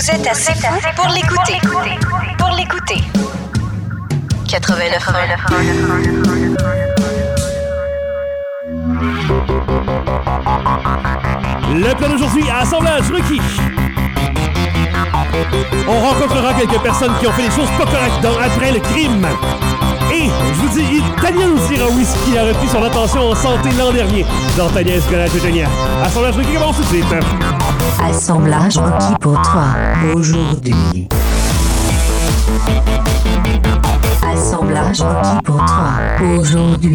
Vous êtes assez fou pour l'écouter. Pour l'écouter. 89.1. Le plan d'aujourd'hui, assemblage requis. On rencontrera quelques personnes qui ont fait des choses pas correctes après le crime. Et, je vous dis, Tania nous dira où est-ce qu'il a repris son attention en santé l'an dernier dans Tania Escalade de Tania. Assemblage requis commence tout de suite. Assemblage requis pour toi, aujourd'hui. Assemblage requis pour toi, aujourd'hui.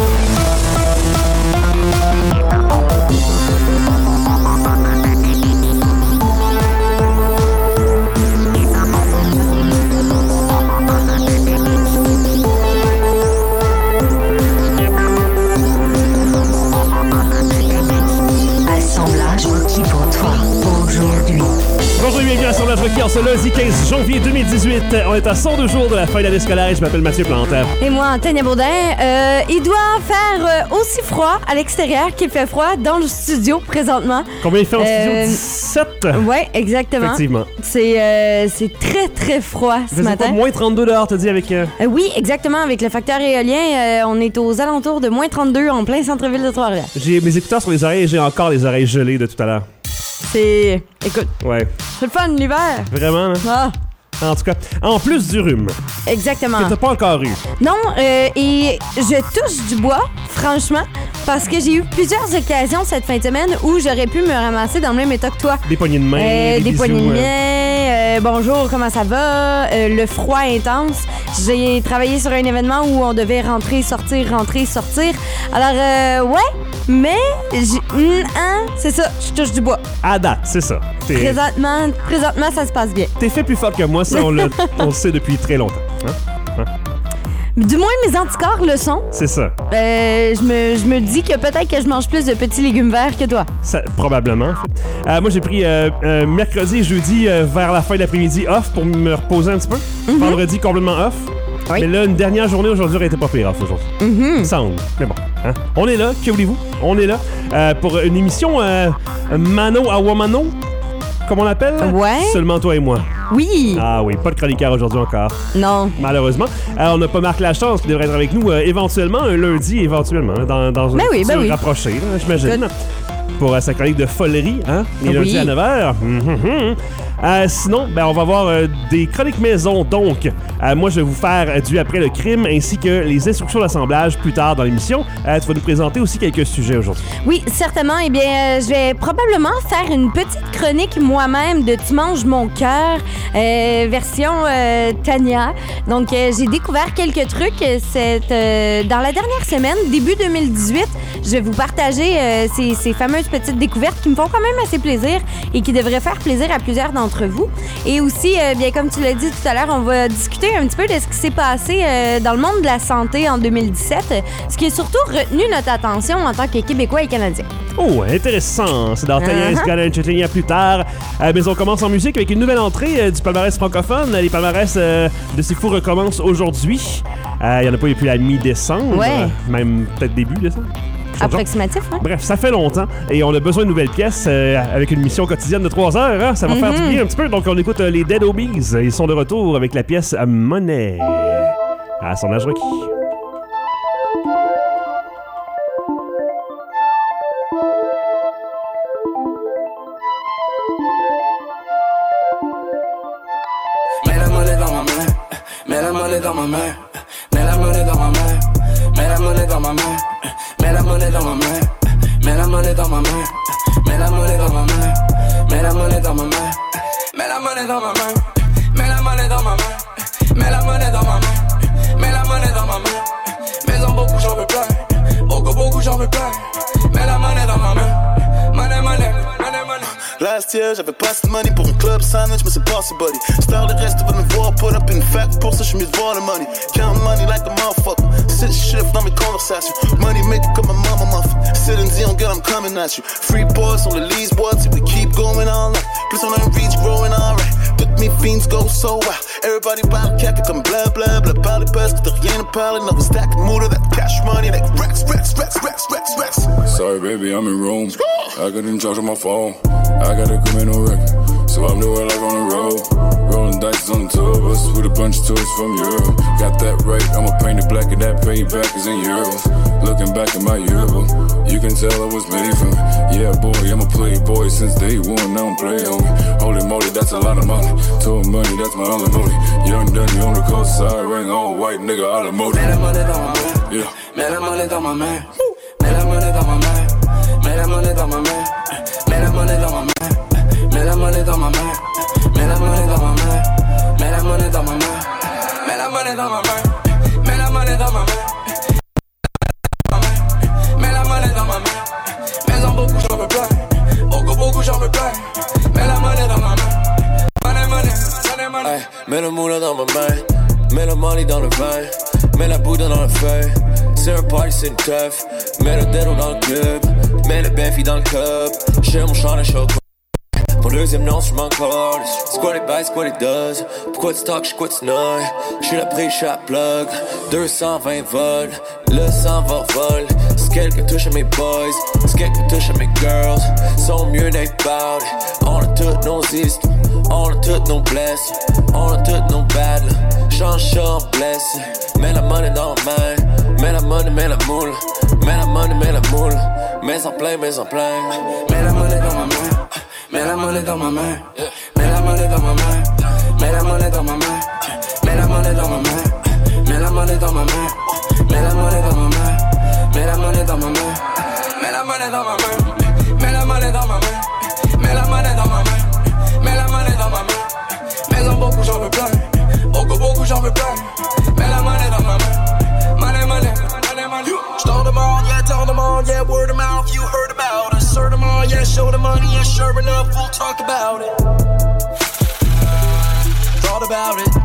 Bonjour et bienvenue à Assemblage requis en ce lundi 15 janvier 2018. On est à 102 jours de la fin de l'année scolaire et je m'appelle Mathieu Plante. Et moi, Tania Baudin. Il doit faire aussi froid à l'extérieur qu'il fait froid dans le studio présentement. Combien il fait en studio? 17? Oui, exactement. Effectivement. C'est très, très froid ce matin. Pas moins 32 dehors, t'as dit, avec... oui, exactement. Avec le facteur éolien, on est aux alentours de moins 32 en plein centre-ville de Trois-Rivières. J'ai mes écouteurs sur les oreilles et j'ai encore les oreilles gelées de tout à l'heure. Écoute, ouais. C'est le fun l'hiver. Vraiment, hein? Ah. En tout cas, en plus du rhume. Exactement. Que t'as pas encore eu. Non, et je touche du bois, franchement, parce que j'ai eu plusieurs occasions cette fin de semaine où j'aurais pu me ramasser dans le même état que toi. Des poignées de main, des poignées de main, bonjour, comment ça va? Le froid intense. J'ai travaillé sur un événement où on devait rentrer, sortir. Alors, ouais, mais c'est ça, je touche du bois. À date, c'est ça. Présentement, ça se passe bien. T'es fait plus fort que moi, ça, on le sait depuis très longtemps. Hein? Du moins, mes anticorps le sont. C'est ça. Je me dis que peut-être que je mange plus de petits légumes verts que toi. Ça, probablement, en fait. Moi, j'ai pris mercredi et jeudi vers la fin de l'après-midi off pour me reposer un petit peu. Mm-hmm. Vendredi, complètement off. Oui. Mais là, une dernière journée aujourd'hui aurait été pas pire off aujourd'hui. Mm-hmm. Il me semble. Mais bon, hein? On est là, que voulez-vous? On est là pour une émission Mano à Womano, comme on l'appelle. Ouais. Seulement toi et moi. Oui. Ah oui, pas de chroniqueur aujourd'hui encore. Non. Malheureusement. On n'a pas Marc Lachance qui devrait être avec nous éventuellement, un lundi éventuellement, dans un futur rapproché, là, j'imagine. Pour sa chronique de folerie, hein? Les lundis à 9h. Sinon, on va avoir des chroniques maison. Donc, moi, je vais vous faire du après le crime ainsi que les instructions d'assemblage plus tard dans l'émission. Tu vas nous présenter aussi quelques sujets aujourd'hui. Oui, certainement. Eh bien, je vais probablement faire une petite chronique moi-même de Tu manges mon cœur, version Tania. Donc, j'ai découvert quelques trucs dans la dernière semaine, début 2018. Je vais vous partager ces fameuses petites découvertes qui me font quand même assez plaisir et qui devraient faire plaisir à plusieurs d'entre vous. Et aussi, bien comme tu l'as dit tout à l'heure, on va discuter un petit peu de ce qui s'est passé dans le monde de la santé en 2017, ce qui a surtout retenu notre attention en tant que Québécois et Canadiens. Oh, intéressant! C'est dans Tania Escalade de Tania plus tard. Mais on commence en musique avec une nouvelle entrée du palmarès francophone. Les palmarès de C'est Fou recommencent aujourd'hui. Il n'y en a pas depuis la mi-décembre, même peut-être début décembre. Approximatif, hein? Bref, ça fait longtemps et on a besoin de nouvelles pièces avec une mission quotidienne de 3 heures. Hein? Ça va faire du bien un petit peu. Donc, on écoute les Dead Obies. Ils sont de retour avec la pièce Money. À son âge requis. Mets la monnaie dans ma main. Mets la monnaie dans ma main. Mets la monnaie dans ma main. Mets la monnaie dans ma main. Mets la monnaie dans ma main, mets la monnaie dans ma main, mets la monnaie dans ma main, mets la monnaie dans ma main, mets la monnaie dans ma main, mets la monnaie dans ma main, mets la monnaie dans ma main, mets la monnaie dans ma main, mais en beaucoup j'en veux plein, beaucoup j'en veux plein, mets la monnaie dans ma main, money, money, money, money. Last year, j'avais pas assez de money pour un club sandwich, mais c'est pas ce buddy. Star le reste va me voir, put up in fact, pour ça j'suis mieux de voir le money. Count money like a motherfucker, sit shift dans mes conversations. Money maker comme ma mama muffin. Sit and dit, on good, I'm coming at you. Free boys on the leads, boy, till we keep going all night. Plus on a reach, growing alright. Toutes mes fiends go so wild. Everybody parle caca comme bla bla bla. Parle parce que t'as rien à parler. No, it's that mood of that cash money, like racks. Sorry, baby, I'm in Rome. I got in charge of my phone. I got a criminal record, so I'm doing life on the road. with a bunch of toys from Europe. Got that right, I'ma paint it black and that payback is in euros. Looking back at my yearbook, you can tell I was made from. Yeah, boy, I'm a playboy since day one. I don't play on me. Holy moly, that's a lot of money. Told money, that's my alimony. Young Dunny on the coast side, ring all white nigga automotive. Mets la monnaie dans ma main. Yeah. Mets la monnaie dans ma main. Mets la monnaie dans ma main. Mets la monnaie dans ma main. Mets la monnaie dans ma main. Mets la monnaie dans ma main. Mets la monnaie dans ma main. Mets la monnaie dans ma main. Mets la monnaie dans ma main. Mets la monnaie dans ma main. Mets la monnaie dans ma main. Mais en beaucoup j'en veux plein. Beaucoup j'en veux plein. Mets la monnaie dans ma main. Money, money, money, money. Ay, mets le moulin dans ma main. Mets le money dans le vin. Mets la boudin dans la feuille. C'est un party, c'est une teuf. Mets le dedo dans le club. Mets le Benfi dans le cup. J'ai mon champ de chocolat. Mon deuxième nom sur mon corps. C'est quoi les bails, c'est quoi les does. Pourquoi tu talk, j'suis quoi tu noy. J'suis la prise, j'suis la plug. 220 volts, le sang va vol. C'est quelques touches à mes boys, c'est quelques touches à mes girls. Sont mieux d'être bout. On a toutes nos histoires, on a toutes nos blessures, on a toutes nos battles. Change ça en blessé. Mets la money dans la main, mets la money, mets la moule. Mets la money, mets la moule. Mets en plein, mets en plein. Mets la monnaie dans ma main. Mets la monnaie dans ma main. Mets la monnaie dans ma main. Mets la monnaie dans ma main. Mets la monnaie dans ma main. Mets la monnaie dans ma main. Mets la monnaie dans ma main. Mets la monnaie dans ma main. Mets la monnaie dans ma main. Mets la monnaie dans ma main. Mets la monnaie dans ma main. Mets la monnaie dans ma main. Mais en beaucoup j'en veux plein. Beaucoup j'en veux plein. Mets la monnaie dans ma main. Money, money, money, money. Start them all, yeah, tell them all, yeah, word of mouth, you heard about us. Serve them all, yeah, show the money, yeah, sure enough, we'll talk about it. Thought about it.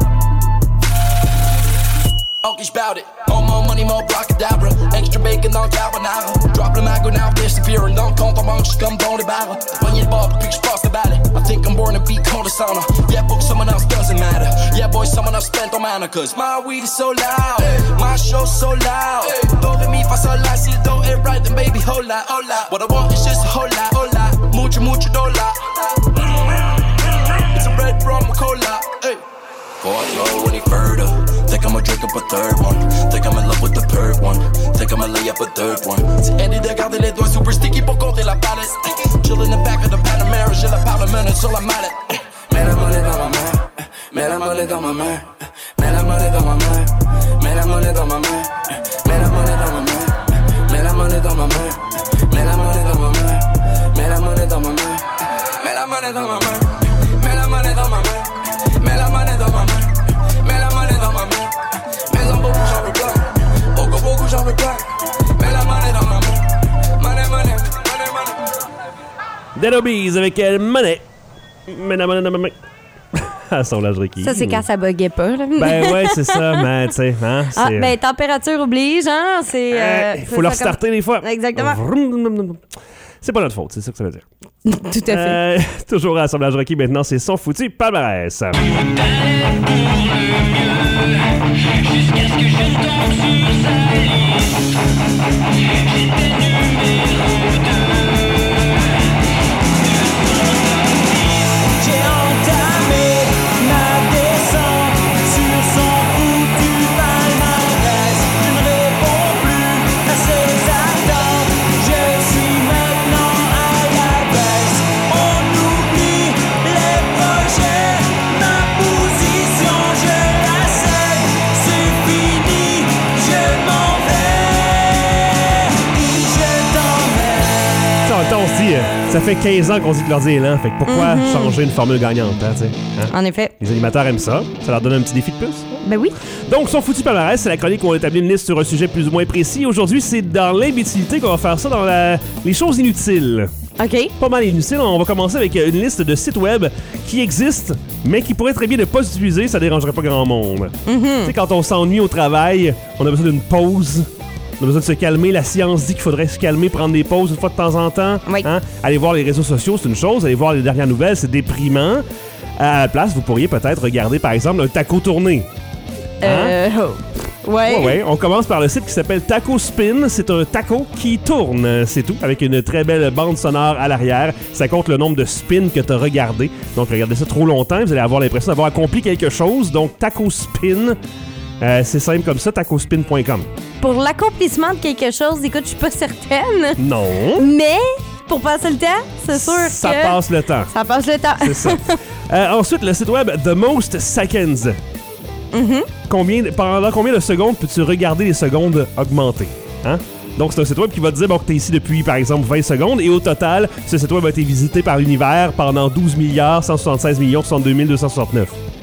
Hawkish bout it. More money, more bracadabra. Extra bacon dans le carbonara. Drop le mago now, disappearing. Dans le compte en banque, j'suis comme dans les barres. Poignée de barre, puis j'passe le balai. I think I'm born to be cold as sauna. Yeah, book, someone else doesn't matter. Yeah, boy, someone else spent on mana. Cause my weed is so loud. My show's so loud. Do, re, mi, fa, sol, la. Si le do ain't right, then baby, hola, hola. What I want is just a hola, hola. Mucho, mucho dollar. It's a red rum cola. Hey. Go out slow any further. Think I'ma drink up a third one. Think I'm in love with the third one. Think I'ma lay up a third one. C'est Eddie de garder les doigts super sticky pour compter la palette. Chill in the back of the Panamera, j'ai la parlementaire sur la mallette. Mets la monnaie dans ma main. Mets la monnaie dans ma main. Mets la monnaie dans ma main. Mets la monnaie dans ma main. Mets la monnaie dans ma main. Mets la monnaie dans ma main. Mets la monnaie dans ma main. Mets la monnaie dans ma main. Mets la monnaie dans ma main. Mets la monnaie dans ma main. Mets la monnaie dans ma main. Mets la monnaie dans ma main. Mais en beaucoup j'en veux plein. Beaucoup j'en veux plein. Mets la monnaie dans ma main. Money, money, money, money. Dead Obies avec Money. Mets la monnaie dans ma main. Assemblage requis. Ça, c'est quand ça buguait pas. Là. Ben ouais, c'est ça, mais tu sais. Hein, ben température oblige, hein. Il faut leur starter des fois. Exactement. C'est pas notre faute, c'est ça que ça veut dire. Tout à fait. Toujours à Assemblage requis, maintenant, c'est son foutu palmarès. Jusqu'à ce que je tombe sur sa liste. J'étais numéro 2. J'ai entamé ma descente sur son foutu palmarès. Je ne réponds plus à ses attentes. Je suis maintenant à la baisse. On oublie les projets. Ma position, je la cède. C'est fini, je m'en vais. Et je t'emmène. On se dit, ça fait 15 ans qu'on dit que l'ordi est lent, fait que pourquoi changer une formule gagnante, hein, tu sais? Hein? En effet. Les animateurs aiment ça, ça leur donne un petit défi de plus. Ben oui. Donc, son foutu palmarès, c'est la chronique où on établit une liste sur un sujet plus ou moins précis. Aujourd'hui, c'est dans l'imbécilité qu'on va faire ça, dans les choses inutiles. OK. Pas mal inutile. On va commencer avec une liste de sites web qui existent, mais qui pourraient très bien ne pas s'utiliser, ça dérangerait pas grand monde. Tu sais, quand on s'ennuie au travail, on a besoin d'une pause. On a besoin de se calmer. La science dit qu'il faudrait se calmer, prendre des pauses une fois de temps en temps. Oui. Hein? Aller voir les réseaux sociaux, c'est une chose. Aller voir les dernières nouvelles, c'est déprimant. À la place, vous pourriez peut-être regarder, par exemple, un taco tourné. Hein? Ouais. On commence par le site qui s'appelle Taco Spin. C'est un taco qui tourne, c'est tout, avec une très belle bande sonore à l'arrière. Ça compte le nombre de spins que tu as regardé. Donc, regardez ça trop longtemps, vous allez avoir l'impression d'avoir accompli quelque chose. Donc, Taco Spin, c'est simple comme ça, tacospin.com. Pour l'accomplissement de quelque chose, écoute, je suis pas certaine. Non. Mais... pour passer le temps, c'est sûr que... Ça passe le temps. Ça passe le temps. C'est ça. Ensuite, le site web The Most Seconds. Pendant combien de secondes peux-tu regarder les secondes augmenter? Hein? Donc, c'est un site web qui va te dire que tu es ici depuis, par exemple, 20 secondes. Et au total, ce site web a été visité par l'univers pendant 12 176 62 269.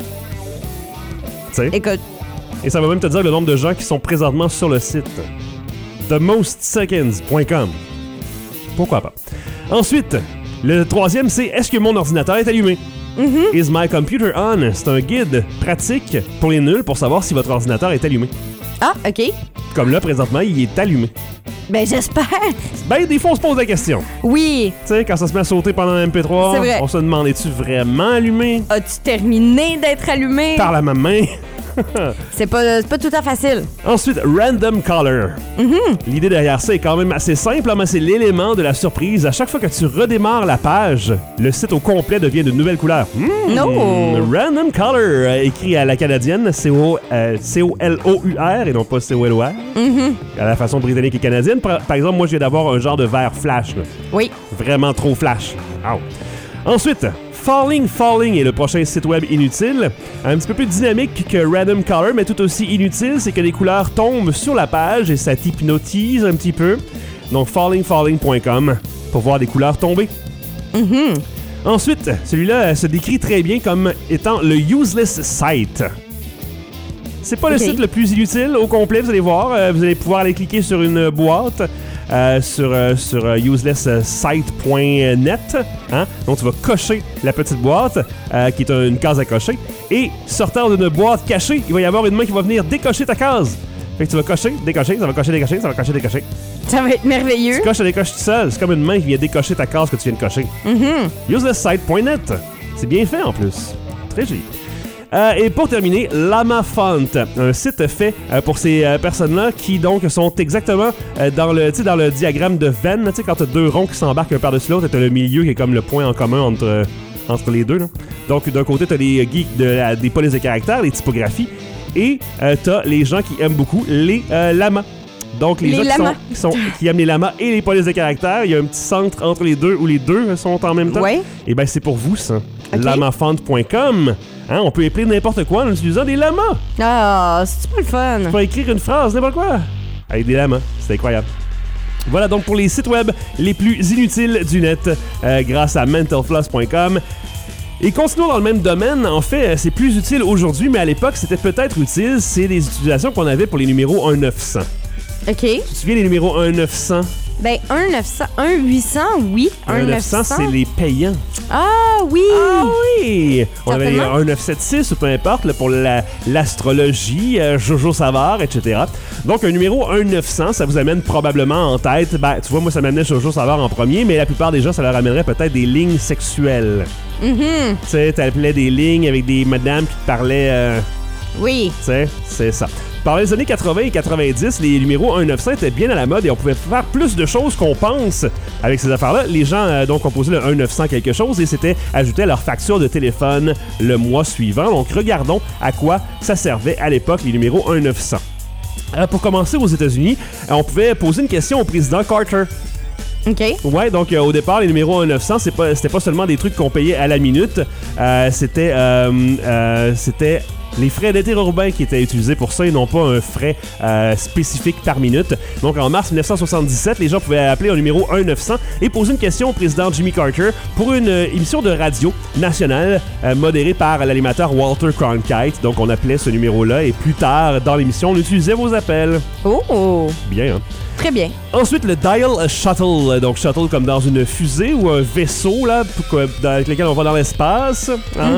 Tu sais? Écoute. Et ça va même te dire le nombre de gens qui sont présentement sur le site. TheMostSeconds.com. Pourquoi pas? Ensuite, le troisième, c'est « Est-ce que mon ordinateur est allumé? » Is my computer on? C'est un guide pratique pour les nuls pour savoir si votre ordinateur est allumé. Ah, OK. Comme là, présentement, il est allumé. Ben, j'espère. Ben, des fois, on se pose la question. Oui. Tu sais, quand ça se met à sauter pendant un MP3, on se demande, es-tu vraiment allumé? As-tu terminé d'être allumé? Par la même main. C'est pas tout à fait facile. Ensuite, Random Color. L'idée derrière ça est quand même assez simple, mais c'est l'élément de la surprise. À chaque fois que tu redémarres la page, le site au complet devient de nouvelles couleurs. Random Color, écrit à la canadienne, C-O-L-O-U-R et non pas C-O-L-O-R. À la façon britannique et canadienne. Par exemple, moi, je viens d'avoir un genre de vert flash. Là. Oui. Vraiment trop flash. Wow. Ensuite, Falling est le prochain site web inutile. Un petit peu plus dynamique que Random Color, mais tout aussi inutile, c'est que les couleurs tombent sur la page et ça t'hypnotise un petit peu. Donc, fallingfalling.com pour voir des couleurs tomber. Ensuite, celui-là se décrit très bien comme étant le Useless Site. C'est pas le site le plus inutile au complet, vous allez voir. Vous allez pouvoir aller cliquer sur une boîte sur uselesssite.net. Hein? Donc, tu vas cocher la petite boîte qui est une case à cocher. Et sortant d'une boîte cachée, il va y avoir une main qui va venir décocher ta case. Fait que tu vas cocher, décocher, ça va cocher, décocher, ça va cocher, décocher. Ça va être merveilleux. Tu coches, ça décoche tout seul. C'est comme une main qui vient décocher ta case que tu viens de cocher. Uselesssite.net. C'est bien fait en plus. Très joli. Et pour terminer, Llama Font, un site fait pour ces personnes-là qui donc sont exactement dans le diagramme de Venn. Tu sais, quand tu as deux ronds qui s'embarquent un par-dessus l'autre, tu as le milieu qui est comme le point en commun entre les deux. Là. Donc, d'un côté, tu as les geeks des polices de caractères, les typographies, et tu as les gens qui aiment beaucoup les lamas. Donc, les gens qui aiment les lamas et les polices de caractère, il y a un petit centre entre les deux où les deux sont en même temps. Ouais. Et bien, c'est pour vous, ça. Okay. Lamafont.com. Hein, on peut épeler n'importe quoi en utilisant des lamas. Ah, c'est pas le fun. Tu peux écrire une phrase, n'importe quoi, avec des lamas. C'est incroyable. Voilà donc pour les sites web les plus inutiles du net grâce à mentalfloss.com. Et continuons dans le même domaine. En fait, c'est plus utile aujourd'hui, mais à l'époque, c'était peut-être utile. C'est les utilisations qu'on avait pour les numéros 1-900. OK. Tu te souviens des numéros 1-900? Ben, 1-800, oui. 1-900, c'est les payants. Ah oui! Ah oui! On avait les Certainement. 1976 ou peu importe là, pour l'astrologie, Jojo Savard, etc. Donc, un numéro 1-900, ça vous amène probablement en tête. Ben, tu vois, moi, ça m'amenait Jojo Savard en premier, mais la plupart des gens, ça leur amènerait peut-être des lignes sexuelles. Tu sais, t'appelais des lignes avec des madames qui te parlaient... Oui. Tu sais, c'est ça. Par les années 80 et 90, les numéros 1-900 étaient bien à la mode et on pouvait faire plus de choses qu'on pense avec ces affaires-là. Les gens donc composaient le 1-900 quelque chose et c'était ajouté à leur facture de téléphone le mois suivant. Donc regardons à quoi ça servait à l'époque les numéros 1-900. Pour commencer, aux États-Unis, on pouvait poser une question au président Carter. OK. Ouais, donc au départ, les numéros 1-900, c'était pas seulement des trucs qu'on payait à la minute, c'était les frais d'interurbain qui étaient utilisés pour ça et non pas un frais spécifique par minute. Donc en mars 1977, les gens pouvaient appeler un numéro 1-900 et poser une question au président Jimmy Carter pour une émission de radio nationale modérée par l'animateur Walter Cronkite. Donc on appelait ce numéro-là et plus tard dans l'émission, on utilisait vos appels. Oh! Bien, hein? Très bien. Ensuite, le Dial Shuttle. Donc, shuttle comme dans une fusée ou un vaisseau là, avec lequel on va dans l'espace. Hein?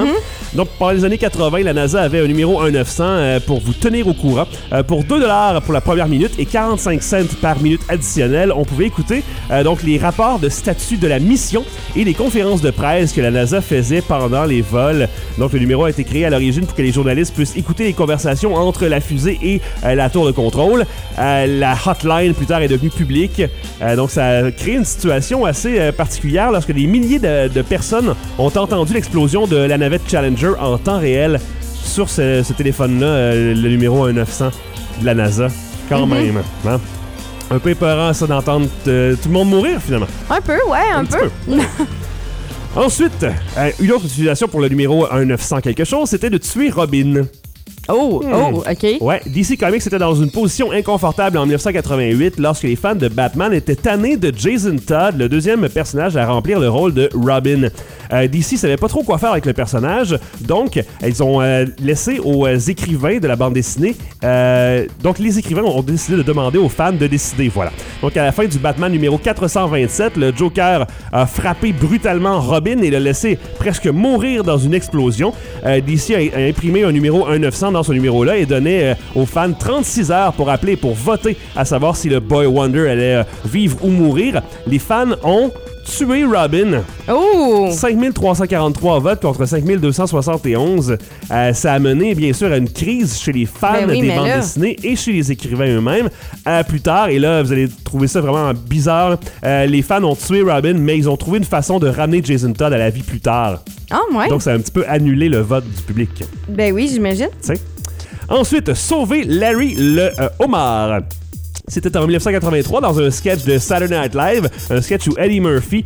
Donc, pendant les années 80, la NASA avait un numéro 1900 pour vous tenir au courant. Pour 2$ pour la première minute et 45 cents par minute additionnelle, on pouvait écouter donc les rapports de statut de la mission et les conférences de presse que la NASA faisait pendant les vols. Donc, le numéro a été créé à l'origine pour que les journalistes puissent écouter les conversations entre la fusée et la tour de contrôle. La hotline, plus tard, est devenue publique. Donc, ça a créé une situation assez particulière lorsque des milliers de personnes ont entendu l'explosion de la navette Challenger en temps réel sur ce téléphone-là, le numéro 1900 de la NASA. Quand même, hein? Un peu épeurant, ça, d'entendre tout le monde mourir, finalement. Un peu, ouais, un peu. Ensuite, une autre utilisation pour le numéro 1900 quelque chose, c'était de tuer Robin. Oh, OK. Ouais, DC Comics était dans une position inconfortable en 1988 lorsque les fans de Batman étaient tannés de Jason Todd, le deuxième personnage à remplir le rôle de Robin. DC savait pas trop quoi faire avec le personnage, donc ils ont laissé aux écrivains de la bande dessinée. Donc les écrivains ont décidé de demander aux fans de décider, voilà. Donc à la fin du Batman numéro 427, le Joker a frappé brutalement Robin et l'a laissé presque mourir dans une explosion. DC a imprimé un numéro 1900 dans ce numéro-là et donnait aux fans 36 heures pour appeler, pour voter à savoir si le Boy Wonder allait vivre ou mourir. Les fans ont tué Robin. Oh! 5343 votes contre 5271. Ça a mené, bien sûr, à une crise chez les fans des bandes dessinées et chez les écrivains eux-mêmes. Plus tard, et là, vous allez trouver ça vraiment bizarre, les fans ont tué Robin, mais ils ont trouvé une façon de ramener Jason Todd à la vie plus tard. Ah, ouais. Donc, ça a un petit peu annulé le vote du public. Ben oui, j'imagine. T'sais. Ensuite, sauver Larry le homard. C'était en 1983 dans un sketch de Saturday Night Live, un sketch où Eddie Murphy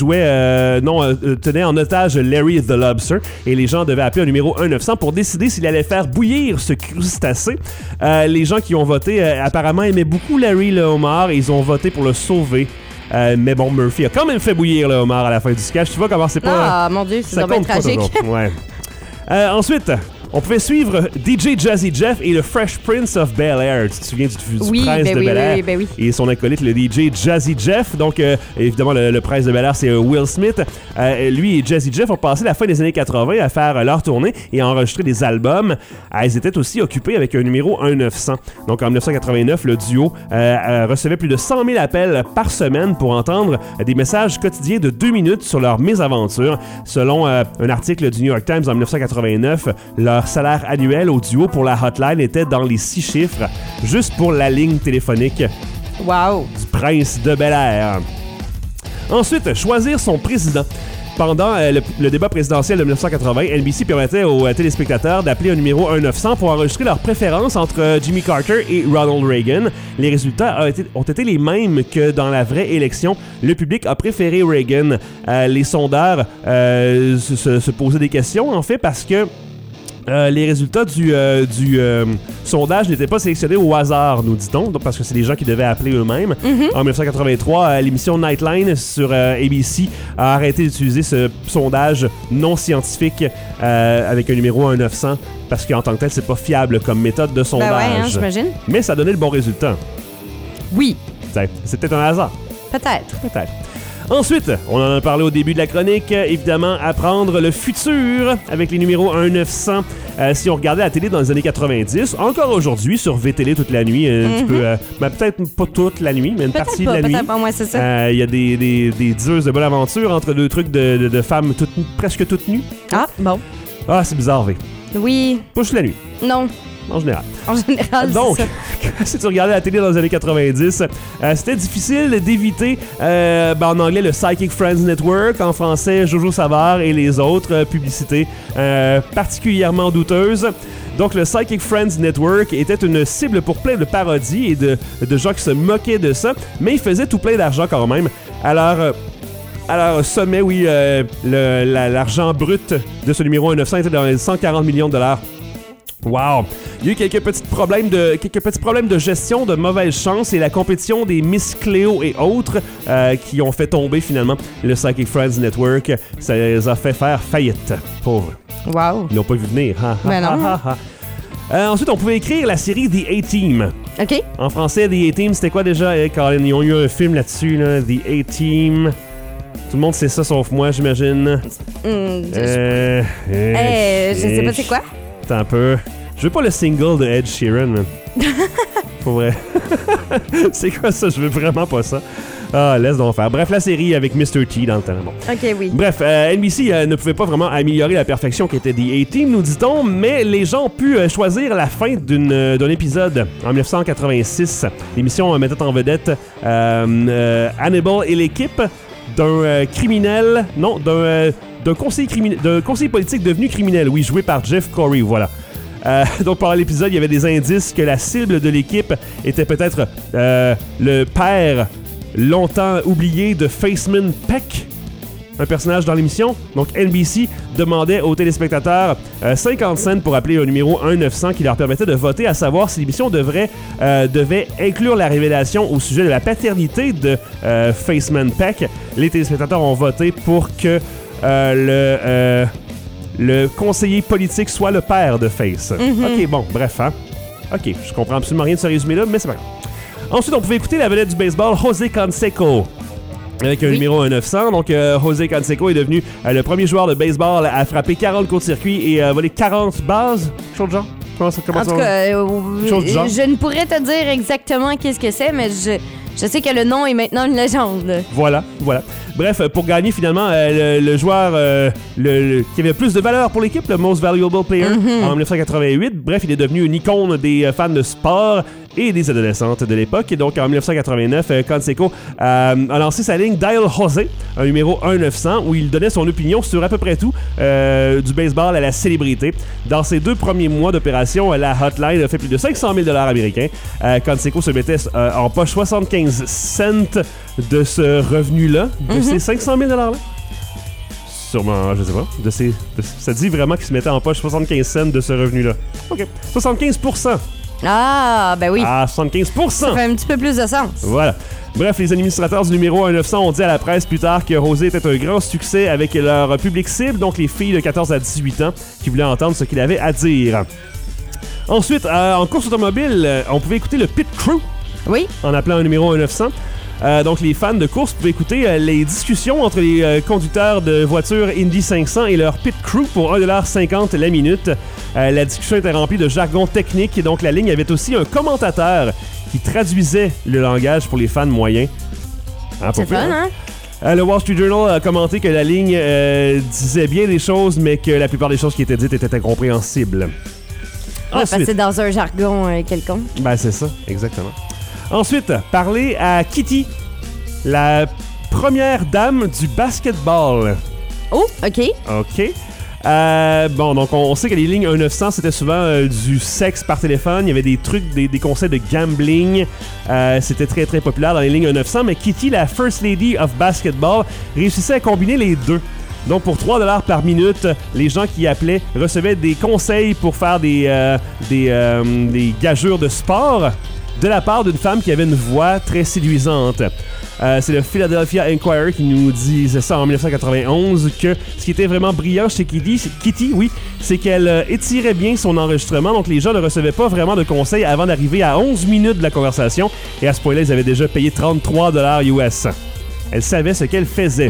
tenait en otage Larry the Lobster et les gens devaient appeler un numéro 1900 pour décider s'il allait faire bouillir ce crustacé. Les gens qui ont voté apparemment aimaient beaucoup Larry le homard et ils ont voté pour le sauver. Mais bon, Murphy a quand même fait bouillir le homard à la fin du sketch. Tu vois comment c'est pas... Ah, mon Dieu, c'est dommage tragique. Ouais. Ensuite... On pouvait suivre DJ Jazzy Jeff et le Fresh Prince of Bel-Air. Tu te souviens du prince de Bel-Air? Oui. Et son acolyte, le DJ Jazzy Jeff. Donc, évidemment, le prince de Bel-Air, c'est Will Smith. Lui et Jazzy Jeff ont passé la fin des années 80 à faire leur tournée et à enregistrer des albums. Ils étaient aussi occupés avec un numéro 1900. Donc, en 1989, le duo recevait plus de 100 000 appels par semaine pour entendre des messages quotidiens de 2 minutes sur leur mésaventure. Selon un article du New York Times en 1989, leur salaire annuel au duo pour la hotline était dans les 6 chiffres, juste pour la ligne téléphonique du prince de Bel-Air. Ensuite, choisir son président. Pendant le débat présidentiel de 1980, NBC permettait aux téléspectateurs d'appeler un numéro 1900 pour enregistrer leurs préférences entre Jimmy Carter et Ronald Reagan. Les résultats ont été les mêmes que dans la vraie élection. Le public a préféré Reagan. Les sondeurs se posaient des questions, en fait, parce que les résultats du sondage n'étaient pas sélectionnés au hasard, nous dit-on, donc parce que c'est les gens qui devaient appeler eux-mêmes. En 1983, l'émission Nightline sur ABC a arrêté d'utiliser ce sondage non scientifique avec un numéro 1900 parce qu'en tant que tel, c'est pas fiable comme méthode de sondage. Ben ouais, hein, j'imagine. Mais ça a donné le bon résultat. Oui. C'est peut-être un hasard. Peut-être. Ensuite, on en a parlé au début de la chronique, évidemment, apprendre le futur avec les numéros 1900. Si on regardait la télé dans les années 90, encore aujourd'hui, sur VTL toute la nuit, un petit peu, peut-être pas toute la nuit, mais une partie de la nuit. Peut-être pas, moi, c'est ça. Il y a des diseuses de bonne aventure entre deux trucs de femmes presque toutes nues. Ah, bon. Ah, c'est bizarre, V. Oui. Pas juste la nuit. Non. En général. Donc, si tu regardais la télé dans les années 90, c'était difficile d'éviter, en anglais, le Psychic Friends Network, en français, Jojo Savard et les autres publicités particulièrement douteuses. Donc, le Psychic Friends Network était une cible pour plein de parodies et de gens qui se moquaient de ça, mais ils faisaient tout plein d'argent quand même. Alors, sommet, oui, l'argent brut de ce numéro 1900 était dans les 140 millions de dollars. Wow! Il y a eu quelques petits problèmes de gestion, de mauvaise chance et la compétition des Miss Cléo et autres qui ont fait tomber finalement le Psychic Friends Network. Ça les a fait faire faillite. Pauvres. Wow! Ils l'ont pas vu venir. Ben non. Ensuite, on pouvait écrire la série The A-Team. OK. En français, The A-Team, c'était quoi déjà? Quand ils ont eu un film là-dessus, là, The A-Team... Tout le monde sait ça sauf moi, j'imagine. sais pas c'est quoi. Attends un peu. Je veux pas le single de Ed Sheeran, man. Pour vrai. C'est quoi ça? Je veux vraiment pas ça. Ah, laisse donc faire. Bref, la série avec Mr. T dans le temps. Bon. OK, oui. Bref, NBC ne pouvait pas vraiment améliorer la perfection qui était The A-Team, nous dit-on, mais les gens ont pu choisir la fin d'un épisode en 1986. L'émission mettait en vedette Hannibal et l'équipe d'un criminel, non, d'un conseiller politique devenu criminel, oui, joué par Jeff Corey, voilà. Donc, pendant l'épisode, il y avait des indices que la cible de l'équipe était peut-être le père longtemps oublié de Faceman Peck, un personnage dans l'émission. Donc, NBC demandait aux téléspectateurs 50 cents pour appeler un numéro 1-900 qui leur permettait de voter à savoir si l'émission devait inclure la révélation au sujet de la paternité de Faceman Peck. Les téléspectateurs ont voté pour que le conseiller politique soit le père de Face. OK, bon, bref, hein. OK, je comprends absolument rien de ce résumé-là, mais c'est pas grave. Ensuite, on pouvait écouter la vedette du baseball, José Canseco, avec un numéro 1-900. Donc, José Canseco est devenu le premier joueur de baseball à frapper 40 courts-circuits et voler 40 bases. Chose de genre? Comment ça? En tout cas, je ne pourrais te dire exactement qu'est-ce que c'est, mais je sais que le nom est maintenant une légende. Voilà. Bref, pour gagner finalement le joueur qui avait plus de valeur pour l'équipe, le Most Valuable Player, en 1988. Bref, il est devenu une icône des fans de sport et des adolescentes de l'époque. Et donc, en 1989, Canseco a lancé sa ligne Dial José, un numéro 1-900, où il donnait son opinion sur à peu près tout, du baseball à la célébrité. Dans ses 2 premiers mois d'opération, la hotline a fait plus de 500 000 $ américains. Canseco se mettait en poche 75 cents de ce revenu-là, de ces 500 000 $-là. Sûrement, je sais pas. Ça dit vraiment qu'il se mettait en poche 75 cents de ce revenu-là. OK. 75%. Ah, ben oui. Ah, 75%. Ça fait un petit peu plus de sens. Voilà. Bref, les administrateurs du numéro 1-900 ont dit à la presse plus tard que José était un grand succès avec leur public cible, donc les filles de 14 à 18 ans qui voulaient entendre ce qu'il avait à dire. Ensuite, en course automobile, on pouvait écouter le Pit Crew. Oui. En appelant un numéro 1-900. Donc, les fans de course pouvaient écouter les discussions entre les conducteurs de voitures Indy 500 et leur pit crew pour 1,50$ la minute. La discussion était remplie de jargon technique et donc la ligne avait aussi un commentateur qui traduisait le langage pour les fans moyens. C'est fun, hein? Le Wall Street Journal a commenté que la ligne disait bien des choses, mais que la plupart des choses qui étaient dites étaient incompréhensibles. Ouais, parce que c'est dans un jargon quelconque. Ben, c'est ça, exactement. Ensuite, parler à Kitty, la première dame du basketball. Oh, OK. OK. Bon, donc on sait que les lignes 1-900, c'était souvent du sexe par téléphone. Il y avait des trucs, des conseils de gambling. C'était très, très populaire dans les lignes 1-900. Mais Kitty, la First Lady of Basketball, réussissait à combiner les deux. Donc, pour 3$ par minute, les gens qui appelaient recevaient des conseils pour faire des gageurs de sport de la part d'une femme qui avait une voix très séduisante. C'est le Philadelphia Inquirer qui nous disait ça en 1991, que ce qui était vraiment brillant chez Kitty, oui, c'est qu'elle étirait bien son enregistrement, donc les gens ne recevaient pas vraiment de conseils avant d'arriver à 11 minutes de la conversation, et à ce point-là, ils avaient déjà payé 33$ US. Elle savait ce qu'elle faisait.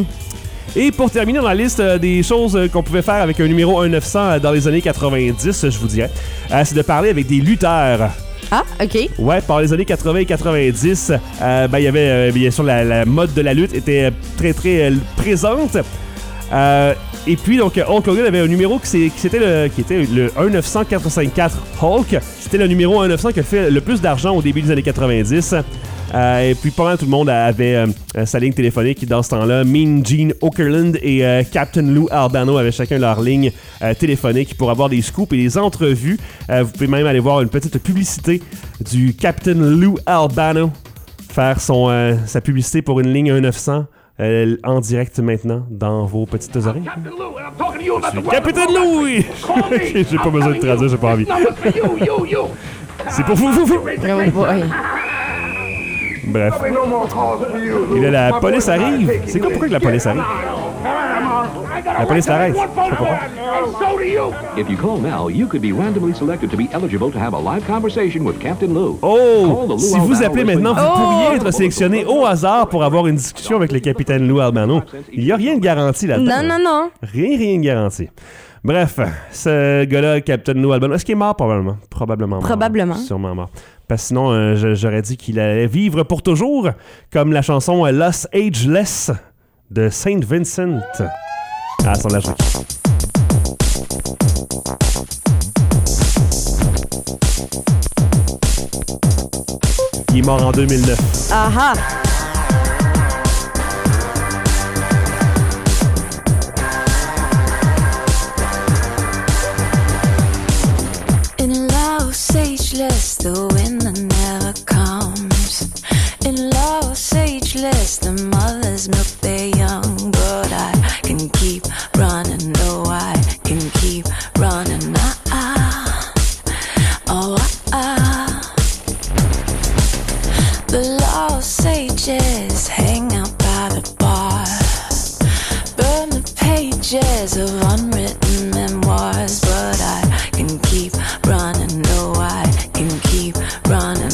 Et pour terminer dans la liste des choses qu'on pouvait faire avec un numéro 1-900 dans les années 90, je vous dirais, c'est de parler avec des lutteurs. Ah, OK. Ouais, par les années 80 et 90, il y avait, bien sûr, la mode de la lutte était très, très présente. Et puis, donc, Hulk Hogan avait un numéro qui était le 1-900-454 Hulk. C'était le numéro 1-900 qui a fait le plus d'argent au début des années 90. Et puis, pas mal tout le monde avait sa ligne téléphonique dans ce temps-là. Mean Gene Okerlund et Captain Lou Albano avaient chacun leur ligne téléphonique pour avoir des scoops et des entrevues. Vous pouvez même aller voir une petite publicité du Captain Lou Albano faire sa publicité pour une ligne 1-900 en direct maintenant dans vos petites oreilles. Capitaine Lou, oui! J'ai pas besoin de traduire, j'ai pas envie. C'est pour vous. Bref. Et là, la police arrive. C'est quoi, pourquoi que la police arrive? La police l'arrête. Je sais pas pourquoi. If you call now, you could be randomly selected to be eligible to have a live conversation with Captain Lou. Oh! Si vous appelez maintenant, vous pourriez être sélectionné au hasard pour avoir une discussion avec le capitaine Lou Albano. Il n'y a rien de garanti là-dedans. Non. Rien de garanti. Bref, ce gars-là, Captain Lou Albano, est-ce qu'il est mort probablement? Probablement mort. Probablement. Sûrement mort. Parce que sinon, j'aurais dit qu'il allait vivre pour toujours, comme la chanson Lost Ageless de Saint Vincent. Ah, son âge. Il est mort en 2009. Aha! In love, sageless, the winter never comes. In love, sageless, the mothers milk their young. But I can keep running, no, I can keep running. The lost sages hang out by the bar, burn the pages of unwritten memoirs. But I can keep running, no, I can keep running.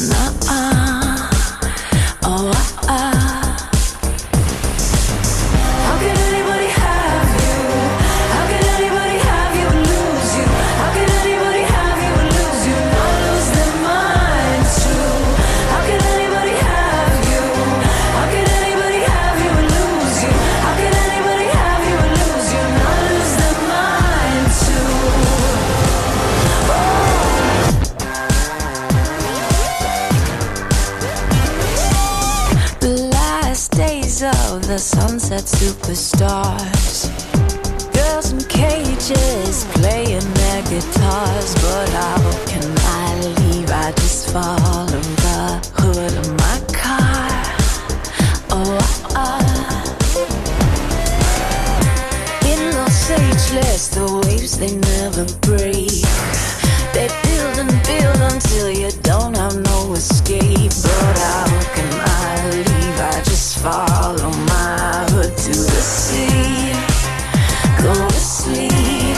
How can anybody have you? How can anybody have you and lose you? How can anybody have you and lose you? Not lose their minds too. How can anybody have you? How can anybody have you and lose you? How can anybody have you and lose you? Not lose their minds too. The last days of the sunset superstars, girls in cages playing their guitars. But how can I leave? I just follow the hood of my car. In the sageless, the waves they never break. They build and build until you don't have no escape. But how can I leave? I just follow my hood to the sea. Go to sleep.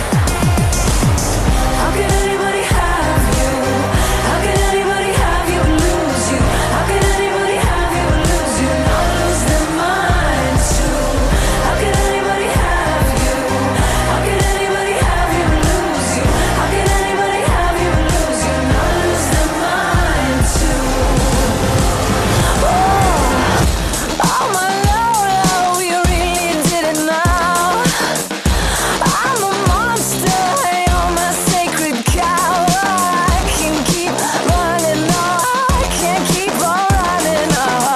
How can anybody have you? How can anybody have you and lose you? How can anybody have you and lose you? Not lose their minds too. How can anybody have you? How can anybody have you and lose you? How can anybody have you and lose you? Not lose their minds too. Oh my Lord, you really did it now. I'm a monster, you're my sacred cow. I can keep running, no, I can't keep on running.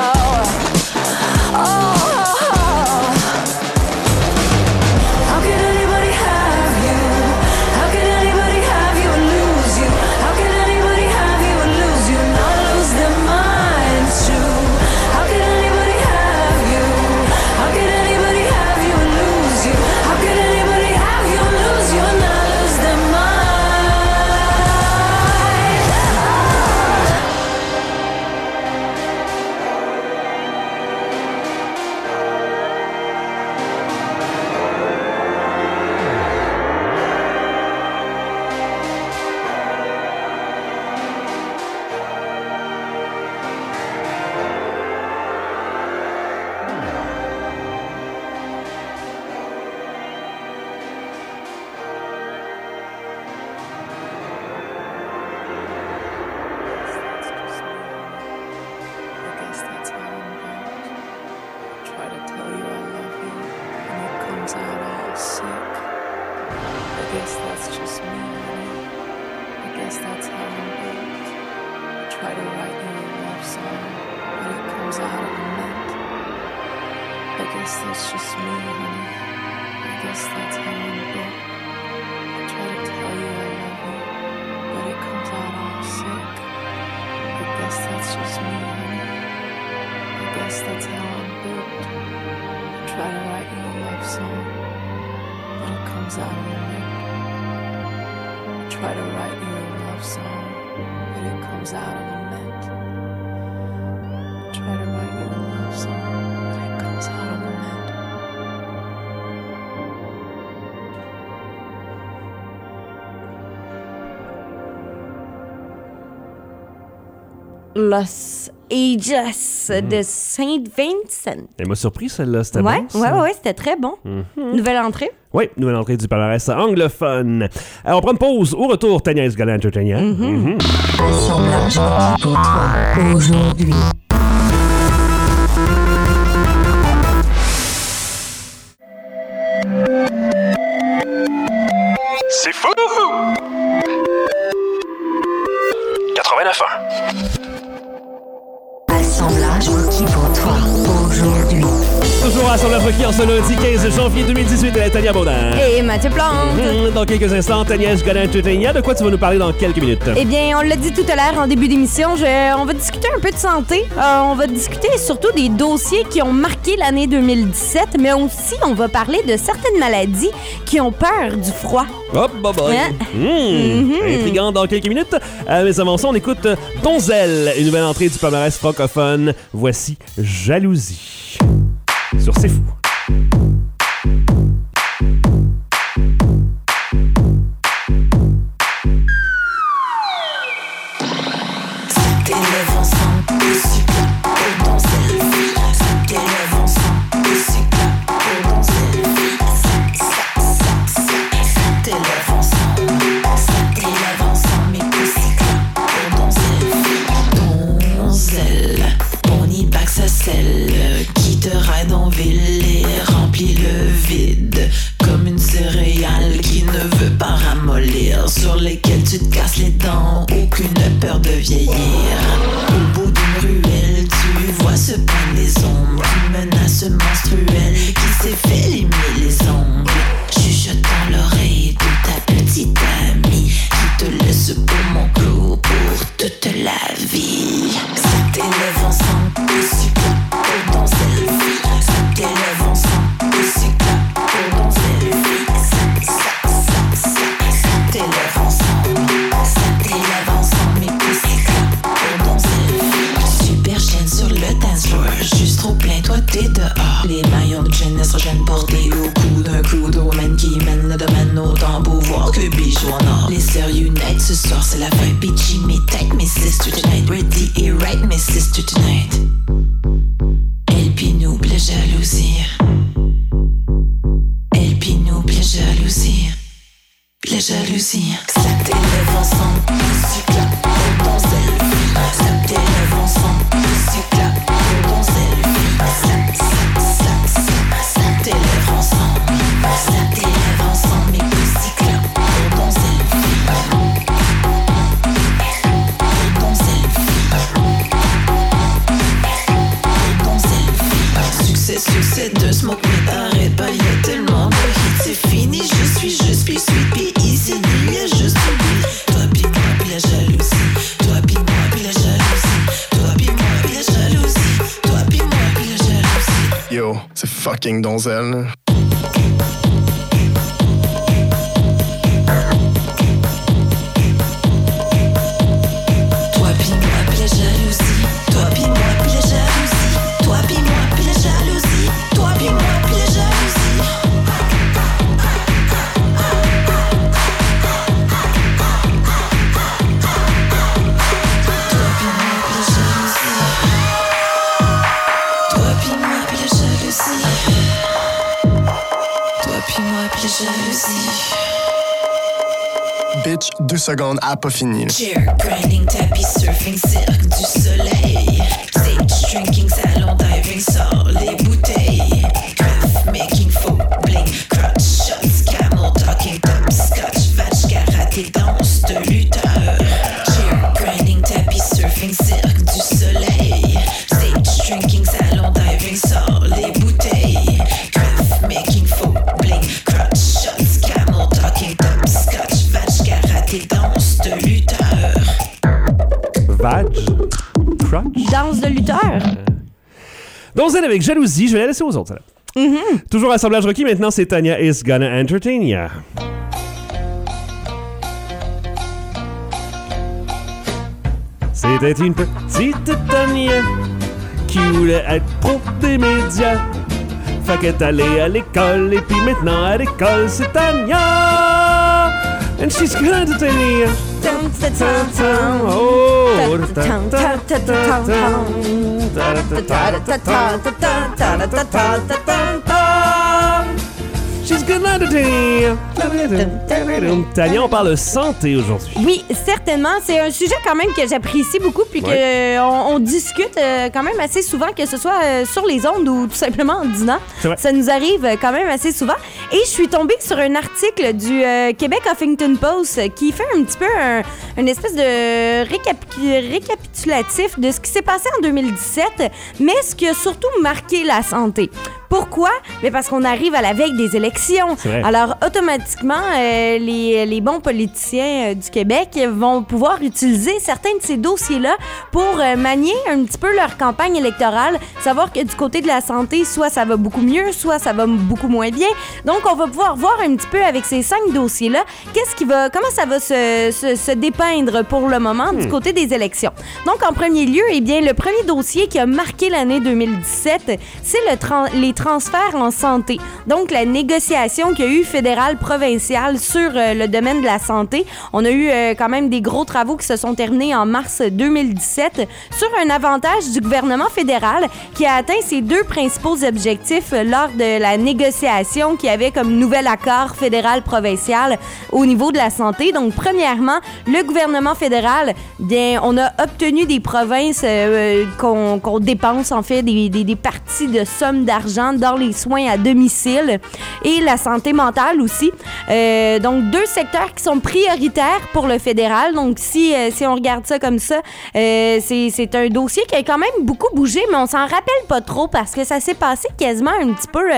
How can anybody have you? How can anybody have you and lose you? How can anybody have you and lose you? Not lose their minds too. How can anybody have you? How can anybody have you and lose you? How can anybody have you and lose you and not lose their mind? I guess that's how I'm built. Try to tell you I love you, and it comes out all sick. I guess that's just me, honey. I guess that's how I'm built. I try to write you a love song, but it comes out of a mint. I guess that's just me, honey. I guess that's how I'm built. I try to tell you I love you, but it comes out all sick. I guess that's just me, honey. I guess that's how I'm built. I try to write you a love song, but it comes out of a mint. I try to write you a love song, but it comes out of a mint. I try to write you a love song, but it comes out of a mint. Los Aegis de Saint Vincent. Elle m'a surpris, celle-là. C'était ouais, bon, ça? Ouais, c'était très bon. Nouvelle entrée. Oui, nouvelle entrée du palmarès anglophone. Alors, on prend une pause. Au retour, Tania is gonna entertain. Assemblage requis pour toi aujourd'hui. C'est fou! 89.1. Assemblage requis pour toi aujourd'hui. Toujours Assemblage requis en ce lundi 15 janvier 2018 à Tania Baudin. Et Mathieu Plante. Dans quelques instants, Tania is gonna entertain. De quoi tu vas nous parler dans quelques minutes? Eh bien, on l'a dit tout à l'heure en début d'émission, on va discuter un peu de santé. On va discuter surtout des dossiers qui ont marqué l'année 2017, mais aussi on va parler de certaines maladies qui ont peur du froid. Hop, bye bye. Intriguant dans quelques minutes. Mais avant ça, on écoute Donzelle, une nouvelle entrée du palmarès francophone. Voici Jalousie. Sur C'est Fou. Qui te ride en ville et remplit le vide comme une céréale qui ne veut pas ramollir, sur lesquelles tu te casses les dents, aucune peur de vieillir. Au bout d'une ruelle, tu vois se peindre des ombres, une menace menstruelle qui s'est fait limer les ongles, chuchotant l'oreille de ta petite amie qui te laisse pour mon clou pour toute la vie. Ça t'élève ensemble et super pour danser le vie. Ça t'élève ensemble et super pour danser le vie. Ça t'élève ensemble. Ça t'élève ensemble mais plus c'est pour danser le vie. Super chaîne sur le dance floor, juste trop plein, toi t'es dehors. Les maillons de jeune estrogène portés au cou d'un crew de women qui mène le domaine autant pouvoir que bijoux en or. Les sœurs unite ce soir, c'est la vibe bitchy, mes têtes, mes sisters tonight. Ready et right, mes sisters tonight. Elle pis nous la jalousie. Elle pis nous la jalousie. La jalousie. Ça t'élève ensemble, c'est clap, pour danser le vie. Ça t'élève ensemble, c'est clap, pour danser le vie. Ça t'élève ensemble. Ça t'élève ensemble, mais plus c'est clap, pour danser le vie. Pour danser le vie. Pour danser le vie. Succès de smoke, mais arrête pas, y'a tellement de hits. C'est fini, je suis puis easy, y'a juste un beat. Toi pis moi pis la jalousie. Toi pis moi pis la jalousie. Toi pis moi pis la jalousie. Toi pis moi pis la jalousie. Yo, c'est fucking Donzelle. Toi pis moi pis la jalousie. Toi pis moi pis la jalousie. Toi pis moi pis la jalousie. Toi pis moi pis la jalousie. Bitch, 2 secondes, a pas fini. Chair, grinding, tapis, surfing, cirque du soleil. Stage, drinking, salon, diving, sort les bouteilles. Craft, making, faux, bling, crotch, shots, camel, talking, top, scotch, vache, karaté, danse de lutteur. Chair, grinding, tapis, surfing, cirque du soleil. Stage, drinking, salon, diving, sort les bouteilles. Craft, making, faux, bling, crotch, shots, camel, talking, top, scotch, vache, karaté, danse de lutteur. Vag? Crotch? Danse de lutteur. Donzelle avec Jalousie. Je vais la laisser aux autres, celle-là. Toujours Assemblage requis. Maintenant, c'est Tania is gonna entertain ya. C'était une petite Tania qui voulait être pro des médias. Fait qu'elle est allée à l'école et puis maintenant à l'école, c'est Tania. Une she's good to me. She's good Tania, on parle de santé aujourd'hui. Oui, certainement. C'est un sujet quand même que j'apprécie beaucoup puis qu'on discute quand même assez souvent, que ce soit sur les ondes ou tout simplement en dînant. Ça nous arrive quand même assez souvent. Et je suis tombée sur un article du Québec Huffington Post qui fait un petit peu une espèce de récapitulatif de ce qui s'est passé en 2017, mais ce qui a surtout marqué la santé. Pourquoi? Mais parce qu'on arrive à la veille des élections. Alors, automatiquement, les bons politiciens du Québec vont pouvoir utiliser certains de ces dossiers-là pour manier un petit peu leur campagne électorale, savoir que du côté de la santé, soit ça va beaucoup mieux, soit ça va beaucoup moins bien. Donc, on va pouvoir voir un petit peu avec ces 5 dossiers-là comment ça va se dépeindre pour le moment du côté des élections. Donc, en premier lieu, eh bien, le premier dossier qui a marqué l'année 2017, c'est les transferts en santé. Donc, la négociation qu'il y a eu fédérale-provinciale sur le domaine de la santé. On a eu quand même des gros travaux qui se sont terminés en mars 2017 sur un avantage du gouvernement fédéral qui a atteint ses 2 principaux objectifs lors de la négociation qui avait comme nouvel accord fédéral-provincial au niveau de la santé. Donc, premièrement, le gouvernement fédéral, bien, on a obtenu des provinces qu'on dépense, en fait, des parties de sommes d'argent dans les soins à domicile et la santé mentale aussi. Donc, 2 secteurs qui sont prioritaires pour le fédéral. Donc, si on regarde ça comme ça, c'est un dossier qui a quand même beaucoup bougé, mais on s'en rappelle pas trop parce que ça s'est passé quasiment un petit peu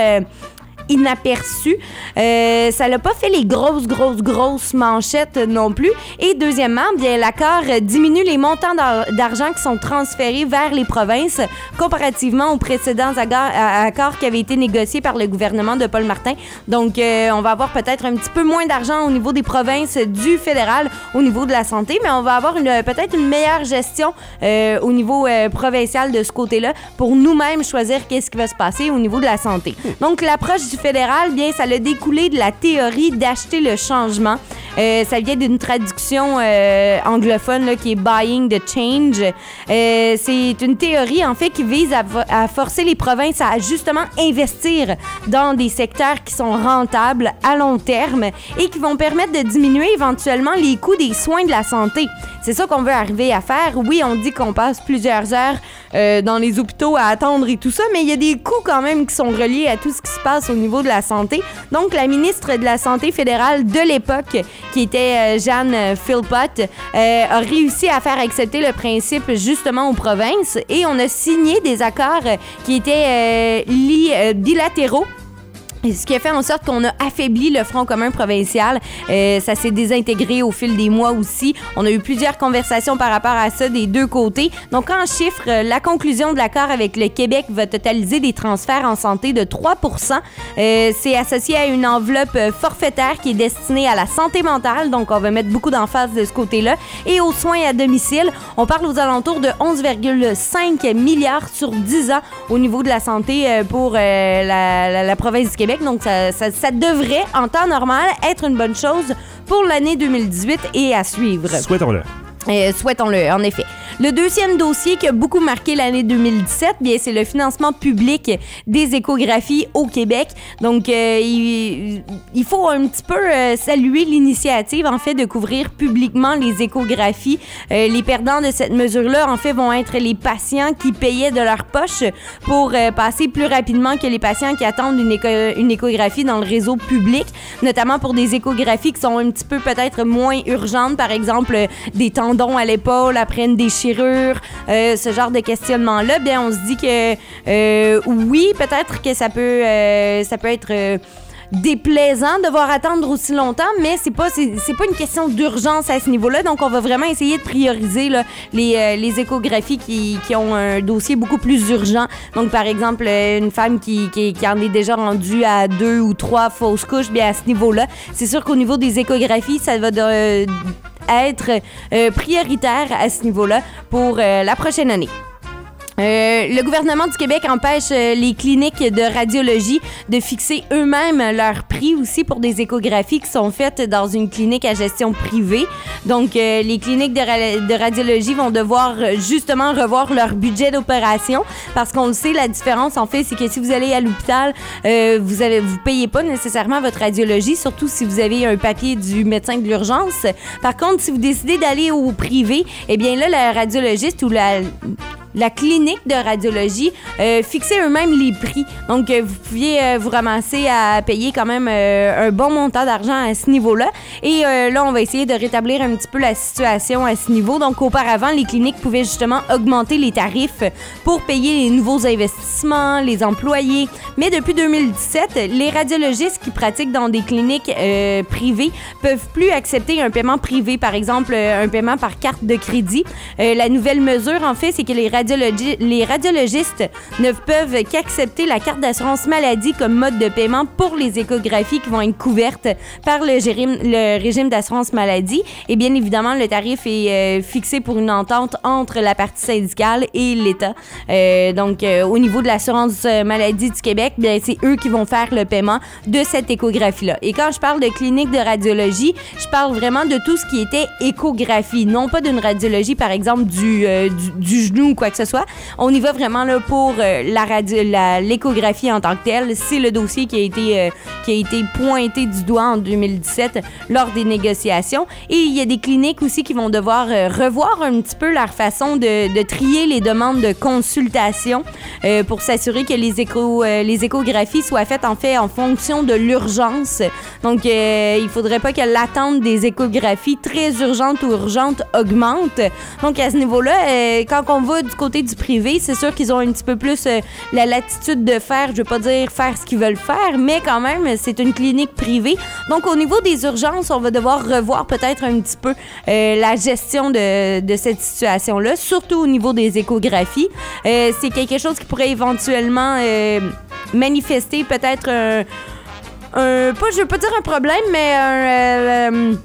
inaperçu. Ça n'a pas fait les grosses manchettes non plus. Et deuxièmement, bien, l'accord diminue les montants d'argent qui sont transférés vers les provinces comparativement aux précédents accords qui avaient été négociés par le gouvernement de Paul Martin. Donc, on va avoir peut-être un petit peu moins d'argent au niveau des provinces du fédéral au niveau de la santé, mais on va avoir peut-être une meilleure gestion au niveau provincial de ce côté-là pour nous-mêmes choisir qu'est-ce qui va se passer au niveau de la santé. Donc, l'approche du fédéral, bien, ça a découlé de la théorie d'acheter le changement. Ça vient d'une traduction anglophone là, qui est « buying the change ». C'est une théorie, en fait, qui vise à forcer les provinces à justement investir dans des secteurs qui sont rentables à long terme et qui vont permettre de diminuer éventuellement les coûts des soins de la santé. C'est ça qu'on veut arriver à faire. Oui, on dit qu'on passe plusieurs heures dans les hôpitaux à attendre et tout ça, mais il y a des coûts quand même qui sont reliés à tout ce qui se passe au niveau de la santé. Donc, la ministre de la Santé fédérale de l'époque, qui était Jeanne Philpott, a réussi à faire accepter le principe justement aux provinces et on a signé des accords qui étaient bilatéraux. Ce qui a fait en sorte qu'on a affaibli le Front commun provincial. Ça s'est désintégré au fil des mois aussi. On a eu plusieurs conversations par rapport à ça des 2 côtés. Donc, en chiffres, la conclusion de l'accord avec le Québec va totaliser des transferts en santé de 3 %. C'est associé à une enveloppe forfaitaire qui est destinée à la santé mentale. Donc, on va mettre beaucoup d'emphase de ce côté-là. Et aux soins à domicile, on parle aux alentours de 11,5 milliards sur 10 ans au niveau de la santé pour la province du Québec. Donc, ça devrait, en temps normal, être une bonne chose pour l'année 2018 et à suivre. Souhaitons-le. Souhaitons-le, en effet. Le deuxième dossier qui a beaucoup marqué l'année 2017, bien, c'est le financement public des échographies au Québec. Donc, il faut un petit peu saluer l'initiative, en fait, de couvrir publiquement les échographies. Les perdants de cette mesure-là, en fait, vont être les patients qui payaient de leur poche pour passer plus rapidement que les patients qui attendent une échographie dans le réseau public, notamment pour des échographies qui sont un petit peu peut-être moins urgentes, par exemple des tendons à l'épaule après une déchirure, ce genre de questionnement-là, bien, on se dit que oui, peut-être que ça peut être déplaisant de devoir attendre aussi longtemps, mais c'est pas une question d'urgence à ce niveau-là. Donc, on va vraiment essayer de prioriser là, les échographies qui ont un dossier beaucoup plus urgent. Donc, par exemple, une femme qui en est déjà rendue à 2 ou 3 fausses couches, bien, à ce niveau-là, c'est sûr qu'au niveau des échographies, ça va être prioritaire à ce niveau-là pour la prochaine année. Le gouvernement du Québec empêche les cliniques de radiologie de fixer eux-mêmes leur prix aussi pour des échographies qui sont faites dans une clinique à gestion privée. Donc, les cliniques de radiologie vont devoir justement revoir leur budget d'opération parce qu'on le sait, la différence, en fait, c'est que si vous allez à l'hôpital, vous payez pas nécessairement votre radiologie, surtout si vous avez un papier du médecin de l'urgence. Par contre, si vous décidez d'aller au privé, eh bien là, le radiologiste ou la clinique de radiologie fixait eux-mêmes les prix. Donc, vous pouviez vous ramasser à payer quand même un bon montant d'argent à ce niveau-là. Et là, on va essayer de rétablir un petit peu la situation à ce niveau. Donc, auparavant, les cliniques pouvaient justement augmenter les tarifs pour payer les nouveaux investissements, les employés. Mais depuis 2017, les radiologistes qui pratiquent dans des cliniques privées peuvent plus accepter un paiement privé, par exemple un paiement par carte de crédit. La nouvelle mesure, en fait, c'est que les radiologistes ne peuvent qu'accepter la carte d'assurance maladie comme mode de paiement pour les échographies qui vont être couvertes par le régime d'assurance maladie. Et bien évidemment, le tarif est fixé pour une entente entre la partie syndicale et l'État. Donc, au niveau de l'assurance maladie du Québec, bien, c'est eux qui vont faire le paiement de cette échographie-là. Et quand je parle de clinique de radiologie, je parle vraiment de tout ce qui était échographie, non pas d'une radiologie, par exemple, du genou ou quoi que ce soit. On y va vraiment là pour l'échographie en tant que telle. C'est le dossier qui a été pointé du doigt en 2017 lors des négociations. Et il y a des cliniques aussi qui vont devoir revoir un petit peu leur façon de trier les demandes de consultation pour s'assurer que les échographies soient faites en fait en fonction de l'urgence. Donc, il faudrait pas que l'attente des échographies très urgentes ou urgentes augmente. Donc, à ce niveau-là, quand on va du côté du privé, c'est sûr qu'ils ont un petit peu plus la latitude de faire, je veux pas dire faire ce qu'ils veulent faire, mais quand même, c'est une clinique privée. Donc, au niveau des urgences, on va devoir revoir peut-être un petit peu la gestion de cette situation-là, surtout au niveau des échographies. C'est quelque chose qui pourrait éventuellement manifester peut-être je veux pas dire un problème, mais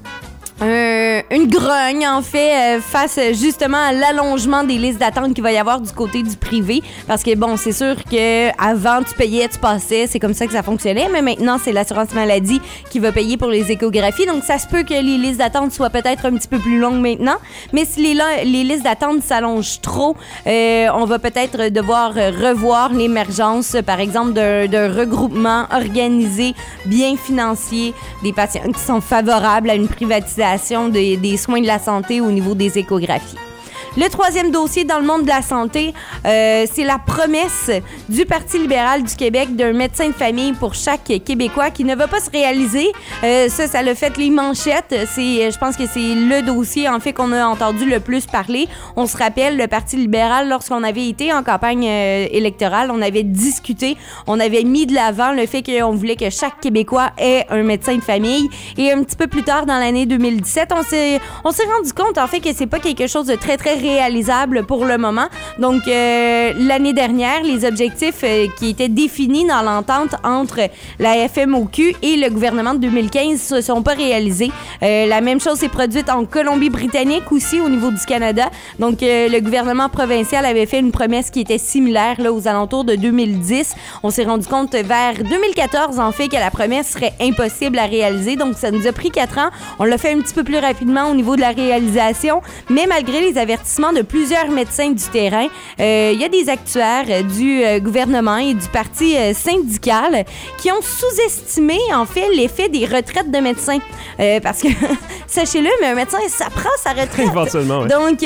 une grogne, en fait, face justement à l'allongement des listes d'attente qu'il va y avoir du côté du privé. Parce que, bon, c'est sûr qu'avant, tu payais, tu passais, c'est comme ça que ça fonctionnait, mais maintenant, c'est l'assurance maladie qui va payer pour les échographies. Donc, ça se peut que les listes d'attente soient peut-être un petit peu plus longues maintenant. Mais si les listes d'attente s'allongent trop, on va peut-être devoir revoir l'émergence, par exemple, d'un regroupement organisé, bien financier, des patients qui sont favorables à une privatisation des soins de la santé au niveau des échographies. Le troisième dossier dans le monde de la santé, c'est la promesse du Parti libéral du Québec d'un médecin de famille pour chaque Québécois qui ne va pas se réaliser. Ça l'a fait les manchettes. Je pense que c'est le dossier, en fait, qu'on a entendu le plus parler. On se rappelle, le Parti libéral, lorsqu'on avait été en campagne électorale, on avait discuté, on avait mis de l'avant le fait qu'on voulait que chaque Québécois ait un médecin de famille. Et un petit peu plus tard, dans l'année 2017, on s'est rendu compte, en fait, que c'est pas quelque chose de très, très réalisable pour le moment. Donc, l'année dernière, les objectifs qui étaient définis dans l'entente entre la FMOQ et le gouvernement de 2015 ne sont pas réalisés. La même chose s'est produite en Colombie-Britannique aussi, au niveau du Canada. Donc, le gouvernement provincial avait fait une promesse qui était similaire là, aux alentours de 2010. On s'est rendu compte vers 2014, en fait, que la promesse serait impossible à réaliser. Donc, ça nous a pris 4 ans. On l'a fait un petit peu plus rapidement au niveau de la réalisation, mais malgré les avertissements de plusieurs médecins du terrain, il y a des actuaires du gouvernement et du parti syndical qui ont sous-estimé, en fait, l'effet des retraites de médecins. Parce que, sachez-le, mais un médecin, ça prend sa retraite. Éventuellement, oui. Donc,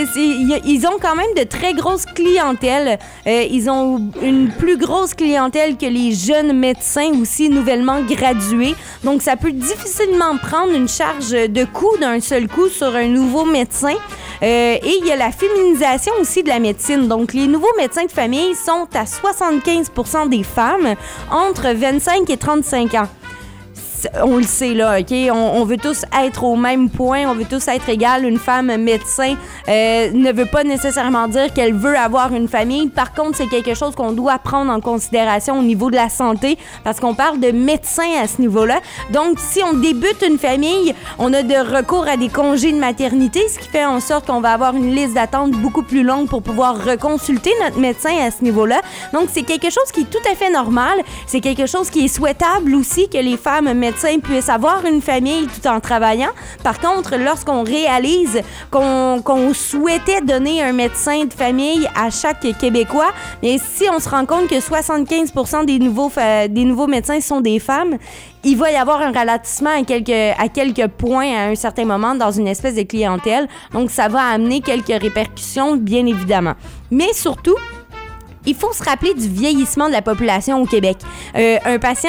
ils ont quand même de très grosses clientèles. Ils ont une plus grosse clientèle que les jeunes médecins aussi nouvellement gradués. Donc, ça peut difficilement prendre une charge de coût d'un seul coup sur un nouveau médecin. Et il y a la féminisation aussi de la médecine. Donc, les nouveaux médecins de famille sont à 75% des femmes entre 25 et 35 ans. on le sait, là, OK? On veut tous être au même point, on veut tous être égal. Une femme médecin ne veut pas nécessairement dire qu'elle veut avoir une famille. Par contre, c'est quelque chose qu'on doit prendre en considération au niveau de la santé, parce qu'on parle de médecin à ce niveau-là. Donc, si on débute une famille, on a de recours à des congés de maternité, ce qui fait en sorte qu'on va avoir une liste d'attente beaucoup plus longue pour pouvoir reconsulter notre médecin à ce niveau-là. Donc, c'est quelque chose qui est tout à fait normal. C'est quelque chose qui est souhaitable aussi, que les femmes médecins puissent avoir une famille tout en travaillant. Par contre, lorsqu'on réalise qu'on souhaitait donner un médecin de famille à chaque Québécois, mais si on se rend compte que 75% des nouveaux médecins sont des femmes, il va y avoir un ralentissement à quelques points à un certain moment dans une espèce de clientèle. Donc, ça va amener quelques répercussions, bien évidemment. Mais surtout, il faut se rappeler du vieillissement de la population au Québec. Un patient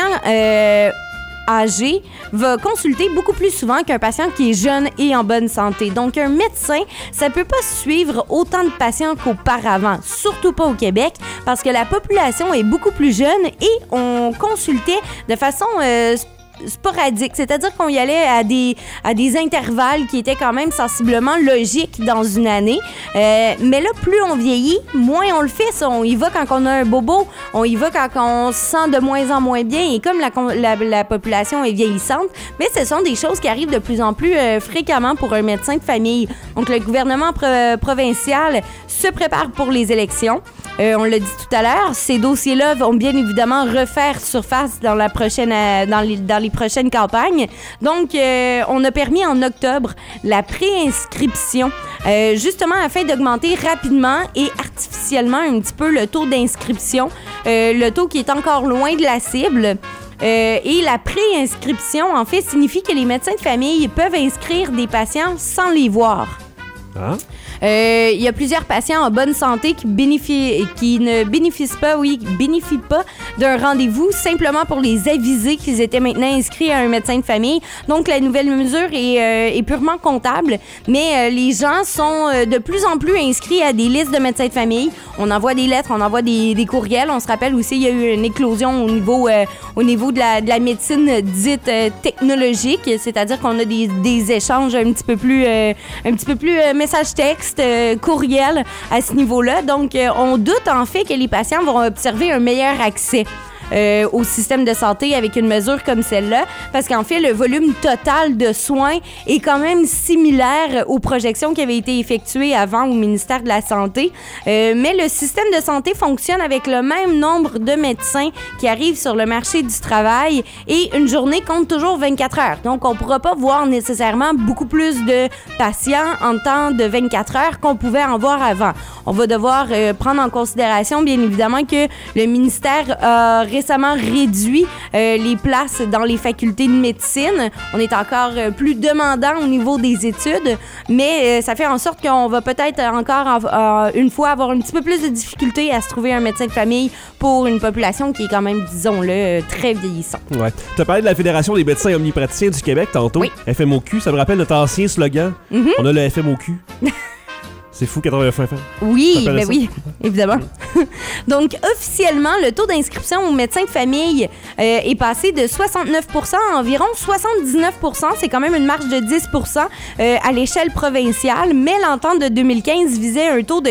âgé va consulter beaucoup plus souvent qu'un patient qui est jeune et en bonne santé. Donc, un médecin, ça peut pas suivre autant de patients qu'auparavant, surtout pas au Québec, parce que la population est beaucoup plus jeune et on consultait de façon sporadique, c'est-à-dire qu'on y allait à des intervalles qui étaient quand même sensiblement logiques dans une année. Mais là, plus on vieillit, moins on le fait. Ça. On y va quand on a un bobo, on y va quand on se sent de moins en moins bien. Et comme la population est vieillissante, mais ce sont des choses qui arrivent de plus en plus fréquemment pour un médecin de famille. Donc, le gouvernement provincial se prépare pour les élections. On l'a dit tout à l'heure, ces dossiers-là vont bien évidemment refaire surface dans les prochaines campagnes. Donc, on a permis en octobre la préinscription, justement afin d'augmenter rapidement et artificiellement un petit peu le taux d'inscription, le taux qui est encore loin de la cible. Et la préinscription, en fait, signifie que les médecins de famille peuvent inscrire des patients sans les voir. Ah. Il y a plusieurs patients en bonne santé qui ne bénéficient pas d'un rendez-vous simplement pour les aviser qu'ils étaient maintenant inscrits à un médecin de famille. Donc, la nouvelle mesure est purement comptable, mais les gens sont de plus en plus inscrits à des listes de médecins de famille. On envoie des lettres, on envoie des courriels. On se rappelle aussi, il y a eu une éclosion au niveau de la médecine dite technologique, c'est-à-dire qu'on a des échanges un petit peu plus message texte, courriel à ce niveau-là. Donc, on doute en fait que les patients vont observer un meilleur accès au système de santé avec une mesure comme celle-là, parce qu'en fait, le volume total de soins est quand même similaire aux projections qui avaient été effectuées avant au ministère de la Santé. Mais le système de santé fonctionne avec le même nombre de médecins qui arrivent sur le marché du travail et une journée compte toujours 24 heures. Donc, on ne pourra pas voir nécessairement beaucoup plus de patients en temps de 24 heures qu'on pouvait en voir avant. On va devoir prendre en considération, bien évidemment, que le ministère a récemment réduit les places dans les facultés de médecine. On est encore plus demandant au niveau des études, mais ça fait en sorte qu'on va peut-être encore une fois avoir un petit peu plus de difficultés à se trouver un médecin de famille pour une population qui est quand même, disons-le, très vieillissante. Ouais. Tu as parlé de la Fédération des médecins omnipraticiens du Québec tantôt. Oui. FMOQ, ça me rappelle notre ancien slogan. Mm-hmm. On a le FMOQ. C'est fou, 89 FM. Oui, ben oui, évidemment. Donc, officiellement, le taux d'inscription aux médecins de famille est passé de 69% à environ 79%. C'est quand même une marge de 10% à l'échelle provinciale, mais l'entente de 2015 visait un taux de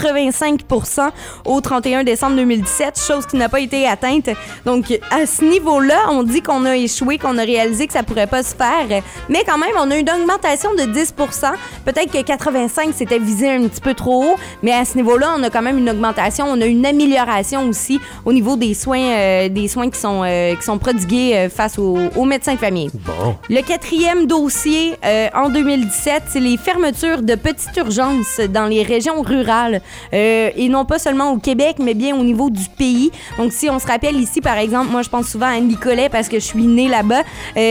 85% au 31 décembre 2017, chose qui n'a pas été atteinte. Donc, à ce niveau-là, on dit qu'on a échoué, qu'on a réalisé que ça pourrait pas se faire, mais quand même, on a une augmentation de 10%. Peut-être que 85%, c'était visé un petit peu trop haut, mais à ce niveau-là, on a quand même une augmentation, on a une amélioration aussi au niveau des soins qui sont prodigués face aux médecins de famille. Bon. Le quatrième dossier en 2017, c'est les fermetures de petites urgences dans les régions rurales et non pas seulement au Québec, mais bien au niveau du pays. Donc, si on se rappelle ici, par exemple, moi, je pense souvent à Nicolet parce que je suis née là-bas.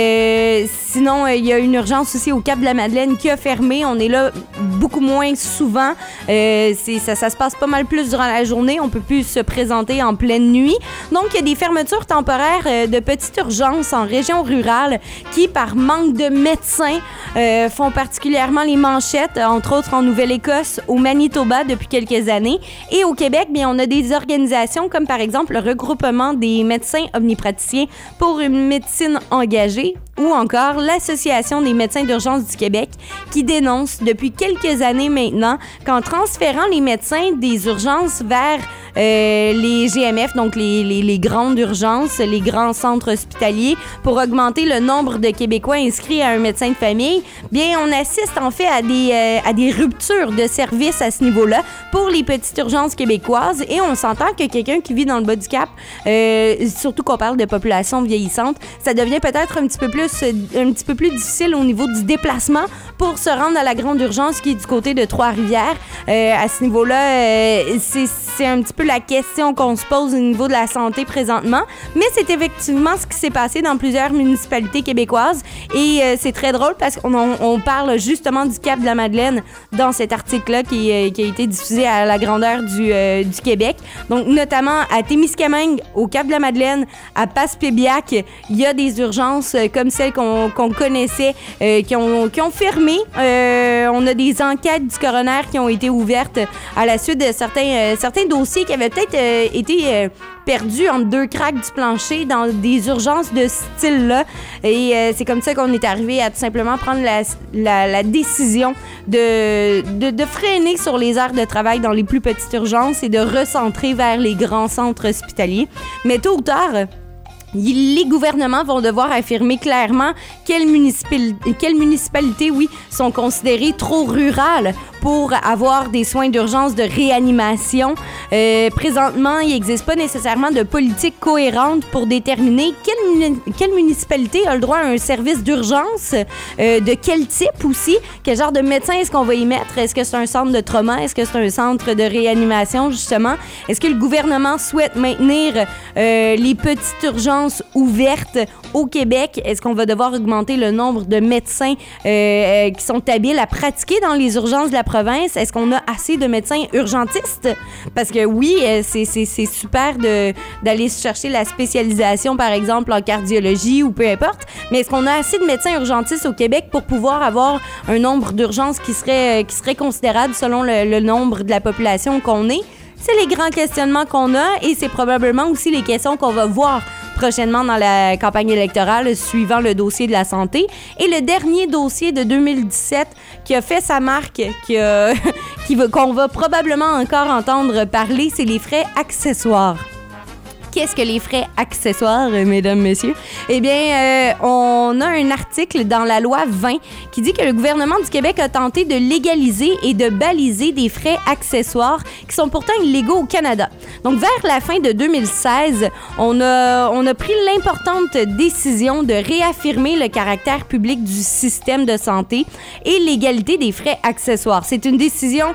Sinon, il y a une urgence aussi au Cap-de-la-Madeleine qui a fermé. On est là beaucoup moins souvent souvent. Ça se passe pas mal plus durant la journée. On peut plus se présenter en pleine nuit. Donc, il y a des fermetures temporaires de petites urgences en région rurale qui, par manque de médecins, font particulièrement les manchettes, entre autres en Nouvelle-Écosse, au Manitoba depuis quelques années. Et au Québec, bien, on a des organisations comme par exemple le regroupement des médecins omnipraticiens pour une médecine engagée ou encore l'Association des médecins d'urgence du Québec qui dénonce depuis quelques années maintenant qu'en transférant les médecins des urgences vers les GMF, donc les grandes urgences, les grands centres hospitaliers, pour augmenter le nombre de Québécois inscrits à un médecin de famille, bien, on assiste en fait à des ruptures de services à ce niveau-là pour les petites urgences québécoises et on s'entend que quelqu'un qui vit dans le bas du Cap, surtout qu'on parle de population vieillissante, ça devient peut-être un petit peu plus difficile au niveau du déplacement pour se rendre à la grande urgence qui est du côté de Trois-Rivières. À ce niveau-là, c'est un petit peu la question qu'on se pose au niveau de la santé présentement, mais c'est effectivement ce qui s'est passé dans plusieurs municipalités québécoises et c'est très drôle parce qu'on parle justement du Cap-de-la-Madeleine dans cet article-là qui a été diffusé à la grandeur du Québec. Donc, notamment à Témiscamingue, au Cap-de-la-Madeleine, à Passepébiac, il y a des urgences comme celles qu'on connaissait qui ont fermé. On a des enquêtes du coroner qui ont été ouvertes à la suite de certains dossiers qui avaient peut-être été perdus entre deux craques du plancher dans des urgences de ce style-là. Et c'est comme ça qu'on est arrivé à tout simplement prendre la décision de freiner sur les heures de travail dans les plus petites urgences et de recentrer vers les grands centres hospitaliers. Mais tôt ou tard, les gouvernements vont devoir affirmer clairement quelles municipalités, sont considérées trop rurales pour avoir des soins d'urgence de réanimation. Présentement, il n'existe pas nécessairement de politique cohérente pour déterminer quelle municipalité a le droit à un service d'urgence, de quel type aussi, quel genre de médecin est-ce qu'on va y mettre, est-ce que c'est un centre de trauma, est-ce que c'est un centre de réanimation justement, est-ce que le gouvernement souhaite maintenir les petites urgences ouvertes au Québec, est-ce qu'on va devoir augmenter le nombre de médecins qui sont habiles à pratiquer dans les urgences de la province? Est-ce qu'on a assez de médecins urgentistes? Parce que oui, c'est super d'aller chercher la spécialisation, par exemple, en cardiologie ou peu importe, mais est-ce qu'on a assez de médecins urgentistes au Québec pour pouvoir avoir un nombre d'urgences qui serait considérable selon le nombre de la population qu'on est? C'est les grands questionnements qu'on a et c'est probablement aussi les questions qu'on va voir prochainement dans la campagne électorale suivant le dossier de la santé. Et le dernier dossier de 2017 qui a fait sa marque, qu'on va probablement encore entendre parler, c'est les frais accessoires. Qu'est-ce que les frais accessoires, mesdames, messieurs? Eh bien, on a un article dans la loi 20 qui dit que le gouvernement du Québec a tenté de légaliser et de baliser des frais accessoires qui sont pourtant illégaux au Canada. Donc, vers la fin de 2016, on a pris l'importante décision de réaffirmer le caractère public du système de santé et l'égalité des frais accessoires. C'est une décision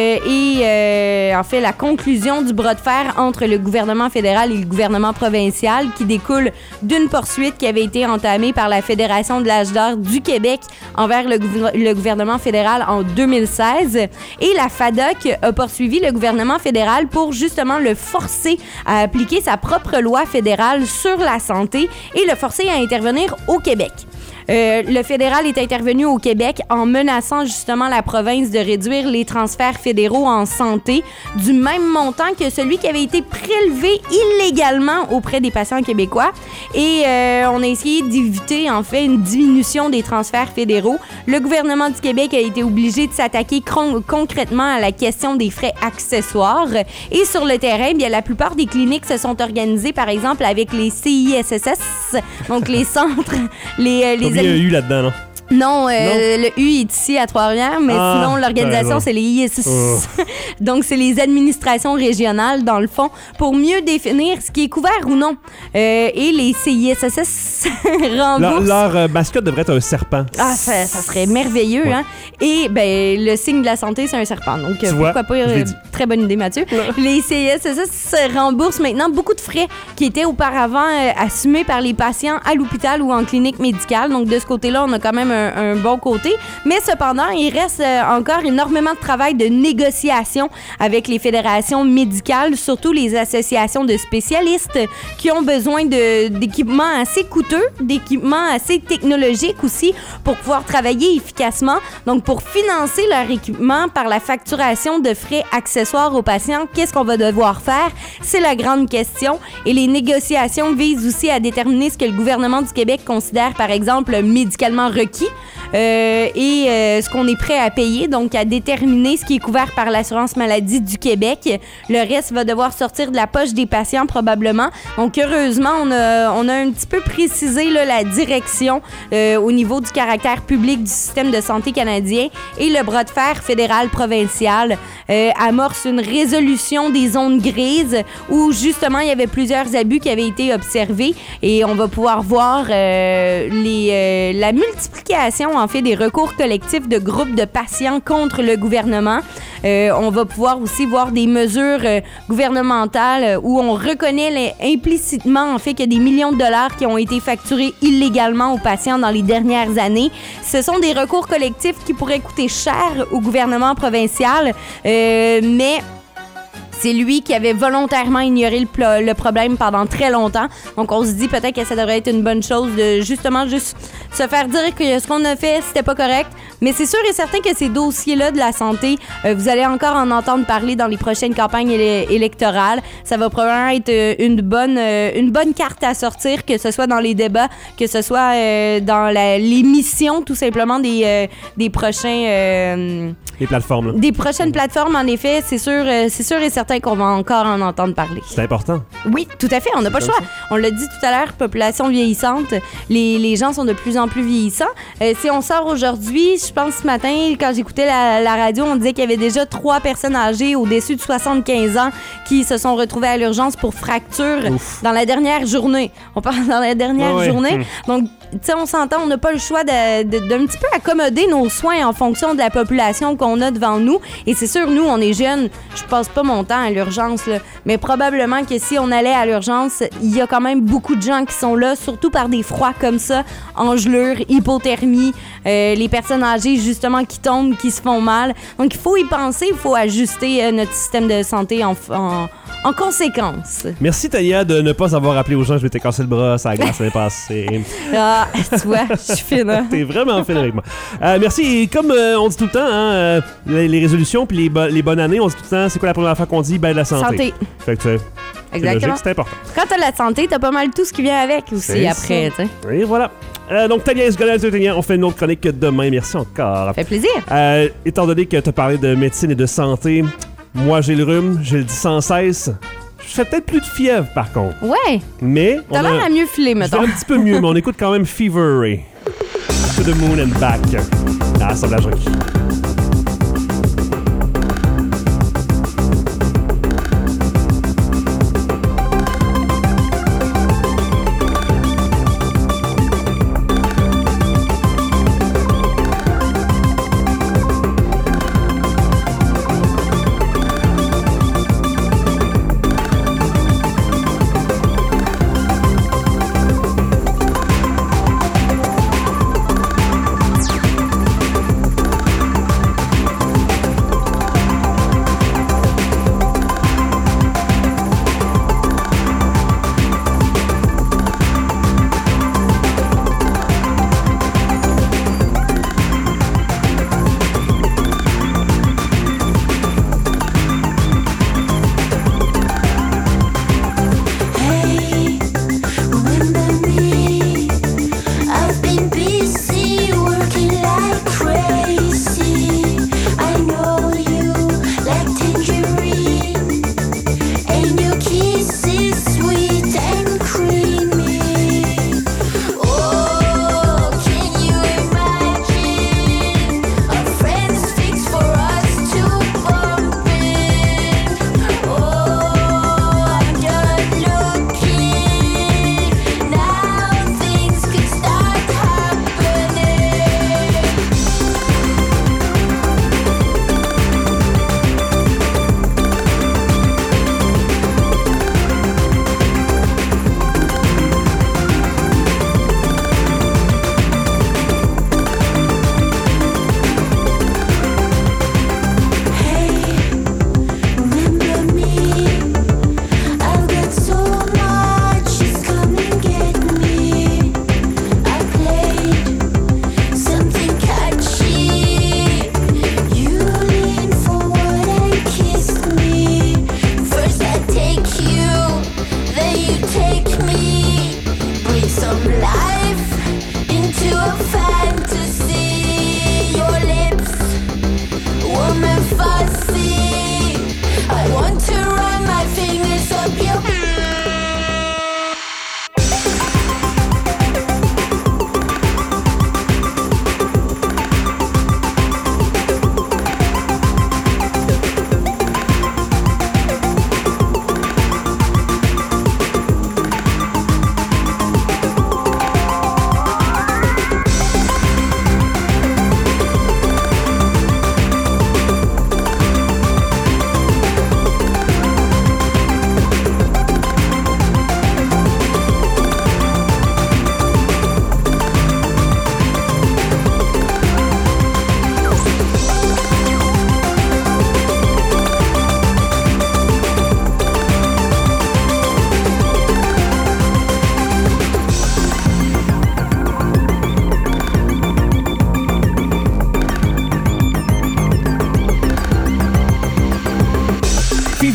en fait, la conclusion du bras de fer entre le gouvernement fédéral et le gouvernement provincial qui découle d'une poursuite qui avait été entamée par la Fédération de l'âge d'or du Québec envers le gouvernement fédéral en 2016. Et la FADOC a poursuivi le gouvernement fédéral pour justement le forcer à appliquer sa propre loi fédérale sur la santé et le forcer à intervenir au Québec. Le fédéral est intervenu au Québec en menaçant justement la province de réduire les transferts fédéraux en santé du même montant que celui qui avait été prélevé illégalement auprès des patients québécois. Et on a essayé d'éviter en fait une diminution des transferts fédéraux. Le gouvernement du Québec a été obligé de s'attaquer concrètement à la question des frais accessoires. Et sur le terrain, bien, la plupart des cliniques se sont organisées par exemple avec les CISSS, donc les centres, les il y a eu là-dedans, non? Non, le U est ici à Trois-Rivières, mais sinon, l'organisation, c'est les ISS. Donc, c'est les administrations régionales, dans le fond, pour mieux définir ce qui est couvert ou non. Et les CISSS remboursent... Leur mascotte devrait être un serpent. Ah, ça serait merveilleux, ouais. Hein? Et ben, le signe de la santé, c'est un serpent. Donc, pourquoi pas... très bonne idée, Mathieu. Ouais. Les CISSS remboursent maintenant beaucoup de frais qui étaient auparavant assumés par les patients à l'hôpital ou en clinique médicale. Donc, de ce côté-là, on a quand même un bon côté. Mais cependant, il reste encore énormément de travail de négociation avec les fédérations médicales, surtout les associations de spécialistes qui ont besoin d'équipements assez coûteux, d'équipements assez technologiques aussi pour pouvoir travailler efficacement. Donc, pour financer leur équipement par la facturation de frais accessoires aux patients, qu'est-ce qu'on va devoir faire? C'est la grande question. Et les négociations visent aussi à déterminer ce que le gouvernement du Québec considère, par exemple, médicalement requis et ce qu'on est prêt à payer, donc à déterminer ce qui est couvert par l'assurance maladie du Québec. Le reste va devoir sortir de la poche des patients probablement. Donc heureusement, on a un petit peu précisé là, la direction au niveau du caractère public du système de santé canadien et le bras de fer fédéral-provincial amorce une résolution des zones grises où justement il y avait plusieurs abus qui avaient été observés et on va pouvoir voir la multiplication en fait des recours collectifs de groupes de patients contre le gouvernement. On va pouvoir aussi voir des mesures gouvernementales où on reconnaît implicitement en fait qu'il y a des millions de dollars qui ont été facturés illégalement aux patients dans les dernières années. Ce sont des recours collectifs qui pourraient coûter cher au gouvernement provincial, mais c'est lui qui avait volontairement ignoré le problème pendant très longtemps. Donc, on se dit peut-être que ça devrait être une bonne chose de justement juste se faire dire que ce qu'on a fait, c'était pas correct. Mais c'est sûr et certain que ces dossiers-là de la santé, vous allez encore en entendre parler dans les prochaines campagnes électorales. Ça va probablement être une bonne carte à sortir, que ce soit dans les débats, que ce soit dans l'émission tout simplement des prochains... les plateformes. Là. Des prochaines plateformes, en effet, c'est sûr et certain qu'on va encore en entendre parler. C'est important. Oui, tout à fait. On n'a pas le choix. On l'a dit tout à l'heure, population vieillissante. Les gens sont de plus en plus vieillissants. Si on sort aujourd'hui, je pense ce matin, quand j'écoutais la radio, on disait qu'il y avait déjà 3 personnes âgées au-dessus de 75 ans qui se sont retrouvées à l'urgence pour fracture dans la dernière journée. On parle dans la dernière journée. Donc, tu sais, on s'entend, on n'a pas le choix d'un petit peu accommoder nos soins en fonction de la population qu'on a devant nous. Et c'est sûr, nous, on est jeunes. Je passe pas mon temps à l'urgence, là. Mais probablement que si on allait à l'urgence, il y a quand même beaucoup de gens qui sont là, surtout par des froids comme ça, engelure, hypothermie, les personnes âgées, justement, qui tombent, qui se font mal. Donc, il faut y penser, il faut ajuster notre système de santé en conséquence. Merci, Tania, de ne pas avoir appelé aux gens. Je m'étais cassé le bras, ça a glace l'année passée. Ah, tu vois, je suis fine. Hein? T'es vraiment fine avec moi. Merci. Et comme on dit tout le temps, hein, les résolutions puis les bonnes années, on dit tout le temps, c'est quoi la première fois qu'on dit? Ben, la santé. Fait que exactement. C'est important. Quand t'as la santé, t'as pas mal tout ce qui vient avec aussi c'est après. Et voilà. Donc, Tania Esgolin, on fait une autre chronique demain. Merci encore. Ça fait plaisir. Étant donné que t'as parlé de médecine et de santé, moi, j'ai le rhume, je le dis sans cesse. Je fais peut-être plus de fièvre, par contre. Ouais. Mais... T'as l'air à mieux filer, mettons. Un petit peu mieux, mais on écoute quand même Fever Ray. To the Moon and Back. Ah, ça de la jolie.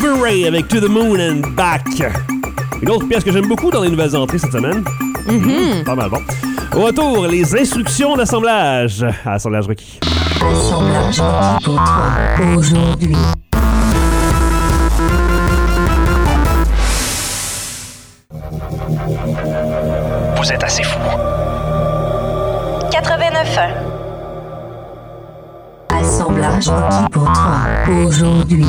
Silver Ray avec To the Moon and Back. Une autre pièce que j'aime beaucoup dans les nouvelles entrées cette semaine. Pas mal bon. Au retour, les instructions d'assemblage. Assemblage requis. Assemblage requis pour toi aujourd'hui. Vous êtes assez fou. 89.1. Assemblage requis pour toi aujourd'hui.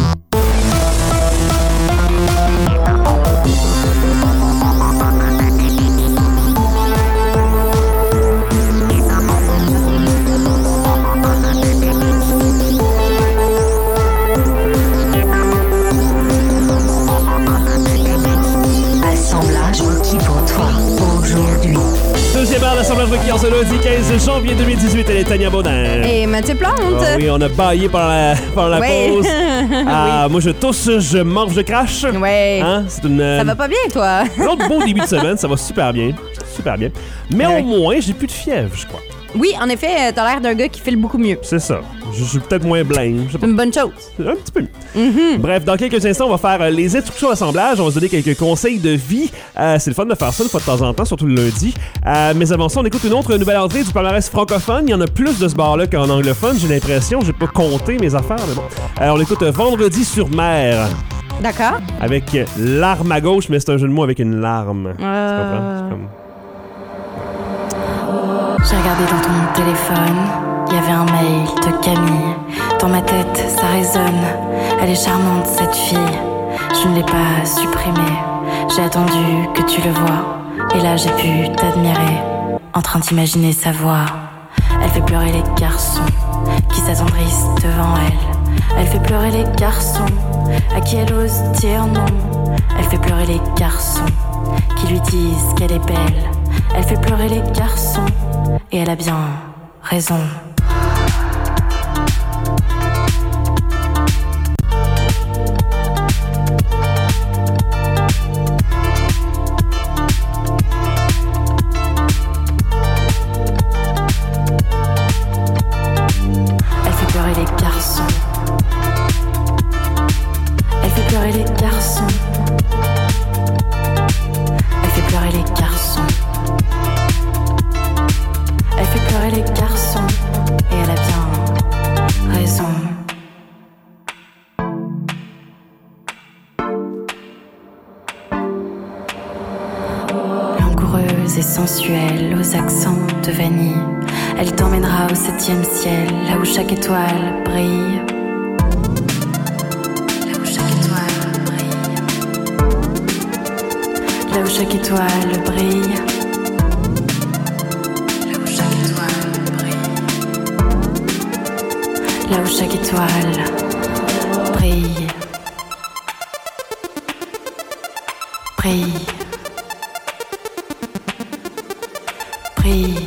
Deuxième heure d'assemblage requis en ce lundi 15 janvier 2018. Elle est Tania Baudin. Et Mathieu Plante. Ah oui, on a baillé pendant la pause. Ah, oui. Moi, je tousse, je mange, je crache. Oui. Hein? C'est une, ça va pas bien, toi? Un autre beau début de semaine, ça va super bien. Super bien. Mais au moins, j'ai plus de fièvre, je crois. Oui, en effet, t'as l'air d'un gars qui file beaucoup mieux. C'est ça. Je suis peut-être moins blême. C'est une bonne chose. Un petit peu mieux. Bref, dans quelques instants, on va faire les instructions d'assemblage. On va se donner quelques conseils de vie. C'est le fun de faire ça une fois de temps en temps, surtout le lundi. Mais avant ça, on écoute une autre nouvelle entrée du palmarès francophone. Il y en a plus de ce bar-là qu'en anglophone, j'ai l'impression. J'ai pas compté mes affaires, mais bon. On écoute Vendredi sur mer. D'accord. Avec l'arme à gauche, mais c'est un jeu de mots avec une larme. Tu comprends? C'est comme... J'ai regardé dans ton téléphone, il y avait un mail de Camille. Dans ma tête, ça résonne. Elle est charmante, cette fille. Je ne l'ai pas supprimée. J'ai attendu que tu le vois. Et là, j'ai pu t'admirer, en train d'imaginer sa voix. Elle fait pleurer les garçons qui s'attendrissent devant elle. Elle fait pleurer les garçons à qui elle ose dire non. Elle fait pleurer les garçons qui lui disent qu'elle est belle. Elle fait pleurer les garçons et elle a bien raison. Elle fait pleurer les garçons. Elle fait pleurer les garçons. Elle fait pleurer les garçons. Elle fait pleurer les garçons et elle a bien raison. Langoureuse et sensuelle aux accents de vanille, elle t'emmènera au 7e ciel, là où chaque étoile brille. Là où chaque étoile brille. Là où chaque étoile brille. Là où chaque étoile brille, brille, brille,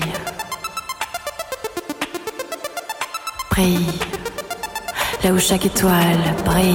brille. Là où chaque étoile brille.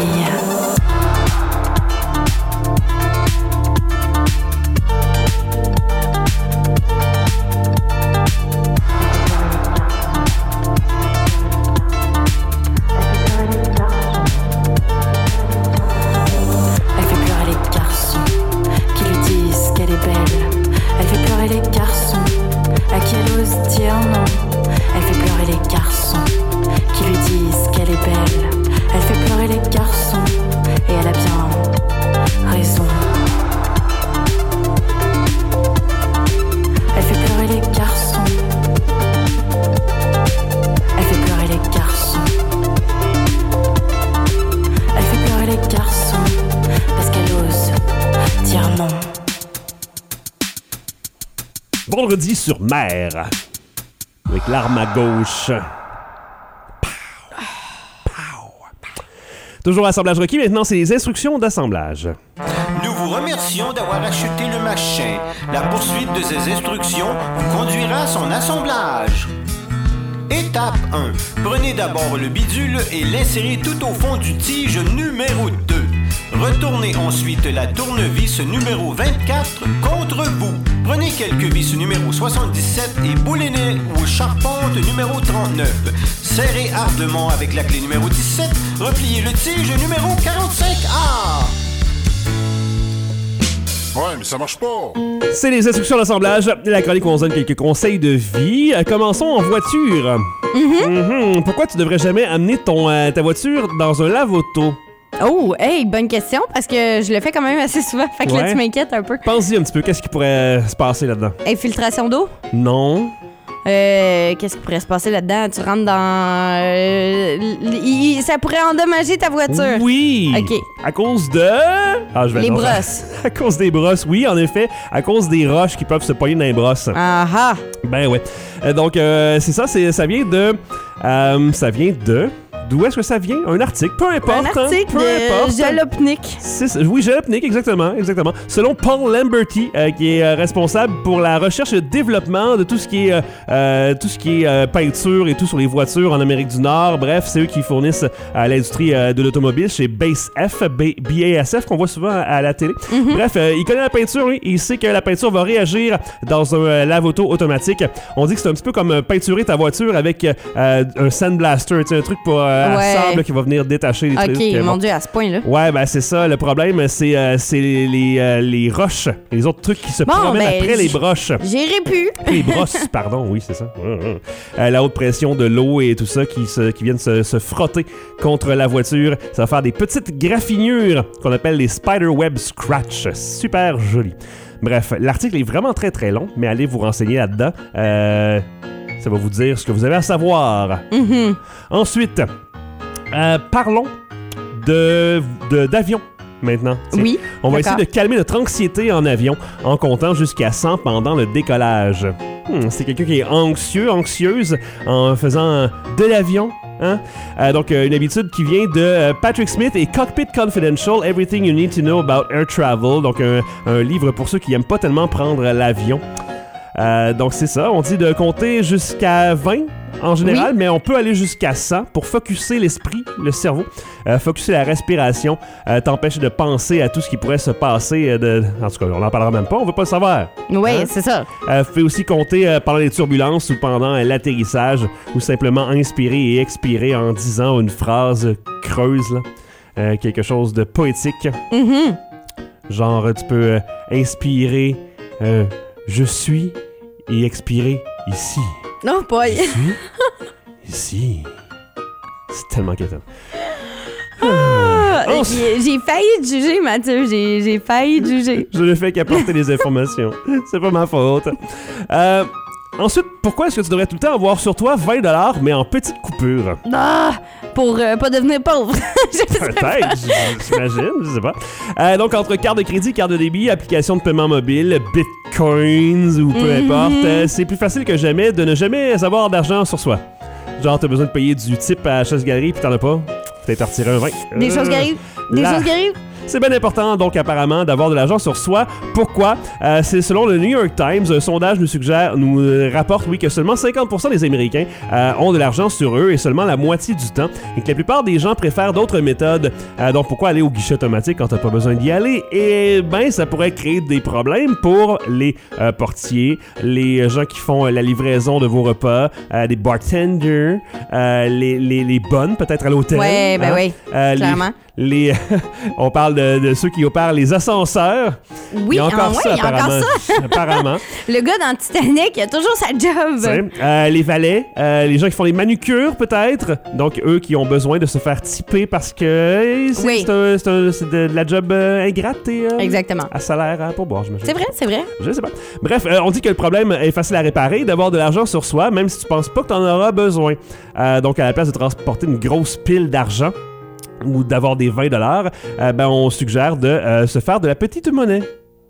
Vendredi sur mer. Avec l'arme à gauche. Toujours assemblage requis, maintenant c'est les instructions d'assemblage. Nous vous remercions d'avoir acheté le machin. La poursuite de ces instructions vous conduira à son assemblage. Étape 1. Prenez d'abord le bidule et l'insérez tout au fond du tige numéro 2. Retournez ensuite la tournevis numéro 24 contre vous. Prenez quelques vis numéro 77 et boulonnez ou charpente numéro 39. Serrez ardemment avec la clé numéro 17. Repliez le tige numéro 45A. Ouais, mais ça marche pas. C'est les instructions d'assemblage. La chronique où on se donne quelques conseils de vie. Commençons en voiture. Pourquoi tu devrais jamais amener ta voiture dans un lave-auto? Oh, hey, bonne question, parce que je le fais quand même assez souvent. Fait que là, tu m'inquiètes un peu. Pense-y un petit peu. Qu'est-ce qui pourrait se passer là-dedans? Infiltration d'eau? Non. Qu'est-ce qui pourrait se passer là-dedans? Tu rentres dans... ça pourrait endommager ta voiture. Oui! OK. À cause de... Les brosses. À cause des brosses, oui, en effet. À cause des roches qui peuvent se pogner dans les brosses. Ah ah! Ben ouais. Donc, c'est ça, ça vient de... D'où est-ce que ça vient? Un article, peu importe. Un article de Jalopnik. Oui, Jalopnik, exactement. Selon Paul Lamberty, qui est responsable pour la recherche et le développement de tout ce qui est peinture et tout sur les voitures en Amérique du Nord. Bref, c'est eux qui fournissent à l'industrie de l'automobile chez BASF, qu'on voit souvent à la télé. Bref, il connaît la peinture, lui, et il sait que la peinture va réagir dans un lave-auto automatique. On dit que c'est un petit peu comme peinturer ta voiture avec un sandblaster, un truc pour... sable qui va venir détacher les trucs. OK, mon Dieu, à ce point-là. Ouais, ben c'est ça. Le problème, c'est les roches, les autres trucs qui se promènent après les broches. J'irai plus. Les brosses, pardon, oui, c'est ça. La haute pression de l'eau et tout ça qui viennent se frotter contre la voiture. Ça va faire des petites graffinures qu'on appelle les spiderweb scratch. Super joli. Bref, l'article est vraiment très très long, mais allez vous renseigner là-dedans. Ça va vous dire ce que vous avez à savoir. Ensuite, parlons d'avion maintenant. Oui. On va essayer de calmer notre anxiété en avion en comptant jusqu'à 100 pendant le décollage. C'est quelqu'un qui est anxieuse en faisant de l'avion. Hein? Donc, une habitude qui vient de Patrick Smith et Cockpit Confidential, Everything You Need to Know About Air Travel. Donc, un livre pour ceux qui n'aiment pas tellement prendre l'avion. Donc, c'est ça. On dit de compter jusqu'à 20 en général, mais on peut aller jusqu'à 100 pour focusser l'esprit, le cerveau, focusser la respiration, t'empêcher de penser à tout ce qui pourrait se passer. En tout cas, on n'en parlera même pas, on veut pas le savoir. Oui, c'est ça. Fait aussi compter pendant les turbulences ou pendant l'atterrissage, ou simplement inspirer et expirer en disant une phrase creuse, là. Quelque chose de poétique. Genre, tu peux inspirer je suis et expirer ici. Non, pas. Ici. C'est tellement quétaine. J'ai failli te juger, Mathieu. J'ai failli te juger. Je ne fais qu'apporter des informations. C'est pas ma faute. Ensuite, pourquoi est-ce que tu devrais tout le temps avoir sur toi 20$, mais en petites coupures? Pour pas devenir pauvre. Peut-être, j'imagine, je sais pas. Donc, entre carte de crédit, carte de débit, application de paiement mobile, bitcoins ou peu importe, c'est plus facile que jamais de ne jamais avoir d'argent sur soi. Genre, t'as besoin de payer du type à chasse-galerie puis t'en as pas. Peut-être retirer un 20. Des choses qui arrivent. C'est bien important, donc, apparemment, d'avoir de l'argent sur soi. Pourquoi? C'est selon le New York Times, un sondage nous rapporte, oui, que seulement 50% des Américains ont de l'argent sur eux et seulement la moitié du temps. Et que la plupart des gens préfèrent d'autres méthodes. Donc, pourquoi aller au guichet automatique quand t'as pas besoin d'y aller? Et ben, ça pourrait créer des problèmes pour les portiers, les gens qui font la livraison de vos repas, les bartenders, les bonnes, peut-être à l'hôtel. Ouais, ben oui, clairement. On parle de ceux qui opèrent les ascenseurs. Oui, il y a encore ça, apparemment. Apparemment. Le gars dans Titanic, il a toujours sa job. Les valets, les gens qui font les manucures, peut-être. Donc, eux qui ont besoin de se faire typer parce que c'est de la job ingrate et exactement. À salaire pour boire, j'imagine. C'est vrai. Je sais pas. Bref, on dit que le problème est facile à réparer, d'avoir de l'argent sur soi, même si tu penses pas que tu en auras besoin. Donc, à la place de transporter une grosse pile d'argent, ou d'avoir des 20$, on suggère de se faire de la petite monnaie.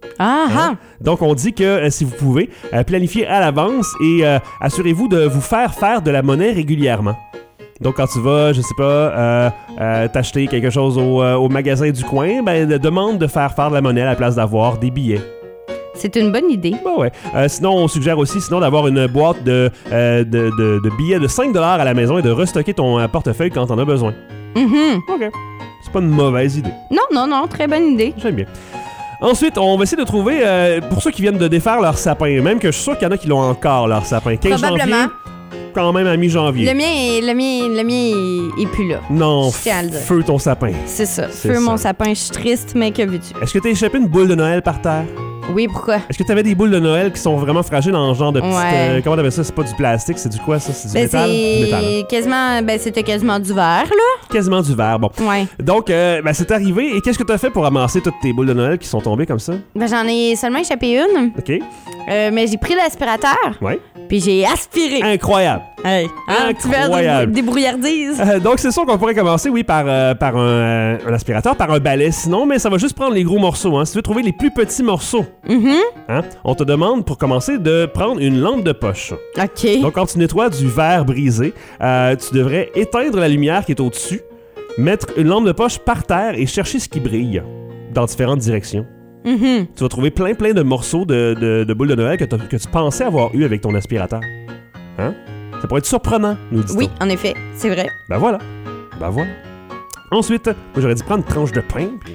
Donc, on dit que si vous pouvez, planifier à l'avance et assurez-vous de vous faire de la monnaie régulièrement. Donc, quand tu vas, je sais pas, t'acheter quelque chose au magasin du coin, demande de faire de la monnaie à la place d'avoir des billets. C'est une bonne idée. Sinon, on suggère aussi d'avoir une boîte de billets de 5$ à la maison et de restocker ton portefeuille quand t'en as besoin. OK. C'est pas une mauvaise idée. Non, très bonne idée. J'aime bien. Ensuite, on va essayer de trouver, pour ceux qui viennent de défaire leur sapin, même que je suis sûr qu'il y en a qui l'ont encore, leur sapin. 15 Probablement. janvier, quand même à mi-janvier. Le mien est plus là. Non, Je tiens à le dire. feu ton sapin. C'est ça. Feu mon sapin, je suis triste, mais que veux-tu? Est-ce que t'as échappé une boule de Noël par terre? Oui, pourquoi? Est-ce que t'avais des boules de Noël qui sont vraiment fragiles en genre de petites... Ouais. comment t'appelles ça? C'est pas du plastique, c'est du quoi, ça? C'est du métal? Du métal. C'était quasiment du verre, là. Quasiment du verre, bon. Ouais. Donc, c'est arrivé. Et qu'est-ce que t'as fait pour ramasser toutes tes boules de Noël qui sont tombées comme ça? J'en ai seulement échappé une. OK. Mais j'ai pris l'aspirateur. Ouais. Puis j'ai aspiré. Incroyable. Hey. Un petit verre de débrouillardise. Donc, c'est sûr qu'on pourrait commencer, oui, par un aspirateur, par un balai, sinon, mais ça va juste prendre les gros morceaux. Hein. Si tu veux trouver les plus petits morceaux, hein, on te demande, pour commencer, de prendre une lampe de poche. OK. Donc, quand tu nettoies du verre brisé, tu devrais éteindre la lumière qui est au-dessus, mettre une lampe de poche par terre et chercher ce qui brille dans différentes directions. Tu vas trouver plein de morceaux de boules de Noël que tu pensais avoir eu avec ton aspirateur. Hein? Ça pourrait être surprenant, nous dit-on. Oui, en effet, c'est vrai. Ben voilà. Ensuite, moi j'aurais dû prendre une tranche de pain. Puis...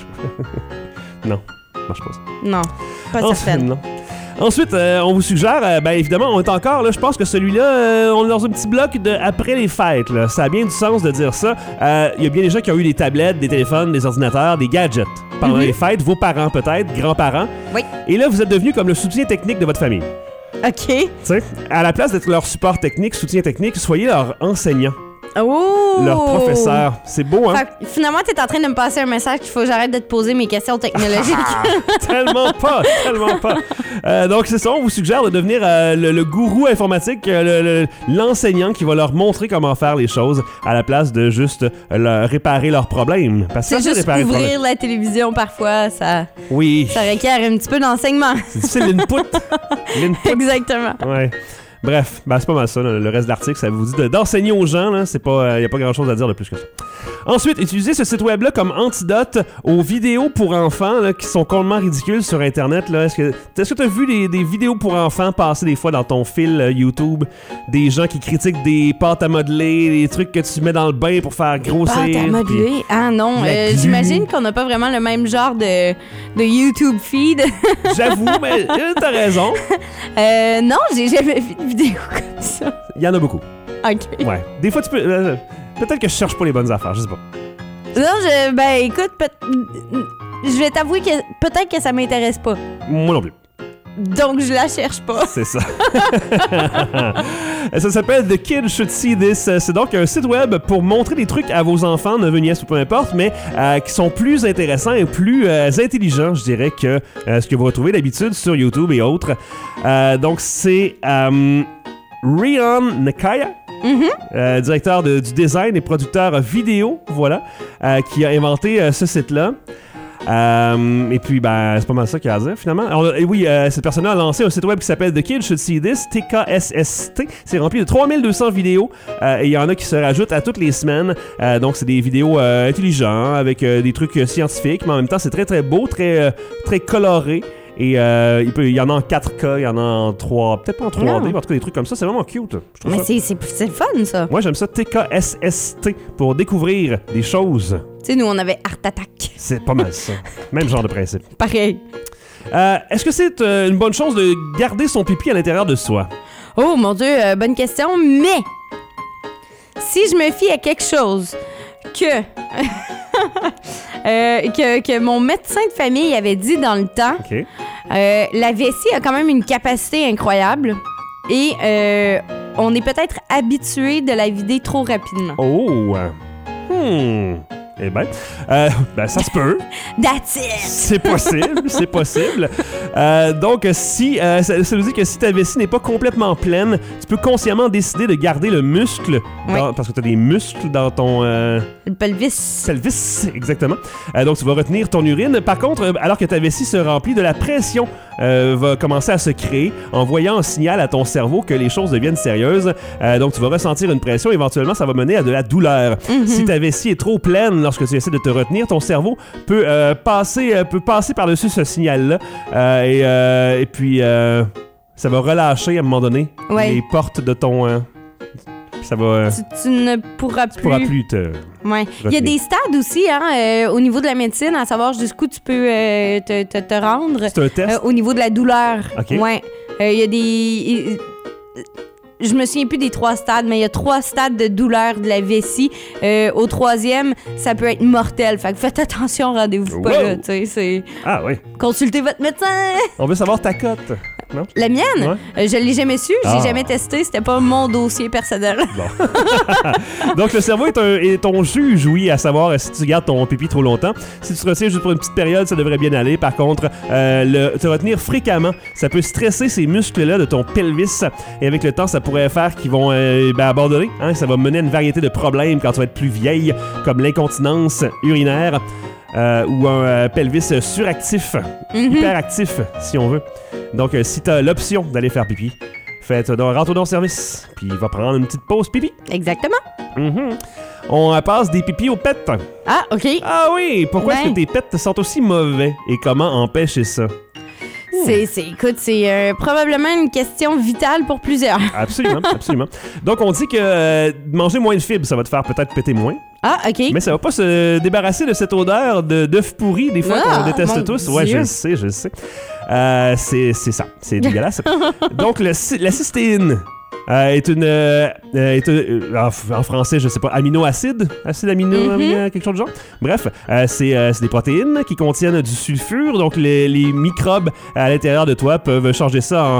Non, marche pas ça. Non, pas certaine. Non. Ensuite, on vous suggère, évidemment, on est encore, là, je pense que celui-là, on est dans un petit bloc de après les fêtes. Là. Ça a bien du sens de dire ça. Il y a bien des gens qui ont eu des tablettes, des téléphones, des ordinateurs, des gadgets pendant les fêtes, vos parents peut-être, grands-parents. Oui. Et là, vous êtes devenus comme le soutien technique de votre famille. OK. Tu sais, à la place d'être leur support technique, soutien technique, soyez leur enseignant. Oh! Leur professeur. C'est beau, hein? Fait que, finalement, t'es en train de me passer un message qu'il faut que j'arrête de te poser mes questions technologiques. Tellement pas. Donc, c'est ça, on vous suggère de devenir le gourou informatique, l'enseignant qui va leur montrer comment faire les choses à la place de juste réparer leurs problèmes. Parce que c'est juste ouvrir la télévision parfois, ça requiert un petit peu d'enseignement. C'est difficile, l'input. Exactement. Ouais. Bref, c'est pas mal ça. Là. Le reste de l'article, ça vous dit d'enseigner aux gens. Il n'y a pas grand-chose à dire de plus que ça. Ensuite, utilisez ce site web-là comme antidote aux vidéos pour enfants là, qui sont complètement ridicules sur Internet. Là. Est-ce que tu as vu des vidéos pour enfants passer des fois dans ton fil YouTube? Des gens qui critiquent des pâtes à modeler, des trucs que tu mets dans le bain pour faire grossir. Pâtes à modeler? Ah non, j'imagine qu'on n'a pas vraiment le même genre de YouTube feed. J'avoue, mais t'as raison. Non, j'ai jamais vu de vidéo comme ça. Il y en a beaucoup. OK. Ouais. Des fois, tu peux... peut-être que je cherche pas les bonnes affaires, je sais pas. Non, écoute, je vais t'avouer que peut-être que ça m'intéresse pas. Moi non plus. Donc, je la cherche pas. C'est ça. Ça s'appelle The Kid Should See This. C'est donc un site web pour montrer des trucs à vos enfants, neveux, nièces ou peu importe, mais qui sont plus intéressants et plus intelligents, je dirais, que ce que vous retrouvez d'habitude sur YouTube et autres. Donc, c'est Ryan Nakaya. Directeur du design et producteur vidéo, voilà, qui a inventé ce site-là. Et puis, c'est pas mal ça qu'il y a à dire, finalement. Alors, et oui, cette personne-là a lancé un site web qui s'appelle The Kid Should See This, TKSST. C'est rempli de 3200 vidéos et il y en a qui se rajoutent à toutes les semaines. Donc, c'est des vidéos intelligentes avec des trucs scientifiques, mais en même temps, c'est très, très beau, très, très coloré. Et il y en a en 4K, il y en a en 3, peut-être pas en 3D, mais en tout cas des trucs comme ça, c'est vraiment cute. Mais c'est le fun, ça. Moi, j'aime ça, TKSST, pour découvrir des choses. Tu sais, nous, on avait Art Attack. C'est pas mal ça. Même genre de principe. Pareil. Est-ce que c'est une bonne chose de garder son pipi à l'intérieur de soi? Oh, mon Dieu, bonne question, mais si je me fie à quelque chose que mon médecin de famille avait dit dans le temps, la vessie a quand même une capacité incroyable et on est peut-être habitué de la vider trop rapidement. Oh! Eh ben, ça se peut. That's it! C'est possible. Donc, si ça veut dire que si ta vessie n'est pas complètement pleine, tu peux consciemment décider de garder le muscle, parce que tu as des muscles dans ton... le pelvis. Pelvis, exactement. Donc, tu vas retenir ton urine. Par contre, alors que ta vessie se remplit, de la pression va commencer à se créer, envoyant un signal à ton cerveau que les choses deviennent sérieuses. Donc, tu vas ressentir une pression. Éventuellement, ça va mener à de la douleur. Si ta vessie est trop pleine, lorsque tu essaies de te retenir, ton cerveau peut passer par-dessus ce signal-là et puis ça va relâcher à un moment donné les portes de ton... ça va... Tu ne pourras plus... Tu pourras plus te... Ouais. Il y a des stades aussi, au niveau de la médecine, à savoir jusqu'où tu peux te rendre. C'est un test? Au niveau de la douleur. OK. Ouais. Il y a des... Je me souviens plus des 3 stades, mais il y a 3 stades de douleur de la vessie. Au 3e, ça peut être mortel. Fait que faites attention, rendez-vous pas là. C'est... Ah oui. Consultez votre médecin. On veut savoir ta cote. Non? La mienne? Ouais. Je l'ai jamais su, j'ai jamais testé, c'était pas mon dossier personnel. Bon. Donc, le cerveau est ton juge, oui, à savoir si tu gardes ton pipi trop longtemps. Si tu te retiens juste pour une petite période, ça devrait bien aller. Par contre, te retenir fréquemment, ça peut stresser ces muscles-là de ton pelvis. Et avec le temps, ça pourrait faire qu'ils vont abandonner. Hein? Ça va mener à une variété de problèmes quand tu vas être plus vieille, comme l'incontinence urinaire. Ou un pelvis suractif, hyperactif, si on veut. Donc, si tu as l'option d'aller faire pipi, rentre dans le service, puis va prendre une petite pause pipi. Exactement. On passe des pipis aux pets. Ah, OK. Ah oui, pourquoi est-ce que tes pets sont aussi mauvais et comment empêcher ça? Écoute, c'est probablement une question vitale pour plusieurs. Absolument, absolument. Donc, on dit que manger moins de fibres, ça va te faire peut-être péter moins. Ah, OK. Mais ça va pas se débarrasser de cette odeur d'œuf pourri, des fois, qu'on déteste tous. Dieu. Ouais, je le sais. C'est ça. C'est dégueulasse. Donc, la cystéine est en français, je sais pas, acide amino, quelque chose de genre. Bref, c'est des protéines qui contiennent du sulfure, donc les microbes à l'intérieur de toi peuvent changer ça en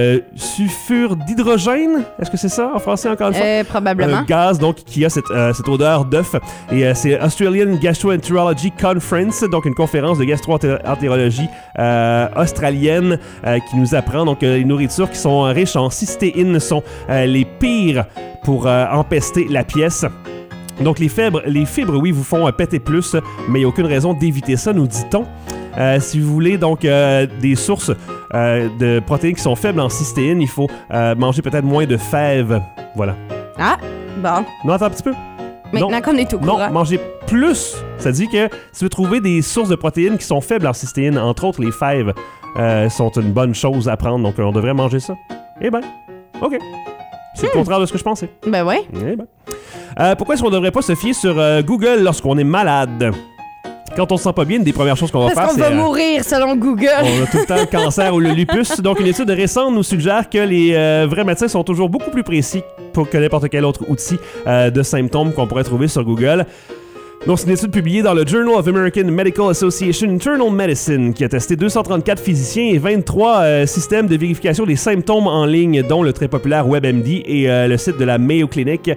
sulfure d'hydrogène. Est-ce que c'est ça en français encore une fois? Probablement. Un gaz donc qui a cette odeur d'œuf. Et c'est Australian Gastroenterology Conference, donc une conférence de gastroentérologie australienne qui nous apprend donc les nourritures qui sont riches en cystéine sont les pires pour empester la pièce. Donc les fibres, oui, vous font péter plus, mais il n'y a aucune raison d'éviter ça, nous dit-on. Si vous voulez donc des sources de protéines qui sont faibles en cystéine, il faut manger peut-être moins de fèves. Voilà. Ah, bon. Non, attends un petit peu. Maintenant qu'on est au courant. Non, manger plus. Ça dit que si vous trouvez des sources de protéines qui sont faibles en cystéine, entre autres les fèves, sont une bonne chose à prendre, donc on devrait manger ça. Eh ben, OK. C'est le contraire de ce que je pensais. Ben ouais. Eh ben. Pourquoi est-ce qu'on ne devrait pas se fier sur Google lorsqu'on est malade? Quand on se sent pas bien, une des premières choses qu'on va faire, c'est... Parce qu'on va mourir, selon Google. On a tout le temps le cancer ou le lupus. Donc, une étude récente nous suggère que les vrais médecins sont toujours beaucoup plus précis que n'importe quel autre outil de symptômes qu'on pourrait trouver sur Google. Donc, c'est une étude publiée dans le Journal of American Medical Association Internal Medicine qui a testé 234 physiciens et 23 systèmes de vérification des symptômes en ligne, dont le très populaire WebMD et le site de la Mayo Clinic.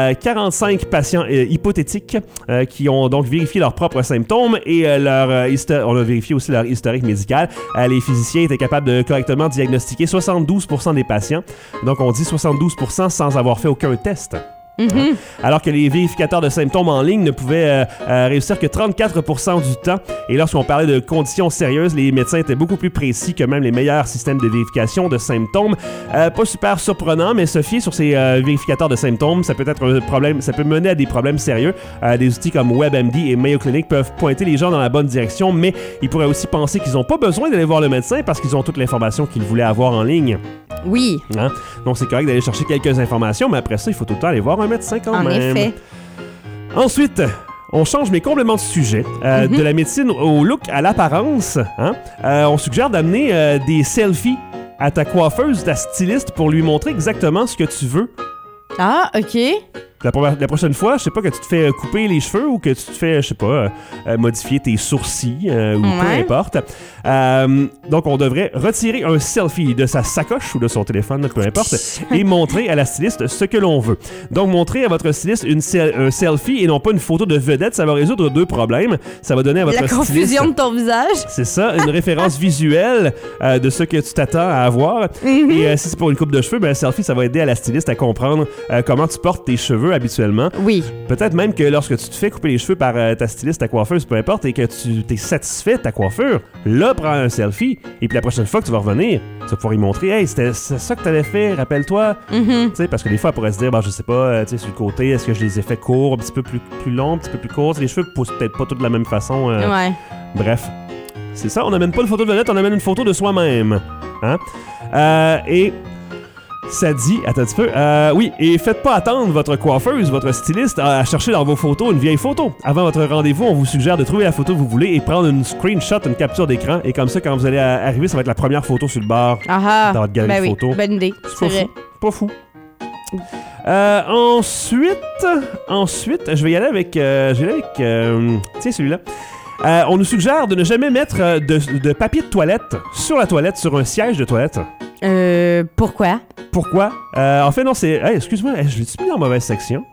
45 patients hypothétiques qui ont donc vérifié leurs propres symptômes et on a vérifié aussi leur historique médical. Les physiciens étaient capables de correctement diagnostiquer 72% des patients. Donc, on dit 72% sans avoir fait aucun test. Alors que les vérificateurs de symptômes en ligne ne pouvaient réussir que 34% du temps. Et lorsqu'on parlait de conditions sérieuses, les médecins étaient beaucoup plus précis que même les meilleurs systèmes de vérification de symptômes. Pas super surprenant, mais se fier sur ces vérificateurs de symptômes, ça peut être un problème, ça peut mener à des problèmes sérieux. Des outils comme WebMD et Mayo Clinic peuvent pointer les gens dans la bonne direction, mais ils pourraient aussi penser qu'ils n'ont pas besoin d'aller voir le médecin parce qu'ils ont toute l'information qu'ils voulaient avoir en ligne. Oui. Hein? Donc c'est correct d'aller chercher quelques informations, mais après ça, il faut tout le temps aller voir un médecin quand même. En effet. Ensuite, on change mais complètement de sujet. De la médecine au look, à l'apparence. Hein? On suggère d'amener des selfies à ta coiffeuse, ta styliste, pour lui montrer exactement ce que tu veux. Ah, OK. La prochaine fois, je sais pas, que tu te fais couper les cheveux ou que tu te fais, je sais pas, modifier tes sourcils ou peu importe. Donc, on devrait retirer un selfie de sa sacoche ou de son téléphone, peu importe, et montrer à la styliste ce que l'on veut. Donc, montrer à votre styliste un selfie et non pas une photo de vedette, ça va résoudre 2 problèmes. Ça va donner à votre styliste... La confusion de ton visage. C'est ça, une référence visuelle de ce que tu t'attends à avoir. Et si c'est pour une coupe de cheveux, ben, un selfie, ça va aider à la styliste à comprendre comment tu portes tes cheveux habituellement. Oui. Peut-être même que lorsque tu te fais couper les cheveux par ta styliste, ta coiffeuse, peu importe, et que tu t'es satisfait de ta coiffure, là, prends un selfie, et puis la prochaine fois que tu vas revenir, tu vas pouvoir y montrer, hey, c'est ça que t'avais fait, rappelle-toi. Tu sais, parce que des fois, elle pourrait se dire, je sais pas, tu sais, sur le côté, est-ce que je les ai fait courts, un petit peu plus longs, un petit peu plus courts, les cheveux poussent peut-être pas tous de la même façon. Ouais. Bref. C'est ça, on n'amène pas une photo de vedette, on amène une photo de soi-même. Hein? Et Ça dit, attends un petit peu. Oui, et faites pas attendre votre coiffeuse, votre styliste à chercher dans vos photos une vieille photo. Avant votre rendez-vous, on vous suggère de trouver la photo que vous voulez et prendre une screenshot, une capture d'écran. Et comme ça, quand vous allez arriver, ça va être la première photo sur le bar dans votre galerie de photos. Bonne idée, c'est vrai. Pas fou. Ensuite, je vais y aller avec... tiens, celui-là. On nous suggère de ne jamais mettre de papier de toilette sur la toilette, sur un siège de toilette. Pourquoi? En fait, non, c'est... Hey, excuse-moi, je l'ai-tu mis dans la mauvaise section?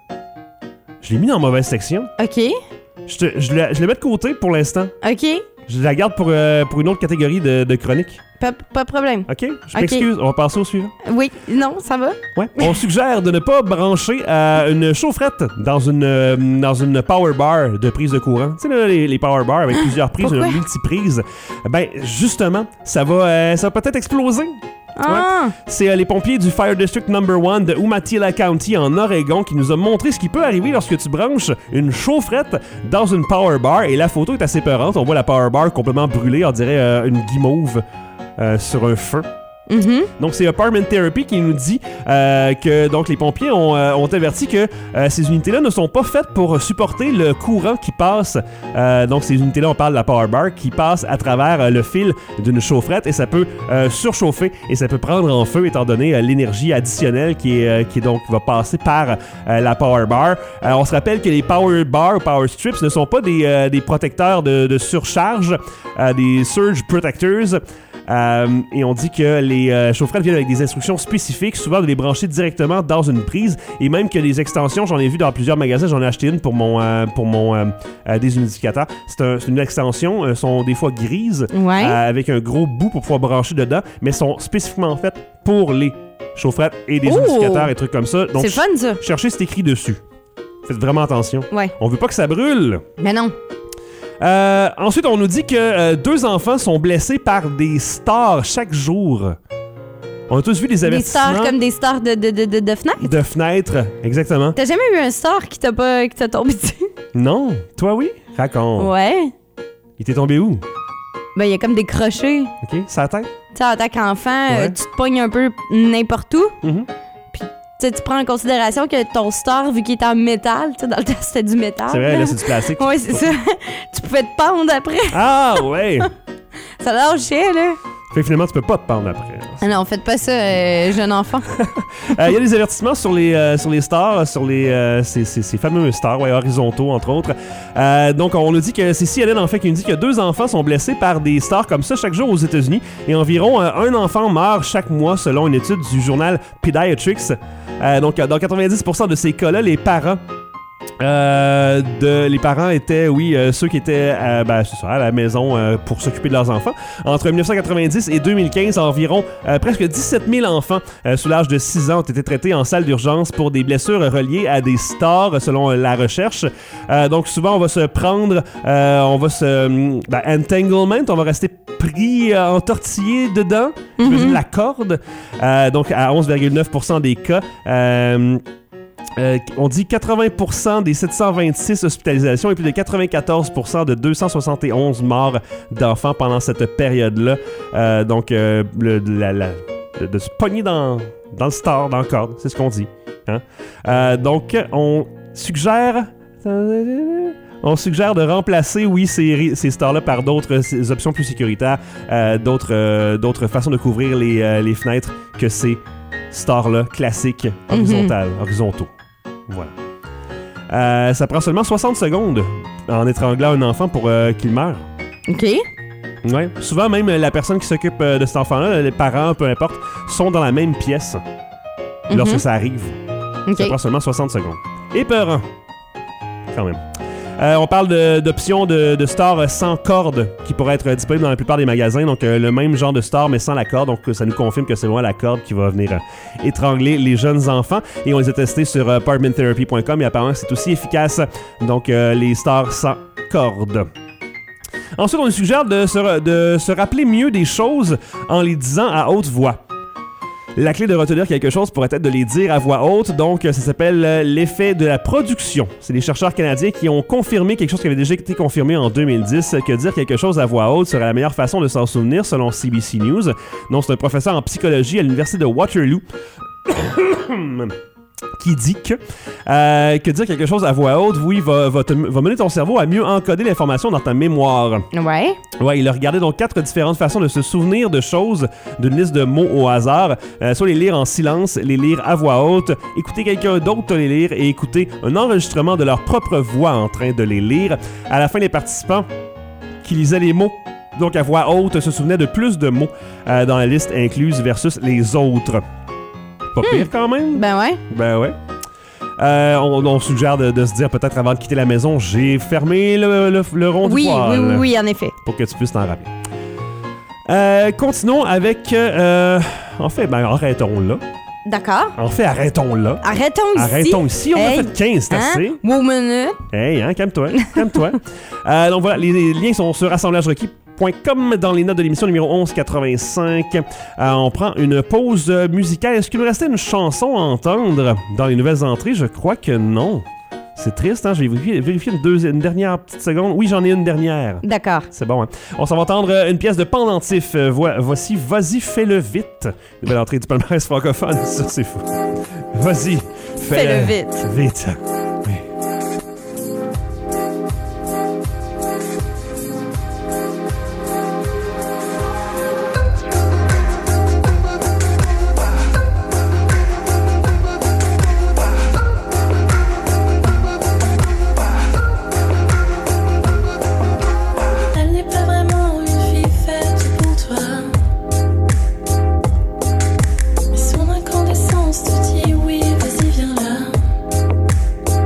Je l'ai mis dans la mauvaise section. OK. Je le mets de côté pour l'instant. OK. Je la garde pour une autre catégorie de chronique. Pas de problème. OK, je m'excuse. On va passer au suivant. Oui, non, ça va? Ouais. On suggère de ne pas brancher une chaufferette dans une power bar de prise de courant. Tu sais, là, les power bars avec plusieurs prises, une multiprise. Ben, justement, ça va peut-être exploser. Ah. Ouais. C'est les pompiers du Fire District No. 1 de Umatilla County en Oregon qui nous ont montré ce qui peut arriver lorsque tu branches une chaufferette dans une power bar. Et la photo est assez peurante. On voit la power bar complètement brûlée, on dirait une guimauve sur un feu. Mm-hmm. Donc, c'est Apartment Therapy qui nous dit que donc les pompiers ont averti que ces unités-là ne sont pas faites pour supporter le courant qui passe. Donc, ces unités-là, on parle de la power bar, qui passe à travers le fil d'une chaufferette et ça peut surchauffer et ça peut prendre en feu étant donné l'énergie additionnelle qui donc va passer par la power bar. On se rappelle que les power bars ou power strips ne sont pas des protecteurs de surcharge, des surge protectors. Et on dit que les chaufferettes viennent avec des instructions spécifiques, souvent de les brancher directement dans une prise, et même que les extensions, j'en ai vu dans plusieurs magasins, j'en ai acheté une pour mon déshumidificateur. C'est une extension, sont des fois grises, avec un gros bout pour pouvoir brancher dedans, mais sont spécifiquement faites pour les chaufferettes et des humidificateurs et trucs comme ça. Donc, c'est fun ça! Cherchez cet écrit dessus. Faites vraiment attention. Ouais. On veut pas que ça brûle. Mais non. Ensuite, on nous dit que 2 enfants sont blessés par des stars chaque jour. On a tous vu des avertissements. Des stars comme des stars de fenêtres? De fenêtres, exactement. T'as jamais eu un star qui t'a tombé dessus? Non. Toi, oui? Raconte. Ouais. Il t'est tombé où? Ben, il y a comme des crochets. OK. Ça tête? Tu sais, en tant qu'enfant, tu te pognes un peu n'importe où. Mm-hmm. Tu prends en considération que ton star, vu qu'il est en métal, dans le temps c'était du métal. C'est vrai, là c'est du plastique. Oui, c'est ça. Tu pouvais te pendre après. Ah, ouais. Ça lâchait, là. Fait que finalement, tu peux pas te pendre après. Ah non, faites pas ça, jeune enfant. Il y a des avertissements sur les stars, sur ces fameux stars, horizontaux, entre autres. Donc, on nous dit que c'est CNN, en fait, qui nous dit que 2 enfants sont blessés par des stars comme ça chaque jour aux États-Unis et environ un enfant meurt chaque mois, selon une étude du journal Pediatrics. Donc, dans 90% de ces cas-là, les parents les parents étaient, ceux qui étaient à la maison pour s'occuper de leurs enfants. Entre 1990 et 2015, environ presque 17 000 enfants sous l'âge de 6 ans ont été traités en salle d'urgence pour des blessures reliées à des stars, selon la recherche. Donc souvent, on va se prendre, entanglement, on va rester pris, entortillé dedans, la corde. Donc à 11,9% des cas. On dit 80% des 726 hospitalisations et plus de 94% de 271 morts d'enfants pendant cette période-là. Donc, de se pogner dans le star, dans le corde, c'est ce qu'on dit. Hein? Donc, on suggère de remplacer, ces stars-là par d'autres options plus sécuritaires, d'autres façons de couvrir les fenêtres que ces stars-là classiques horizontaux. Voilà. Ça prend seulement 60 secondes en étranglant un enfant pour qu'il meure. OK. Ouais. Souvent, même la personne qui s'occupe de cet enfant-là, les parents, peu importe, sont dans la même pièce lorsque ça arrive. Okay. Ça prend seulement 60 secondes. Épeurant. Quand même. On parle d'options de stars sans corde qui pourraient être disponibles dans la plupart des magasins. Donc, le même genre de star, mais sans la corde. Donc, ça nous confirme que c'est vraiment la corde qui va venir étrangler les jeunes enfants. Et on les a testés sur apartmenttherapy.com et apparemment, c'est aussi efficace. Donc, les stars sans corde. Ensuite, on nous suggère de se rappeler mieux des choses en les disant à haute voix. La clé de retenir quelque chose pourrait être de les dire à voix haute, donc ça s'appelle l'effet de la production. C'est des chercheurs canadiens qui ont confirmé quelque chose qui avait déjà été confirmé en 2010, que dire quelque chose à voix haute serait la meilleure façon de s'en souvenir selon CBC News. Donc c'est un professeur en psychologie à l'université de Waterloo qui dit que dire quelque chose à voix haute, oui, va mener ton cerveau à mieux encoder l'information dans ta mémoire. Ouais. Ouais, il a regardé donc 4 différentes façons de se souvenir de choses d'une liste de mots au hasard. Soit les lire en silence, les lire à voix haute, écouter quelqu'un d'autre les lire et écouter un enregistrement de leur propre voix en train de les lire. À la fin, les participants qui lisaient les mots donc à voix haute se souvenaient de plus de mots dans la liste incluse versus les autres. Pas pire quand même. Ben ouais. Ben ouais. On suggère de se dire peut-être avant de quitter la maison, j'ai fermé le rond du poil. Oui, en effet. Pour que tu puisses t'en rappeler. Continuons avec... en fait, arrêtons là. D'accord. En fait, arrêtons là. Arrêtons ici. On a fait 15, c'est assez. Wow, minute. Hey, calme-toi. Donc voilà, les liens sont sur assemblagerequis.com dans les notes de l'émission numéro 1185. On prend une pause musicale. Est-ce qu'il nous restait une chanson à entendre dans les nouvelles entrées? Je crois que non. C'est triste, hein? Je vais vérifier une dernière petite seconde. Oui, j'en ai une dernière. D'accord. C'est bon, hein? On s'en va entendre une pièce de Pendentif. Voici Vas-y, fais-le vite. Nouvelle entrée du palmarès francophone. Ça, c'est fou. Vas-y, fais-le vite. Oui. Son incandescence te dit oui, vas-y viens là.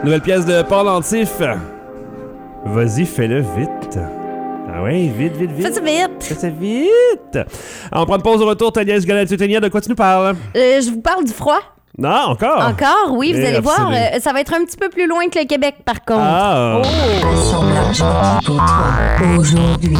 Nouvelle pièce de Paul Antif. Vas-y, fais-le vite. Ah oui, vite. Fais ça vite. Fais ça vite. On prend une pause au retour. Tania Esgalante, de quoi tu nous parles? Je vous parle du froid. Non, encore? Encore, oui, vous allez voir. Ça va être un petit peu plus loin que le Québec, par contre. Ah! Assemblage pour toi aujourd'hui.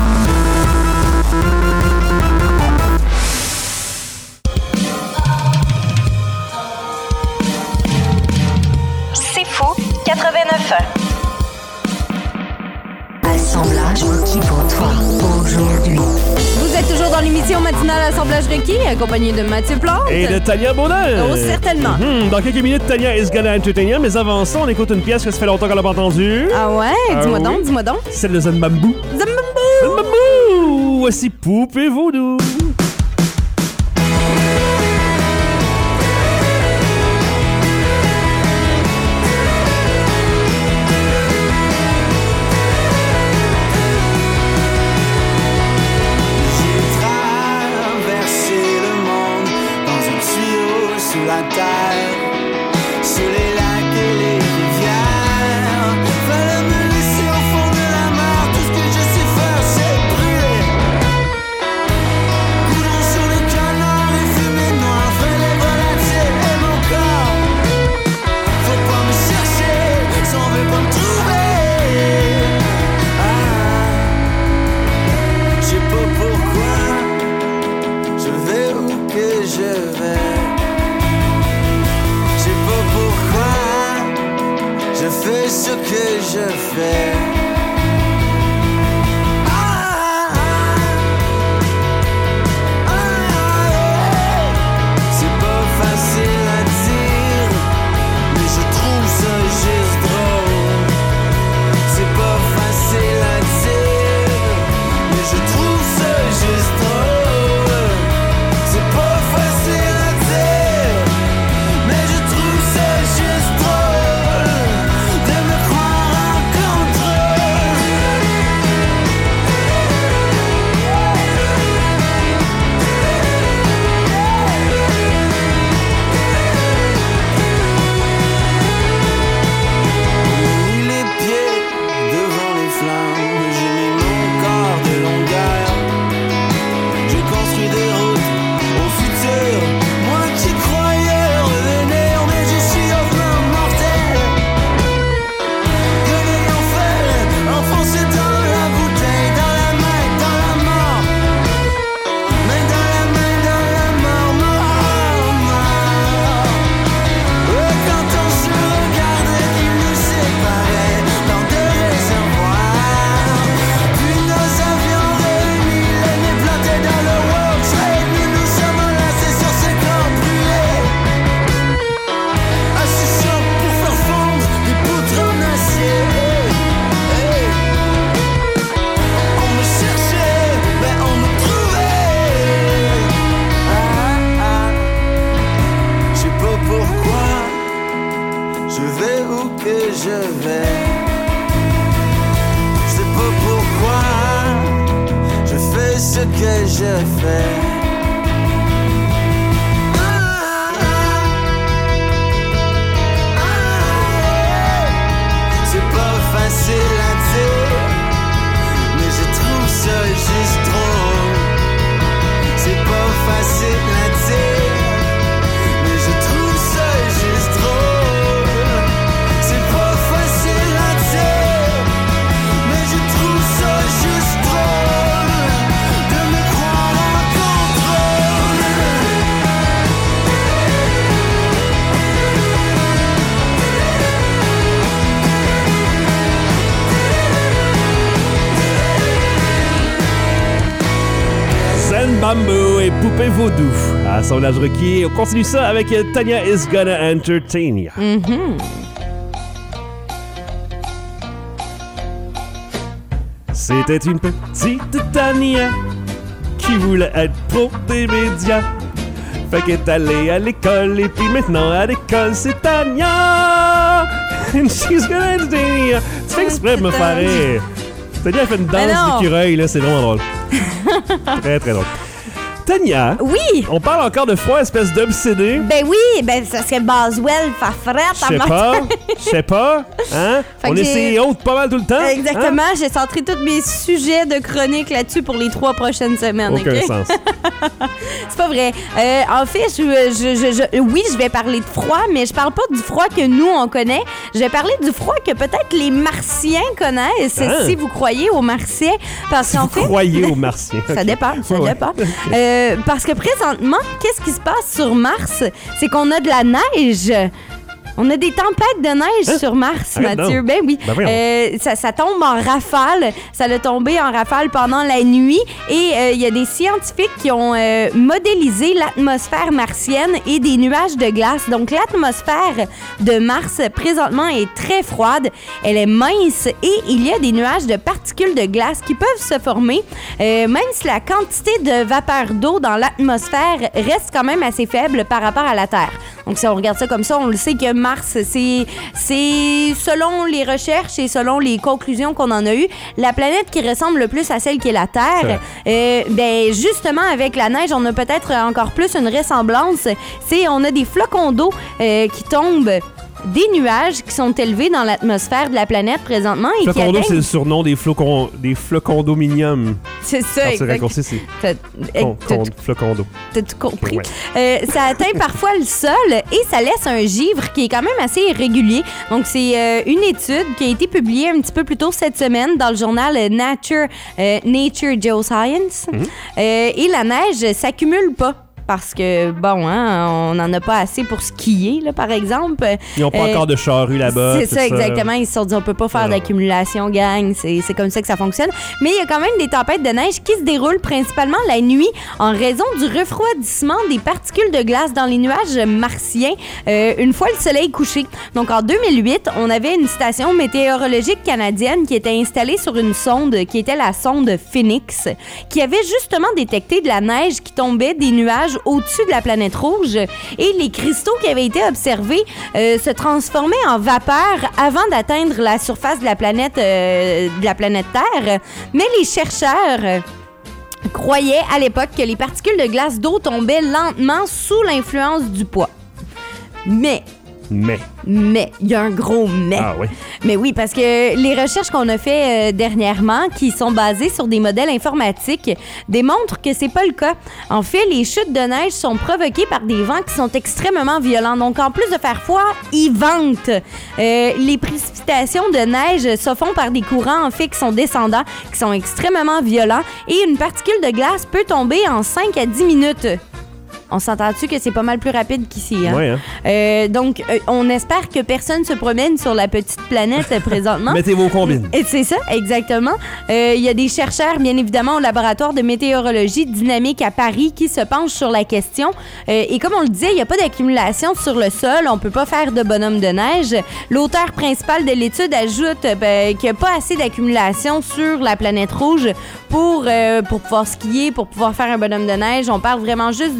C'est fou, 89 ans. Assemblage requis pour toi aujourd'hui. Vous êtes toujours dans l'émission matinale Assemblage requis, accompagné de Mathieu Plante. Et de Tania Baudin. Oh, certainement. Dans quelques minutes, Tania is gonna entertain you, mais avant ça, on écoute une pièce que ça fait longtemps qu'on n'a pas entendue. Ah ouais? Dis-moi donc, dis-moi donc. Celle de Zambambou. Zambambou! Voici Poupée Vaudou. La terre, sous les lacs et les rivières, fallait me laisser au fond de la mer. Tout ce que je sais faire, c'est brûler. Coudron sur les canards et fumée noire, fais les volatiles et mon corps. Faut pas me chercher, si on veut pas me trouver. Je sais pas pourquoi, je vais où que je vais. Je fais ce que je fais. C'est pas facile à dire, mais je trouve ça juste drôle. C'est pas facile à dire, mais je trouve ça juste drôle. C'est pas facile à dire, mais je trouve ça juste drôle. Bamboo et Poupée Vaudou. Assemblage requis. On continue ça avec Tania is gonna entertain you. C'était une petite Tania qui voulait être pro des médias. Fait qu'elle est allée à l'école et puis maintenant à l'école c'est Tania. And she's gonna entertain you. Tu fais exprès de me faire rire. Tania a fait une danse d'écureuil, là, c'est vraiment drôle. Très, très drôle. Tania. Oui. On parle encore de froid, espèce d'obsédé. Ben oui, ça serait Boswell, fa frette. Je sais pas. Hein? On essaie haute pas mal tout le temps. Exactement. Hein? J'ai centré tous mes sujets de chronique là-dessus pour les 3 prochaines semaines. Aucun sens. C'est pas vrai. En fait, oui, je vais parler de froid, mais je parle pas du froid que nous, on connaît. Je vais parler du froid que peut-être les Martiens connaissent, si vous croyez aux Martiens. Parce qu'en fait... croyez aux Martiens. Ça dépend, dépend. Parce que présentement, qu'est-ce qui se passe sur Mars? C'est qu'on a de la neige. On a des tempêtes de neige sur Mars, Mathieu. Ben oui. Ça tombe en rafale. Ça l'a tombé en rafale pendant la nuit. Et il y a des scientifiques qui ont modélisé l'atmosphère martienne et des nuages de glace. Donc, l'atmosphère de Mars, présentement, est très froide. Elle est mince et il y a des nuages de particules de glace qui peuvent se former, même si la quantité de vapeur d'eau dans l'atmosphère reste quand même assez faible par rapport à la Terre. Donc, si on regarde ça comme ça, on le sait que Mars, c'est selon les recherches et selon les conclusions qu'on en a eues, la planète qui ressemble le plus à celle qui est la Terre. Ben, justement, avec la neige, on a peut-être encore plus une ressemblance. On a des flocons d'eau qui tombent des nuages qui sont élevés dans l'atmosphère de la planète présentement. Flocons d'eau, c'est le surnom des flocons d'ominium. C'est ça, exactement. Flocons d'eau. T'as tout compris? Ouais. Ça atteint parfois le sol et ça laisse un givre qui est quand même assez irrégulier. Donc, c'est une étude qui a été publiée un petit peu plus tôt cette semaine dans le journal Nature Geoscience. Et la neige s'accumule pas. Parce que, bon, on n'en a pas assez pour skier, là, par exemple. Ils n'ont pas encore de charrue là-bas. C'est ça, exactement. Ils se sont dit, on peut pas faire d'accumulation, gang. C'est comme ça que ça fonctionne. Mais il y a quand même des tempêtes de neige qui se déroulent principalement la nuit en raison du refroidissement des particules de glace dans les nuages martiens une fois le soleil couché. Donc, en 2008, on avait une station météorologique canadienne qui était installée sur une sonde qui était la sonde Phoenix, qui avait justement détecté de la neige qui tombait des nuages au-dessus de la planète rouge et les cristaux qui avaient été observés se transformaient en vapeur avant d'atteindre la surface de la planète Terre. Mais les chercheurs croyaient à l'époque que les particules de glace d'eau tombaient lentement sous l'influence du poids. Mais, il y a un gros mais. Ah oui? Mais oui, parce que les recherches qu'on a fait dernièrement, qui sont basées sur des modèles informatiques, démontrent que c'est pas le cas. En fait, les chutes de neige sont provoquées par des vents qui sont extrêmement violents. Donc, en plus de faire froid, ils ventent. Les précipitations de neige se font par des courants, en fait, qui sont descendants, qui sont extrêmement violents. Et une particule de glace peut tomber en 5 à 10 minutes. On s'entend-tu que c'est pas mal plus rapide qu'ici, hein? Oui, hein? Donc, on espère que personne se promène sur la petite planète présentement. Mettez vos combines. C'est ça, exactement. Il y a des chercheurs, bien évidemment, au laboratoire de météorologie dynamique à Paris qui se penchent sur la question. Et comme on le disait, il n'y a pas d'accumulation sur le sol. On peut pas faire de bonhomme de neige. L'auteur principal de l'étude ajoute qu'il n'y a pas assez d'accumulation sur la planète rouge pour pouvoir skier, pour pouvoir faire un bonhomme de neige. On parle vraiment juste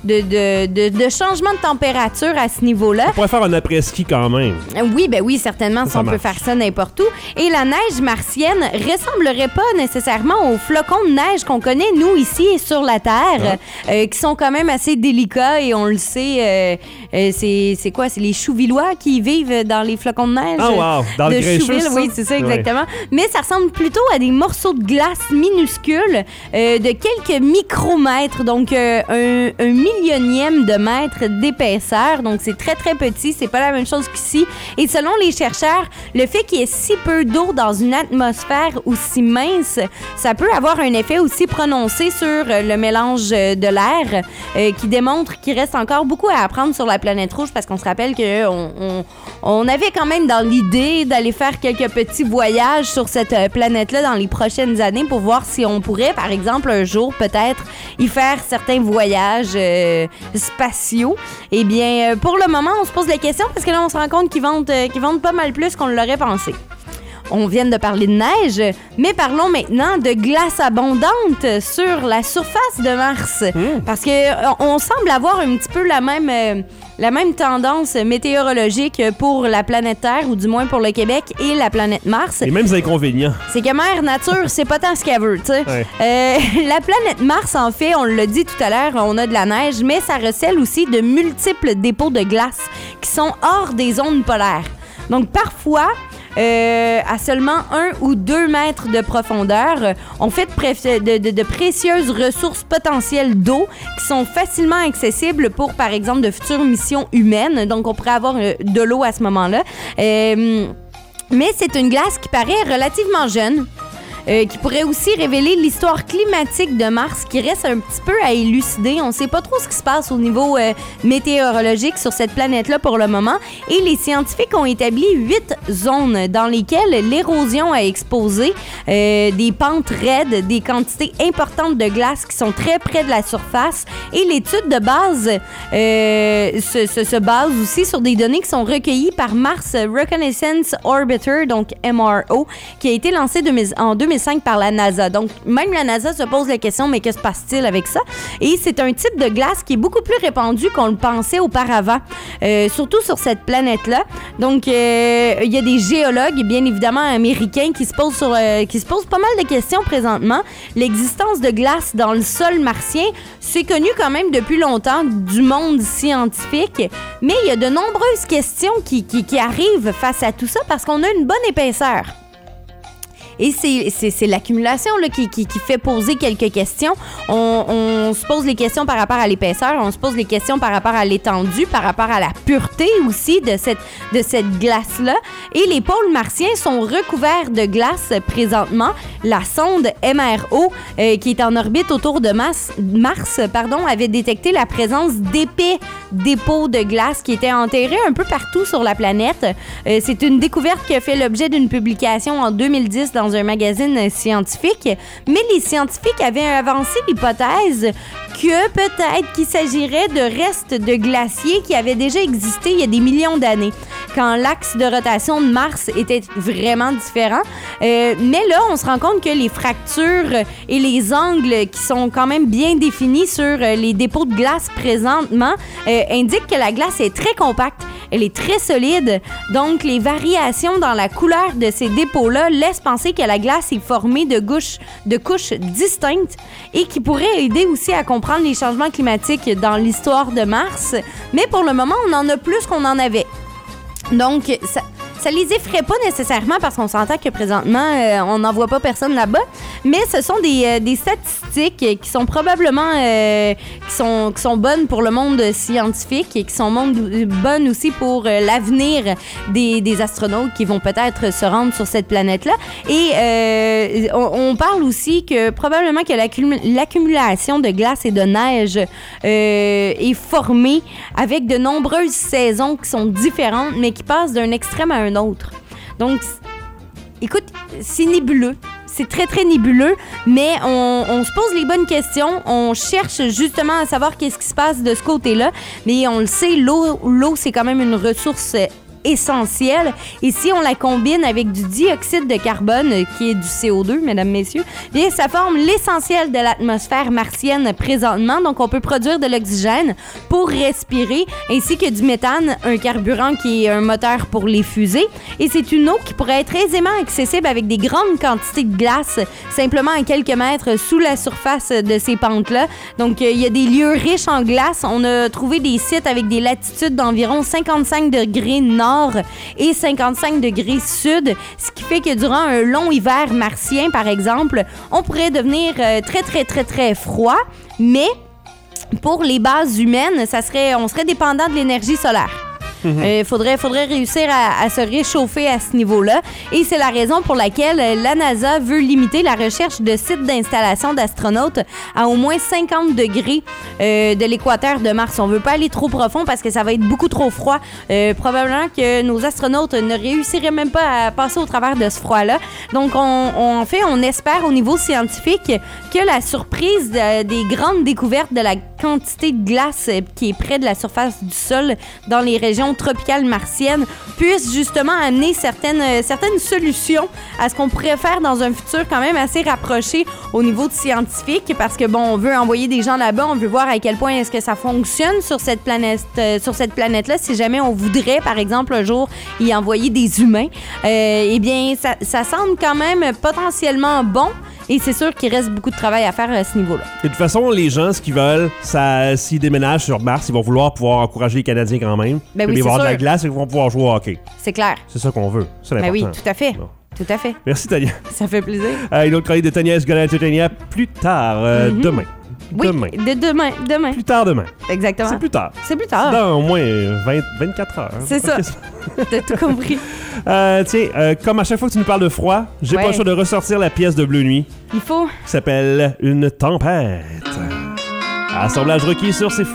de changement de température à ce niveau-là. On pourrait faire un après-ski quand même. Oui, certainement, si on peut faire ça n'importe où. Et la neige martienne ressemblerait pas nécessairement aux flocons de neige qu'on connaît, nous, ici, sur la Terre, qui sont quand même assez délicats et on le sait, c'est quoi? C'est les Chouvillois qui vivent dans les flocons de neige? Ah, wow! Dans le Grincheux, ça? Oui, c'est ça, exactement. Mais ça ressemble plutôt à des morceaux de glace minuscules de quelques micromètres, donc un millionième de mètre d'épaisseur. Donc, c'est très, très petit. C'est pas la même chose qu'ici. Et selon les chercheurs, le fait qu'il y ait si peu d'eau dans une atmosphère aussi mince, ça peut avoir un effet aussi prononcé sur le mélange de l'air qui démontre qu'il reste encore beaucoup à apprendre sur la planète rouge parce qu'on se rappelle qu'on avait quand même dans l'idée d'aller faire quelques petits voyages sur cette planète-là dans les prochaines années pour voir si on pourrait, par exemple, un jour, peut-être, y faire certains voyages spatiaux. Eh bien, pour le moment, on se pose la question parce que là, on se rend compte qu'ils vendent pas mal plus qu'on l'aurait pensé. On vient de parler de neige, mais parlons maintenant de glace abondante sur la surface de Mars. Parce que on semble avoir un petit peu la même la même tendance météorologique pour la planète Terre, ou du moins pour le Québec et la planète Mars. Les mêmes inconvénients. C'est que Mère Nature, c'est pas tant ce qu'elle veut, tu sais. Ouais. La planète Mars, en fait, on l'a dit tout à l'heure, on a de la neige, mais ça recèle aussi de multiples dépôts de glace qui sont hors des zones polaires. Donc, parfois, à seulement 1 ou 2 mètres de profondeur, on fait de précieuses ressources potentielles d'eau qui sont facilement accessibles pour, par exemple, de futures missions humaines. Donc, on pourrait avoir de l'eau à ce moment-là. Mais c'est une glace qui paraît relativement jeune. Qui pourrait aussi révéler l'histoire climatique de Mars, qui reste un petit peu à élucider. On ne sait pas trop ce qui se passe au niveau météorologique sur cette planète-là pour le moment. Et les scientifiques ont établi 8 zones dans lesquelles l'érosion a exposé des pentes raides, des quantités importantes de glace qui sont très près de la surface. Et l'étude de base se base aussi sur des données qui sont recueillies par Mars Reconnaissance Orbiter, donc MRO, qui a été lancé en 2005 par la NASA. Donc, même la NASA se pose la question, mais que se passe-t-il avec ça? Et c'est un type de glace qui est beaucoup plus répandu qu'on le pensait auparavant, surtout sur cette planète-là. Donc, il y a des géologues, bien évidemment américains, qui se posent pas mal de questions présentement. L'existence de glace dans le sol martien, c'est connu quand même depuis longtemps du monde scientifique, mais il y a de nombreuses questions qui arrivent face à tout ça parce qu'on a une bonne épaisseur. Et c'est l'accumulation là, qui fait poser quelques questions. On se pose les questions par rapport à l'épaisseur, on se pose les questions par rapport à l'étendue, par rapport à la pureté aussi de cette glace-là. Et les pôles martiens sont recouverts de glace présentement. La sonde MRO, qui est en orbite autour de Mars, avait détecté la présence d'épais dépôts de glace qui étaient enterrés un peu partout sur la planète. C'est une découverte qui a fait l'objet d'une publication en 2010 dans un magazine scientifique, mais les scientifiques avaient avancé l'hypothèse que peut-être qu'il s'agirait de restes de glaciers qui avaient déjà existé il y a des millions d'années, quand l'axe de rotation de Mars était vraiment différent. Mais là, on se rend compte que les fractures et les angles qui sont quand même bien définis sur les dépôts de glace présentement indiquent que la glace est très compacte, elle est très solide, donc les variations dans la couleur de ces dépôts-là laissent penser que la glace est formée de couches distinctes et qui pourraient aider aussi à comprendre les changements climatiques dans l'histoire de Mars. Mais pour le moment, on en a plus qu'on en avait. Donc, ça les effraie pas nécessairement parce qu'on s'entend que présentement, on n'en voit pas personne là-bas. Mais ce sont des statistiques qui sont probablement qui sont bonnes pour le monde scientifique et qui sont bonnes aussi pour l'avenir des astronautes qui vont peut-être se rendre sur cette planète-là. Et on parle aussi que probablement que l'accumulation de glace et de neige est formée avec de nombreuses saisons qui sont différentes, mais qui passent d'un extrême à un autre. Donc, écoute, c'est nébuleux. C'est très, très nébuleux, mais on se pose les bonnes questions. On cherche justement à savoir qu'est-ce qui se passe de ce côté-là. Mais on le sait, l'eau, c'est quand même une ressource essentielle. Et si on la combine avec du dioxyde de carbone, qui est du CO2, mesdames, messieurs, bien, ça forme l'essentiel de l'atmosphère martienne présentement. Donc, on peut produire de l'oxygène pour respirer, ainsi que du méthane, un carburant qui est un moteur pour les fusées. Et c'est une eau qui pourrait être aisément accessible avec des grandes quantités de glace, simplement à quelques mètres sous la surface de ces pentes-là. Donc, il y a des lieux riches en glace. On a trouvé des sites avec des latitudes d'environ 55 degrés nord et 55 degrés sud, ce qui fait que durant un long hiver martien, par exemple, on pourrait devenir très, très, très, très froid, mais pour les bases humaines, on serait dépendant de l'énergie solaire. Faudrait réussir à se réchauffer à ce niveau-là. Et c'est la raison pour laquelle la NASA veut limiter la recherche de sites d'installation d'astronautes à au moins 50 degrés de l'équateur de Mars. On veut pas aller trop profond parce que ça va être beaucoup trop froid. Probablement que nos astronautes ne réussiraient même pas à passer au travers de ce froid-là. Donc, on espère au niveau scientifique que la surprise des grandes découvertes de la quantité de glace qui est près de la surface du sol dans les régions tropicales martiennes puisse justement amener certaines solutions à ce qu'on pourrait faire dans un futur quand même assez rapproché au niveau de scientifique, parce que bon, on veut envoyer des gens là-bas, on veut voir à quel point est-ce que ça fonctionne sur cette planète-là, si jamais on voudrait, par exemple, un jour y envoyer des humains. Eh bien, ça semble quand même potentiellement bon. Et c'est sûr qu'il reste beaucoup de travail à faire à ce niveau-là. Et de toute façon, les gens, ce qu'ils veulent, s'ils déménagent sur Mars, ils vont vouloir pouvoir encourager les Canadiens quand même. Ben oui, ils vont avoir de la glace et ils vont pouvoir jouer au hockey. C'est clair. C'est ça qu'on veut. C'est l'important. Ben oui, tout à fait. Bon. Tout à fait. Merci, Tania. Ça fait plaisir. Une autre chronique de Tania Esgolin-Tania plus tard, demain. Oui, demain. Plus tard demain. Exactement. C'est plus tard. C'est plus tard. C'est dans au moins 24 heures. C'est ça. T'as tout compris. Tiens, comme à chaque fois que tu nous parles de froid, j'ai pas le choix de ressortir la pièce de Bleu Nuit. Il faut. Qui s'appelle Une tempête. Assemblage requis sur C'est Fou.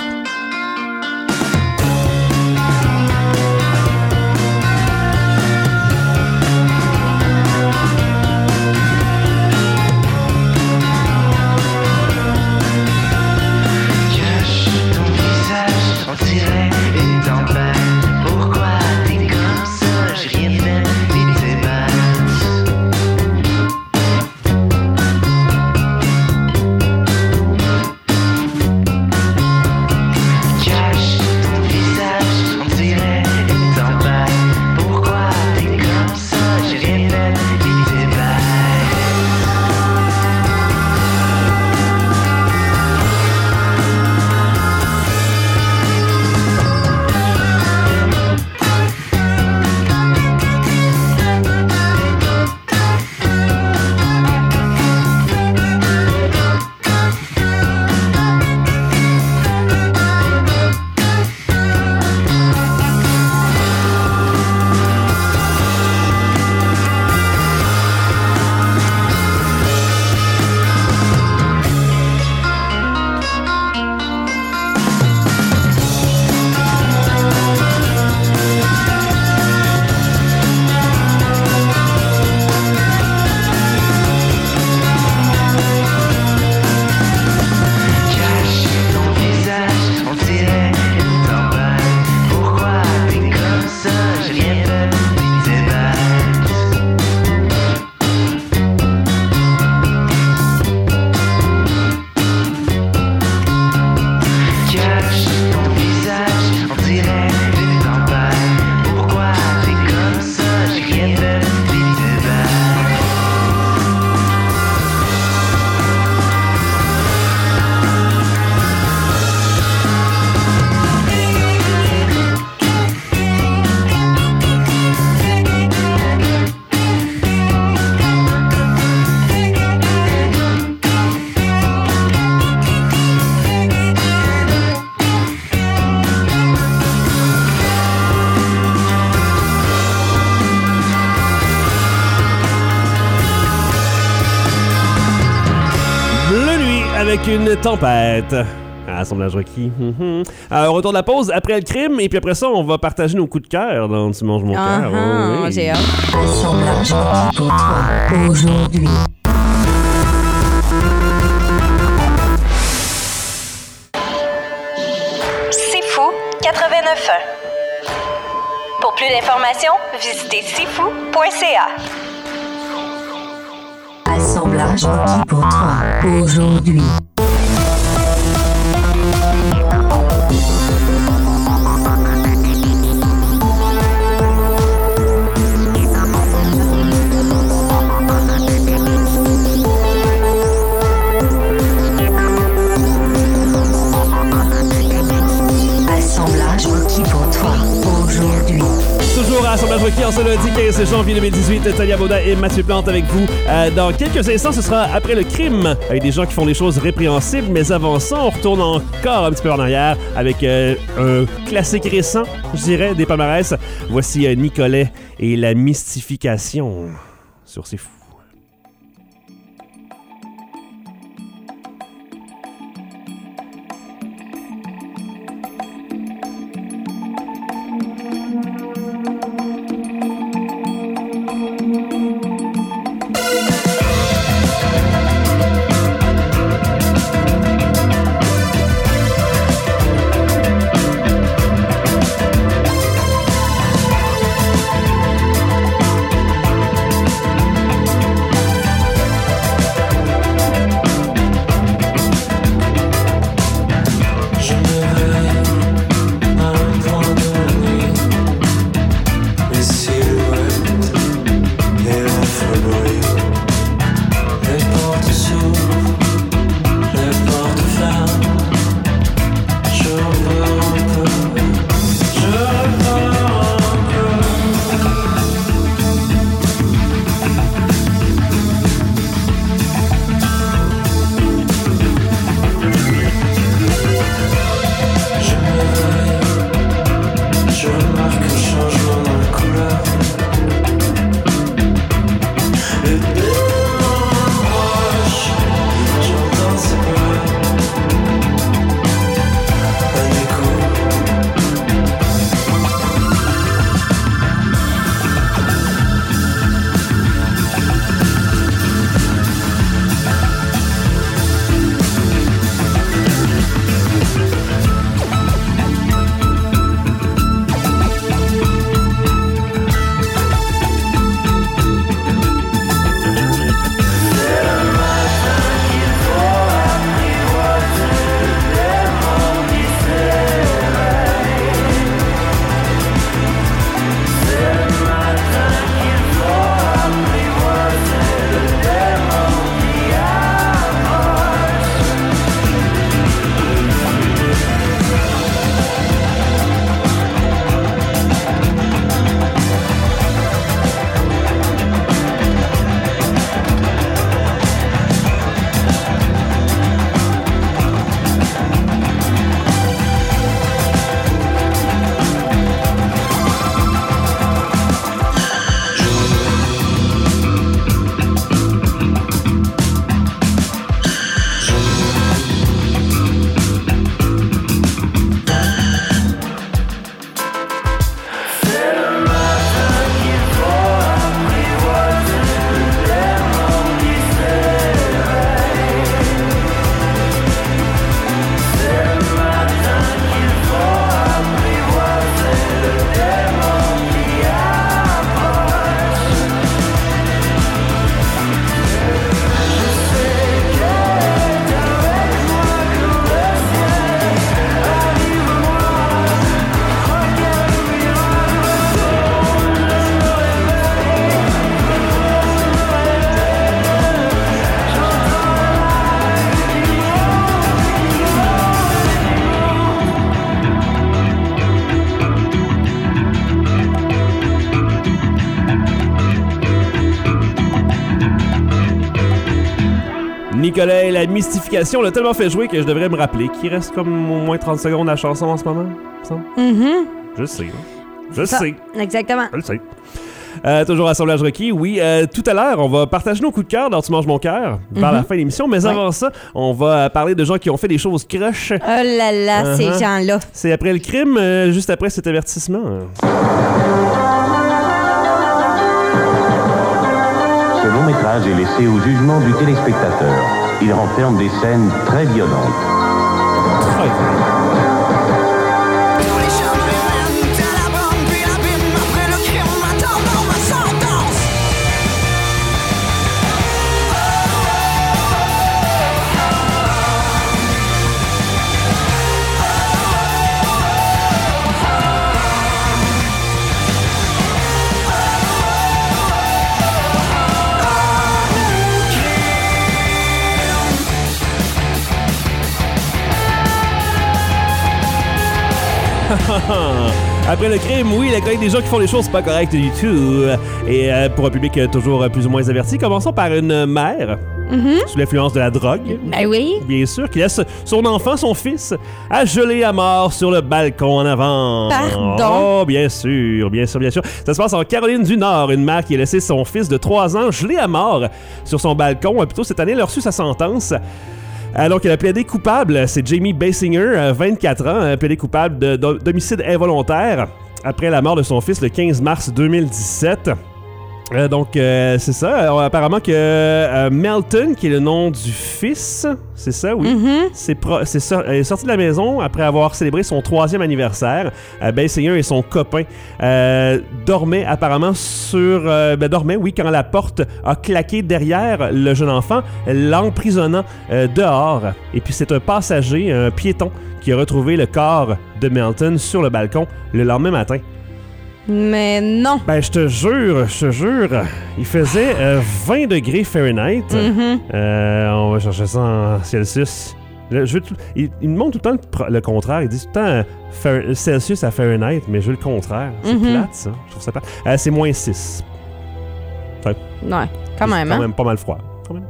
Avec une tempête. Assemblage requis. Alors, retour de la pause après le crime, et puis après ça, on va partager nos coups de cœur dans Tu manges mon cœur. Oui. J'ai hâte. Assemblage requis pour toi aujourd'hui. C'est fou 89.1. Pour plus d'informations, visitez sifou.ca. Assemblage requis pour toi aujourd'hui. Assemblage requis pour toi aujourd'hui. Toujours à Assemblage requis en ce lundi 15 janvier 2018. Tania Baudin et Mathieu Plante avec vous. Dans quelques instants, ce sera après le crime, avec des gens qui font des choses répréhensibles. Mais avant ça, on retourne encore un petit peu en arrière avec un classique récent, je dirais, des palmarès. Voici Nicolet et la mystification sur C'est Fou. Nicolas et la mystification l'a tellement fait jouer que je devrais me rappeler qu'il reste comme au moins 30 secondes à la chanson en ce moment. Je sais. Je sais. Exactement. Je le sais. Toujours Assemblage requis, oui. Tout à l'heure, on va partager nos coups de cœur dans Tu manges mon cœur vers la fin de l'émission. Mais avant ça, on va parler de gens qui ont fait des choses croches. Oh là là, ces gens-là. C'est après le crime, juste après cet avertissement. Ce long métrage est laissé au jugement du téléspectateur. Il renferme des scènes très violentes. Très violentes. Après le crime, oui, la chronique des gens qui font les choses pas correctes du tout. Et pour un public toujours plus ou moins averti, commençons par une mère sous l'influence de la drogue. Ben oui. Bien sûr, qui laisse son enfant, son fils, à geler à mort sur le balcon en avant. Pardon? Oh, bien sûr, bien sûr, bien sûr. Ça se passe en Caroline du Nord. Une mère qui a laissé son fils de 3 ans gelé à mort sur son balcon. Plus tôt cette année, elle a reçu sa sentence. Donc, elle a plaidé coupable. C'est Jamie Basinger, 24 ans, plaidé coupable d'homicide involontaire après la mort de son fils le 15 mars 2017. Donc, c'est ça. Apparemment que Melton, qui est le nom du fils, c'est ça, oui. C'est ça. Elle est sortie de la maison après avoir célébré son 3e anniversaire. Basinger et son copain dormaient apparemment dormaient, oui, quand la porte a claqué derrière le jeune enfant, l'emprisonnant dehors. Et puis, c'est un passager, un piéton, qui a retrouvé le corps de Melton sur le balcon le lendemain matin. Mais non. Ben, je te jure, il faisait 20 degrés Fahrenheit. On va chercher ça en Celsius. Il me montre tout le temps le contraire. Il dit tout le temps Celsius à Fahrenheit, mais je veux le contraire. C'est plate, ça. Je trouve ça plate. C'est moins 6. Ouais, quand même. Quand même pas mal froid.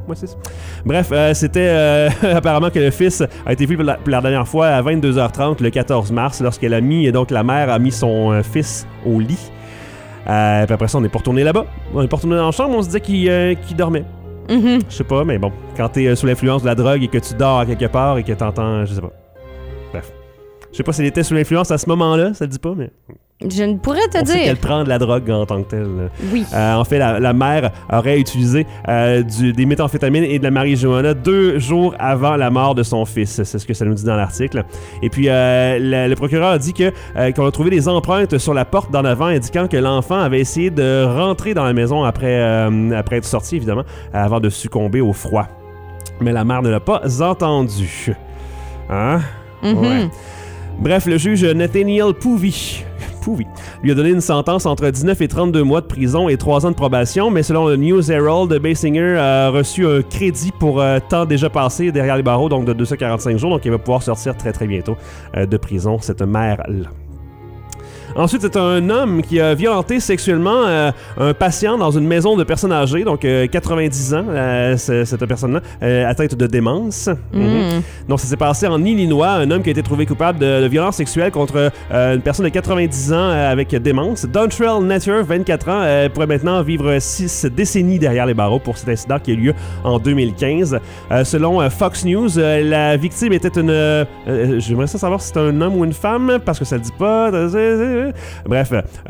Bref, c'était apparemment que le fils a été vu pour la dernière fois à 22h30 le 14 mars lorsqu'elle a mis, donc la mère a mis son fils au lit. Puis après ça, on est pas retourné là-bas. On est pas retourné dans la chambre, on se disait qu'il dormait. Je sais pas, mais bon, quand t'es sous l'influence de la drogue et que tu dors à quelque part et que t'entends, je sais pas. Bref. Je sais pas si elle était sous l'influence à ce moment-là, ça le dit pas, mais... Je ne pourrais te on dire. sait qu'elle prend de la drogue en tant que telle. Oui. En fait, la mère aurait utilisé des méthamphétamines et de la marijuana 2 jours avant la mort de son fils. C'est ce que ça nous dit dans l'article. Et puis, le procureur a dit qu'on a trouvé des empreintes sur la porte d'en avant indiquant que l'enfant avait essayé de rentrer dans la maison après être sorti, évidemment, avant de succomber au froid. Mais la mère ne l'a pas entendu. Hein? Ouais. Bref, le juge Nathaniel Poovey lui a donné une sentence entre 19 et 32 mois de prison et 3 ans de probation, mais selon le News Herald, Basinger a reçu un crédit pour temps déjà passé derrière les barreaux, donc de 245 jours, donc il va pouvoir sortir très très bientôt de prison, cette mère-là. Ensuite, c'est un homme qui a violenté sexuellement un patient dans une maison de personnes âgées, donc 90 ans, cette personne-là, atteinte de démence. Donc, ça s'est passé en Illinois, un homme qui a été trouvé coupable de violence sexuelle contre une personne de 90 ans avec démence. Dontrell Netter, 24 ans, pourrait maintenant vivre 6 décennies derrière les barreaux pour cet incident qui a eu lieu en 2015. Selon Fox News, la victime était une... j'aimerais savoir si c'est un homme ou une femme, parce que ça le dit pas... Bref,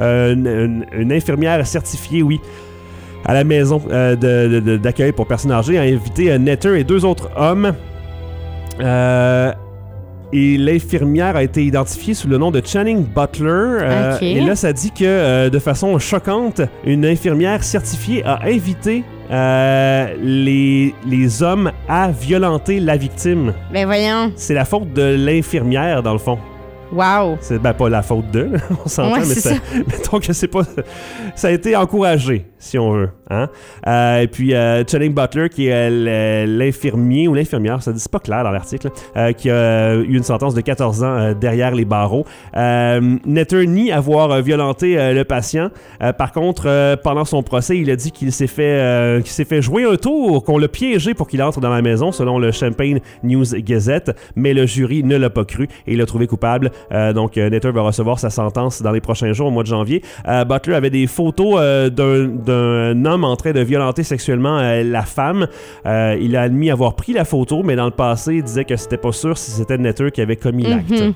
une infirmière certifiée, oui, à la maison d'accueil pour personnes âgées a invité Netter et 2 autres hommes. Et l'infirmière a été identifiée sous le nom de Channing Butler. Et là, ça dit que, de façon choquante, une infirmière certifiée a invité les hommes à violenter la victime. Ben voyons. C'est la faute de l'infirmière, dans le fond. Wow! C'est pas la faute d'eux, on s'entend, mais mettons que c'est pas... Ça a été encouragé. si on veut. Hein? Et puis, Channing Butler, qui est l'infirmier ou l'infirmière, ça dit pas clair dans l'article, qui a eu une sentence de 14 ans derrière les barreaux. Netter nie avoir violenté le patient. Par contre, pendant son procès, il a dit qu'il s'est fait jouer un tour, qu'on l'a piégé pour qu'il entre dans la maison, selon le Champaign News Gazette, mais le jury ne l'a pas cru et il l'a trouvé coupable. Donc, Netter va recevoir sa sentence dans les prochains jours, au mois de janvier. Butler avait des photos d'un homme en train de violenter sexuellement la femme. Il a admis avoir pris la photo, mais dans le passé, il disait que c'était pas sûr si c'était Netter qui avait commis l'acte.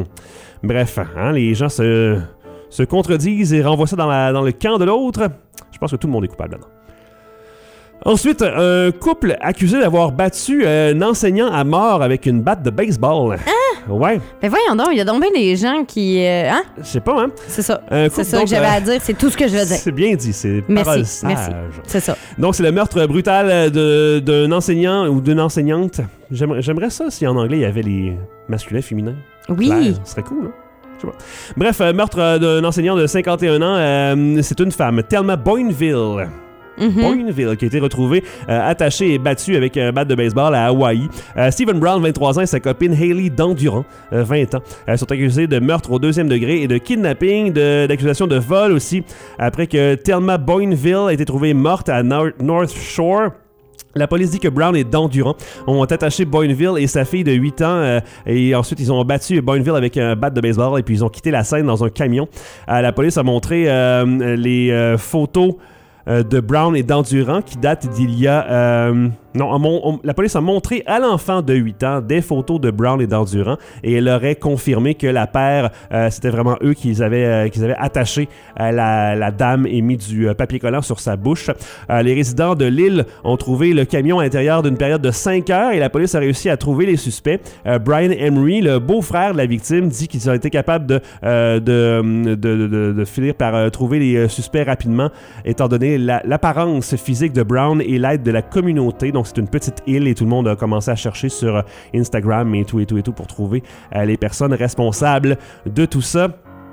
Bref, hein, les gens se contredisent et renvoient ça dans le camp de l'autre. Je pense que tout le monde est coupable là-dedans. Ensuite, un couple accusé d'avoir battu un enseignant à mort avec une batte de baseball. Ah! Ouais. Mais voyons donc, il y a donc bien des gens qui... hein? Je sais pas, hein? C'est ça. C'est ça que j'avais à dire, c'est tout ce que je veux dire. C'est bien dit, c'est parole sage. Merci, c'est ça. Donc, c'est le meurtre brutal d'un enseignant ou d'une enseignante. J'aimerais ça si en anglais, il y avait les masculins, féminins. Oui. Claire, ce serait cool, hein? Bref, meurtre d'un enseignant de 51 ans, c'est une femme, Thelma Boinville. Boinville, qui a été retrouvée attachée et battue avec un bat de baseball à Hawaï. Stephen Brown, 23 ans, et sa copine Hayley Dandurand, 20 ans, sont accusés de meurtre au 2e degré et de kidnapping, d'accusation de vol aussi, après que Thelma Boinville a été trouvée morte à North Shore. La police dit que Brown et Dandurand ont attaché Boinville et sa fille de 8 ans et ensuite ils ont battu Boinville avec un bat de baseball et puis ils ont quitté la scène dans un camion. La police a montré les photos de Brown et Dandurand qui datent d'il y a... la police a montré à l'enfant de 8 ans des photos de Brown et Dandurand et elle aurait confirmé que la paire, c'était vraiment eux qu'ils avaient attaché la dame et mis du papier collant sur sa bouche. Les résidents de l'île ont trouvé le camion à l'intérieur d'une période de 5 heures et la police a réussi à trouver les suspects. Brian Emery, le beau-frère de la victime, dit qu'ils ont été capables de finir par trouver les suspects rapidement, étant donné l'apparence physique de Brown et l'aide de la communauté. Donc, c'est une petite île et tout le monde a commencé à chercher sur Instagram et tout pour trouver les personnes responsables de tout ça.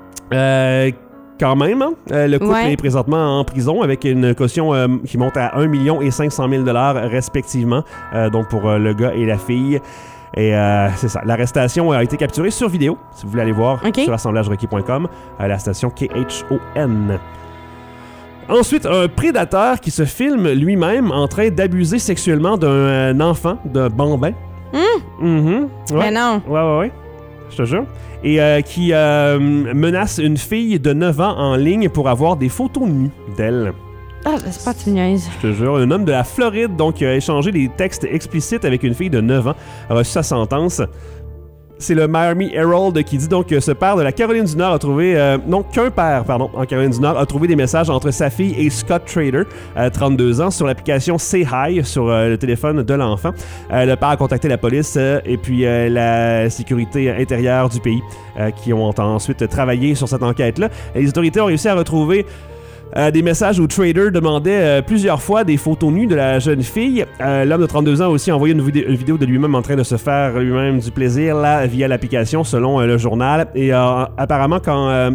Quand même, hein? Le couple est présentement en prison avec une caution qui monte à 1 500 000 $ respectivement, donc pour le gars et la fille. Et c'est ça. L'arrestation a été capturée sur vidéo, si vous voulez aller voir sur assemblagerequis.com, la station KHON. Ensuite, un prédateur qui se filme lui-même en train d'abuser sexuellement d'un enfant, d'un bambin. Ouais. Mais non. Ouais. Je te jure. Et qui menace une fille de 9 ans en ligne pour avoir des photos nues d'elle. Ah, c'est pas de niaise. Je te jure. Un homme de la Floride, donc, qui a échangé des textes explicites avec une fille de 9 ans, a reçu sa sentence. C'est le Miami Herald qui dit donc que ce père de la Caroline du Nord a trouvé... qu'un père, en Caroline du Nord, a trouvé des messages entre sa fille et Scott Trader, 32 ans, sur l'application Say Hi, sur le téléphone de l'enfant. Le père a contacté la police et puis la sécurité intérieure du pays qui ont ensuite travaillé sur cette enquête-là. Les autorités ont réussi à retrouver... des messages où Trader demandait plusieurs fois des photos nues de la jeune fille. L'homme de 32 ans a aussi envoyé une vidéo de lui-même en train de se faire lui-même du plaisir là, via l'application, selon le journal. Et apparemment, quand...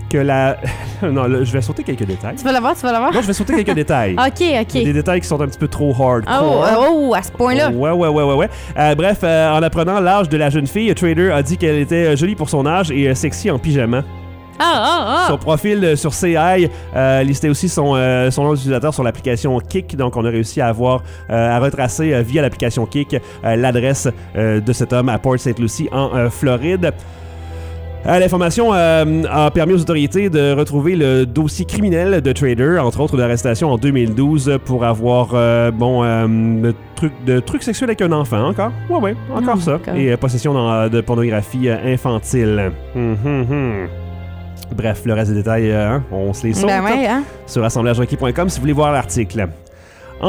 Non, je vais sauter quelques détails. Tu vas l'avoir? Non, je vais sauter quelques détails. OK. Des détails qui sont un petit peu trop hardcore. Oh, à ce point-là. Ouais. Bref, en apprenant l'âge de la jeune fille, Trader a dit qu'elle était jolie pour son âge et sexy en pyjama. Son profil sur CI listait aussi son nom d'utilisateur sur l'application Kik. Donc, on a réussi à retracer via l'application Kik l'adresse de cet homme à Port St. Lucie en Floride. L'information a permis aux autorités de retrouver le dossier criminel de Trader, entre autres d'arrestation en 2012 pour avoir de trucs sexuels avec un enfant. Encore? Ouais, encore ça. Okay. Et possession de pornographie infantile. Bref, le reste des détails, on se les saute sur assemblagerequis.com si vous voulez voir l'article.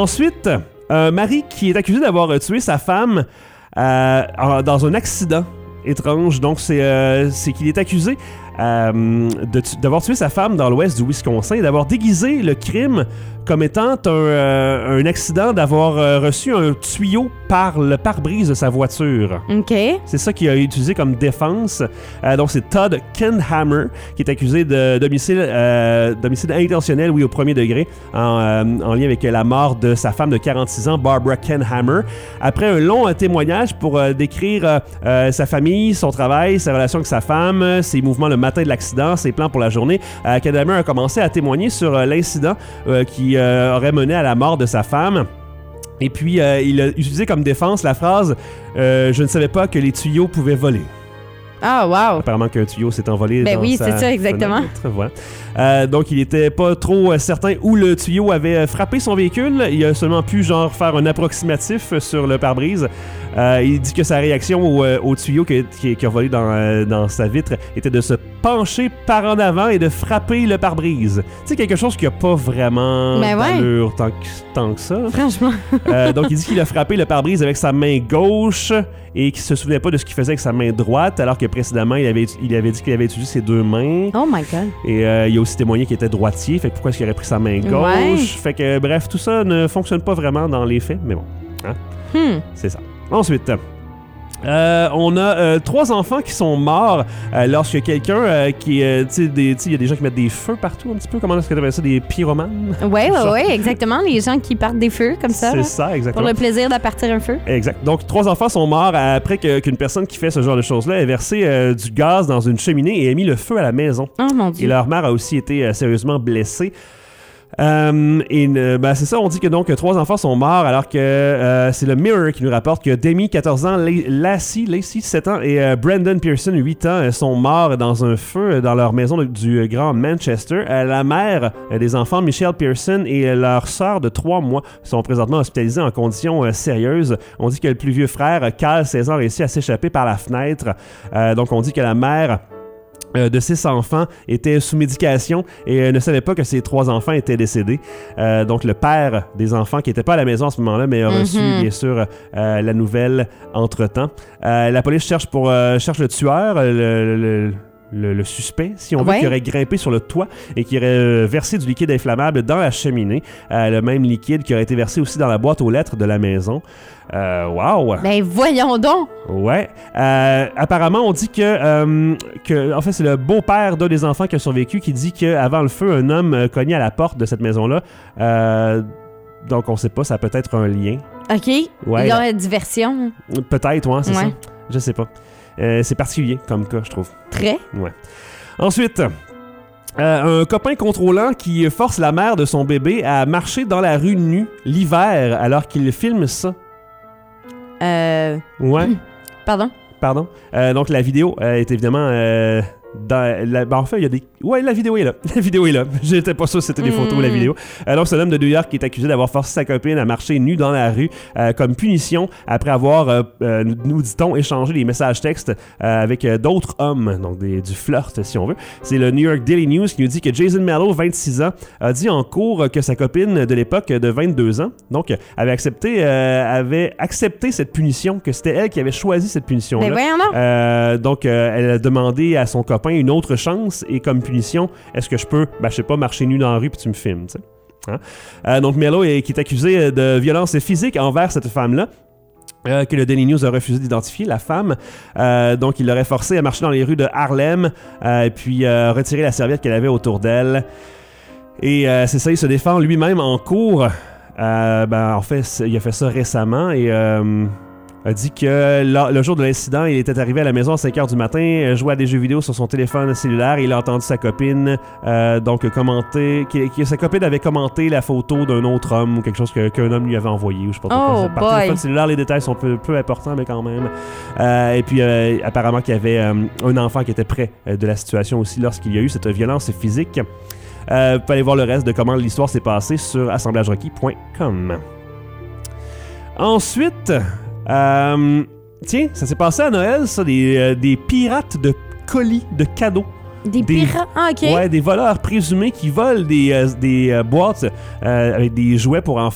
Ensuite, Marie qui est accusée d'avoir tué sa femme dans un accident étrange. Donc, c'est qu'il est accusé d'avoir tué sa femme dans l'ouest du Wisconsin et d'avoir déguisé le crime comme étant un accident, d'avoir reçu un tuyau par le pare-brise de sa voiture. OK. C'est ça qu'il a utilisé comme défense. Donc, c'est Todd Kenhammer qui est accusé d'homicide intentionnel, au premier degré, en lien avec la mort de sa femme de 46 ans, Barbara Kenhammer. Après un long témoignage pour décrire sa famille, son travail, sa relation avec sa femme, ses mouvements le matin de l'accident, ses plans pour la journée, Kenhammer a commencé à témoigner sur l'incident qui aurait mené à la mort de sa femme. Et puis, il a utilisé comme défense la phrase « Je ne savais pas que les tuyaux pouvaient voler ». Ah, wow! Apparemment qu'un tuyau s'est envolé dans oui, sa c'est ça, exactement. fenêtre, voilà. Donc, il n'était pas trop certain où le tuyau avait frappé son véhicule. Il a seulement pu, faire un approximatif sur le pare-brise. Il dit que sa réaction au tuyau qui a volé dans sa vitre était de se pencher par en avant et de frapper le pare-brise. Tu sais, quelque chose qui n'a pas vraiment d'allure tant que ça. Franchement. Donc, il dit qu'il a frappé le pare-brise avec sa main gauche et qu'il se souvenait pas de ce qu'il faisait avec sa main droite, alors que précédemment, il avait dit qu'il avait utilisé ses deux mains. Oh my God. Et il a aussi témoigné qu'il était droitier, fait que pourquoi est-ce qu'il aurait pris sa main gauche? Ouais. Fait que, bref, tout ça ne fonctionne pas vraiment dans les faits, mais bon. Hein? C'est ça. Ensuite... on a 3 enfants qui sont morts lorsque quelqu'un qui... tu sais, il y a des gens qui mettent des feux partout un petit peu. Comment est-ce que tu appelles ça? Des pyromanes? Oui, exactement. Les gens qui partent des feux comme ça. C'est ça, exactement. Pour le plaisir d'appartir un feu. Exact. Donc, 3 enfants sont morts après qu'une personne qui fait ce genre de choses-là ait versé du gaz dans une cheminée et ait mis le feu à la maison. Oh mon Dieu. Et leur mère a aussi été sérieusement blessée. C'est ça, on dit que donc 3 enfants sont morts alors que c'est le Mirror qui nous rapporte que Demi, 14 ans, Lacey, 7 ans et Brandon Pearson, 8 ans, sont morts dans un feu dans leur maison du Grand Manchester. La mère des enfants, Michelle Pearson, et leur sœur de 3 mois sont présentement hospitalisés en conditions sérieuses. On dit que le plus vieux frère, Cal, 16 ans, a réussi à s'échapper par la fenêtre. Donc on dit que la mère de 6 enfants était sous médication et ne savait pas que ses 3 enfants étaient décédés. Donc le père des enfants qui n'était pas à la maison à ce moment-là, mais a reçu bien sûr la nouvelle entre-temps. La police cherche le tueur, le suspect, si on veut, qui aurait grimpé sur le toit et qui aurait versé du liquide inflammable dans la cheminée. Le même liquide qui aurait été versé aussi dans la boîte aux lettres de la maison. Wow! Ben voyons donc! Ouais. Apparemment, on dit que en fait, c'est le beau-père d'un des enfants qui a survécu qui dit qu'avant le feu, un homme cognait à la porte de cette maison-là. Donc, on sait pas, ça peut être un lien. OK. Ouais, il y a une diversion. Peut-être, c'est ça. Je sais pas. C'est particulier comme cas, je trouve. Très. Ouais. Ensuite... un copain contrôlant qui force la mère de son bébé à marcher dans la rue nue l'hiver alors qu'il filme ça. Ouais. Pardon? Donc la vidéo est évidemment en fait, il y a des... Ouais, la vidéo est là. La vidéo est là. J'étais pas sûr si c'était des photos ou la vidéo. Donc, c'est un homme de New York qui est accusé d'avoir forcé sa copine à marcher nue dans la rue comme punition après avoir, nous dit-on, échangé des messages textes avec d'autres hommes. Donc, du flirt, si on veut. C'est le New York Daily News qui nous dit que Jason Mello, 26 ans, a dit en cours que sa copine de l'époque de 22 ans, donc, avait accepté cette punition, que c'était elle qui avait choisi cette punition-là. Mais donc, elle a demandé à son copain une autre chance et comme punition, est-ce que je peux, je sais pas, marcher nu dans la rue puis tu me filmes, tu sais. Hein? Donc Mello qui est accusé de violence physique envers cette femme-là. Que le Daily News a refusé d'identifier, la femme. Donc, il l'aurait forcé à marcher dans les rues de Harlem et puis retirer la serviette qu'elle avait autour d'elle. Et c'est ça, il se défend lui-même en cours. En fait, il a fait ça récemment et... a dit que le jour de l'incident, il était arrivé à la maison à 5h du matin, jouait à des jeux vidéo sur son téléphone cellulaire et il a entendu sa copine commenter, que sa copine avait commenté la photo d'un autre homme ou quelque chose qu'un homme lui avait envoyé ou je sais pas quoi. Par téléphone cellulaire, les détails sont peu importants, mais quand même. Et puis, apparemment qu'il y avait un enfant qui était près de la situation aussi lorsqu'il y a eu cette violence physique. Vous pouvez aller voir le reste de comment l'histoire s'est passée sur assemblagerocky.com. Ensuite... tiens, ça s'est passé à Noël, ça, des pirates de colis, de cadeaux. Des pirates? Ah, OK. Ouais, des voleurs présumés qui volent des boîtes avec des jouets pour enfants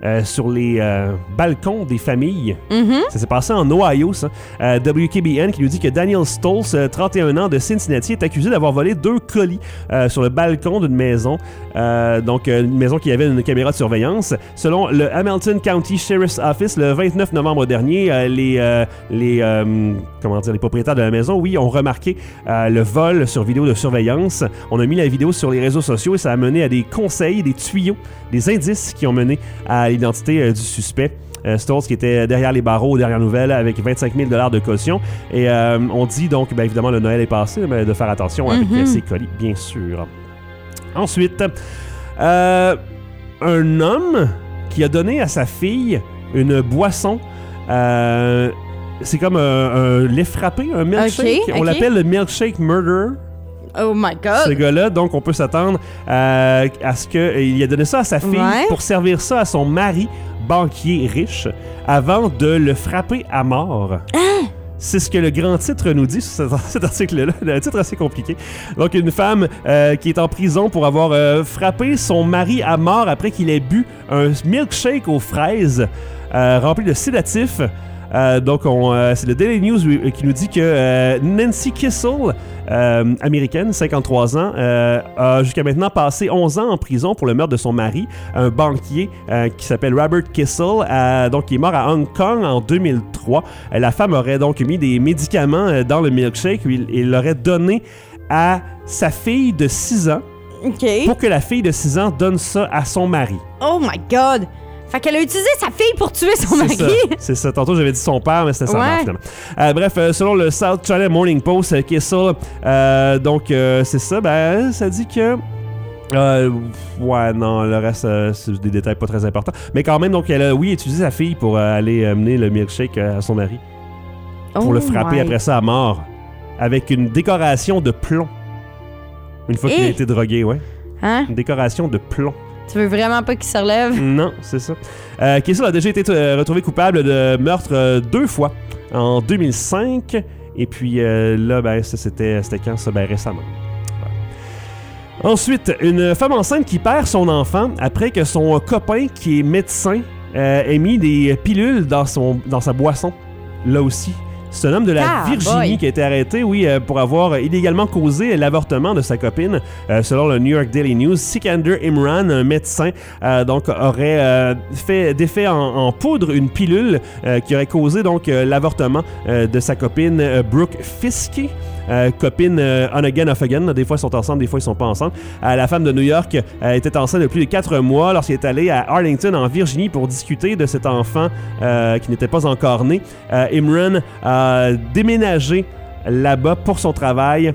sur les balcons des familles. Mm-hmm. Ça s'est passé en Ohio, ça. WKBN qui nous dit que Daniel Stoltz, 31 ans, de Cincinnati, est accusé d'avoir volé 2 colis sur le balcon d'une maison. Donc, une maison qui avait une caméra de surveillance. Selon le Hamilton County Sheriff's Office, le 29 novembre dernier, les propriétaires de la maison, oui, ont remarqué le vol sur vidéo de surveillance. On a mis la vidéo sur les réseaux sociaux et ça a mené à des conseils, des tuyaux, des indices qui ont mené à l'identité du suspect. Stoltz qui était derrière les barreaux aux dernières nouvelles avec 25 000 $ de caution. Et on dit donc, bien évidemment, le Noël est passé, mais de faire attention avec ces colis, bien sûr. Ensuite, un homme qui a donné à sa fille une boisson. C'est comme un lait frappé, un milkshake. Okay. On l'appelle le milkshake murder. Oh my God! Ce gars-là, donc on peut s'attendre à ce qu'il a donné ça à sa fille pour servir ça à son mari, banquier riche, avant de le frapper à mort. C'est ce que le grand titre nous dit sur cet article-là. Un titre assez compliqué. Donc, une femme qui est en prison pour avoir frappé son mari à mort après qu'il ait bu un milkshake aux fraises rempli de sédatifs. Donc, c'est le Daily News qui nous dit que Nancy Kissel, américaine, 53 ans, a jusqu'à maintenant passé 11 ans en prison pour le meurtre de son mari, un banquier qui s'appelle Robert Kissel, donc qui est mort à Hong Kong en 2003. La femme aurait donc mis des médicaments dans le milkshake. Il l'aurait donné à sa fille de 6 ans pour que la fille de 6 ans donne ça à son mari. Oh my God! Fait qu'elle a utilisé sa fille pour tuer son mari. C'est ça. Tantôt, j'avais dit son père, mais c'était sa mère, finalement. Bref, selon le South China Morning Post, Kissel, c'est ça. Ben, ça dit que... non, le reste, c'est des détails pas très importants. Mais quand même, donc, elle a, utilisé sa fille pour aller mener le milkshake à son mari. Pour le frapper après ça à mort. Avec une décoration de plomb. Une fois qu'il a été drogué, Hein? Une décoration de plomb. Tu veux vraiment pas qu'il se relève? Non, c'est ça. Kissel a déjà été retrouvé coupable de meurtre 2 fois, en 2005, et puis là, ben, c'était quand ça? Ben, récemment. Ouais. Ensuite, une femme enceinte qui perd son enfant après que son copain, qui est médecin, ait mis des pilules dans sa boisson, là aussi. C'est un homme de la Virginie qui a été arrêté, pour avoir illégalement causé l'avortement de sa copine. Selon le New York Daily News, Sikander Imran, un médecin, donc aurait défait en poudre une pilule qui aurait causé donc l'avortement de sa copine Brooke Fiske. Copine on again, off again. Des fois, ils sont ensemble, des fois, ils sont pas ensemble. La femme de New York était enceinte de plus de 4 mois lorsqu'elle est allée à Arlington, en Virginie, pour discuter de cet enfant qui n'était pas encore né. Imran a déménagé là-bas pour son travail.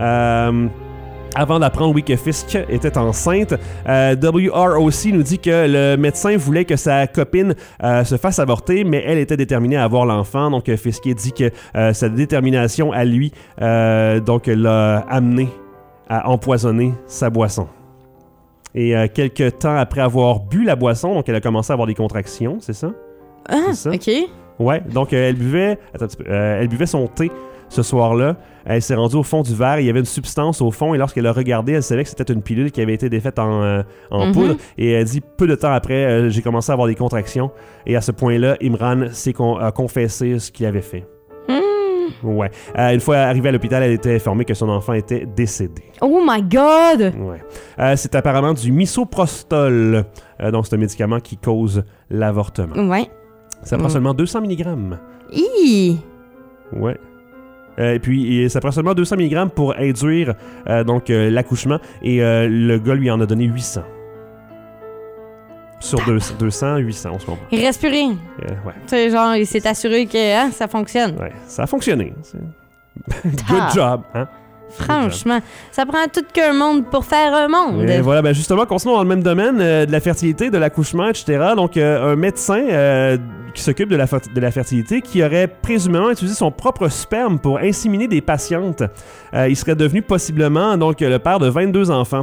Avant d'apprendre que Fiske était enceinte. WROC nous dit que le médecin voulait que sa copine se fasse avorter, mais elle était déterminée à avoir l'enfant. Donc Fiske dit que sa détermination à lui donc l'a amené à empoisonner sa boisson. Et quelques temps après avoir bu la boisson, donc elle a commencé à avoir des contractions, c'est ça? Ah, c'est ça? OK. Ouais, donc elle buvait son thé ce soir-là. Elle s'est rendue au fond du verre. Il y avait une substance au fond et lorsqu'elle a regardé, elle savait que c'était une pilule qui avait été défaite en poudre. Et elle dit, peu de temps après, j'ai commencé à avoir des contractions. Et à ce point-là, Imran a confessé ce qu'il avait fait. Ouais. Une fois arrivée à l'hôpital, elle était informée que son enfant était décédé. Oh my God! Ouais. C'est apparemment du misoprostol. Donc, c'est un médicament qui cause l'avortement. Ouais. Ça prend seulement 200 mg. Ouais. Et puis, ça prend seulement 200 mg pour induire l'accouchement. Et le gars lui en a donné 800. Sur 200, 800 en ce moment. Il reste plus rien. Ouais. Tu sais, genre, il s'est assuré que ça fonctionne. Ouais, ça a fonctionné. Good job, hein? Franchement, ça prend tout qu'un monde pour faire un monde. Et voilà, ben justement, continuons dans le même domaine de la fertilité, de l'accouchement, etc. Donc, un médecin qui s'occupe de la fertilité qui aurait présumément utilisé son propre sperme pour inséminer des patientes. Il serait devenu possiblement donc le père de 22 enfants.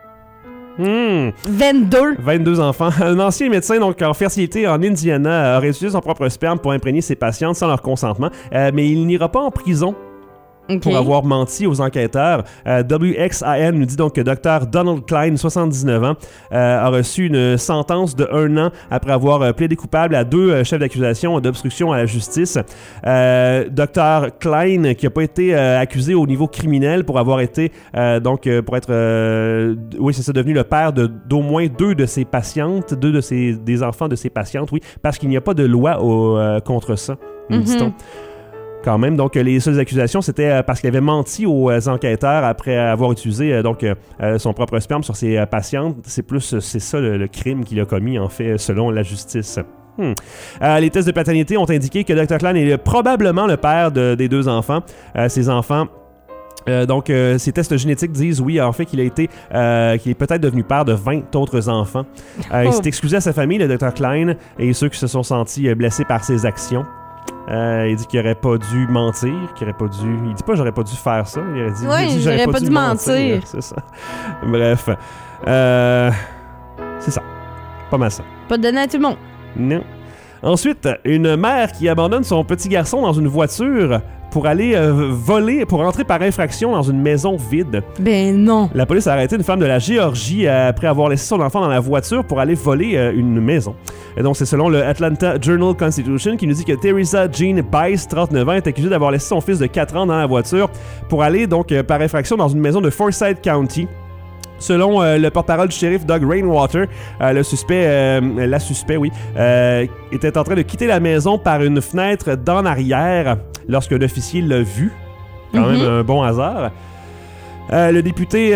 22 enfants. Un ancien médecin donc en fertilité en Indiana aurait utilisé son propre sperme pour imprégner ses patientes sans leur consentement, mais il n'ira pas en prison pour avoir menti aux enquêteurs. WXAN nous dit donc que Dr. Donald Klein, 79 ans, a reçu une sentence de 1 an après avoir plaidé coupable à 2 chefs d'accusation d'obstruction à la justice. Dr. Klein, qui n'a pas été accusé au niveau criminel pour avoir été, pour être, oui, c'est ça, devenu le père d'au moins 2 de ses patientes, des enfants de ses patientes, oui, parce qu'il n'y a pas de loi contre ça, nous dit-on. Quand même, donc les seules accusations, c'était parce qu'il avait menti aux enquêteurs après avoir utilisé son propre sperme sur ses patientes. C'est ça le crime qu'il a commis, en fait, selon la justice. Les tests de paternité ont indiqué que Dr. Klein est probablement le père des 2 enfants. Ces enfants... ces tests génétiques disent, oui, en fait, qu'il est peut-être devenu père de 20 autres enfants. Il s'est excusé à sa famille, le Dr. Klein, et ceux qui se sont sentis blessés par ses actions. Il dit qu'il aurait pas dû mentir, il dit pas j'aurais pas dû faire ça, il a dit j'aurais pas dû mentir. C'est ça. Bref, c'est ça. Pas mal ça. Pas donné à tout le monde. Non. Ensuite, une mère qui abandonne son petit garçon dans une voiture pour aller voler, pour entrer par infraction dans une maison vide. Ben non. La police a arrêté une femme de la Géorgie après avoir laissé son enfant dans la voiture pour aller voler une maison. Et donc, c'est selon le Atlanta Journal-Constitution qui nous dit que Teresa Jean Bice, 39 ans, est accusée d'avoir laissé son fils de 4 ans dans la voiture pour aller donc par infraction dans une maison de Forsyth County. Selon le porte-parole du shérif Doug Rainwater, la suspect, était en train de quitter la maison par une fenêtre d'en arrière lorsqu'un officier l'a vu. Quand même un bon hasard. Le député,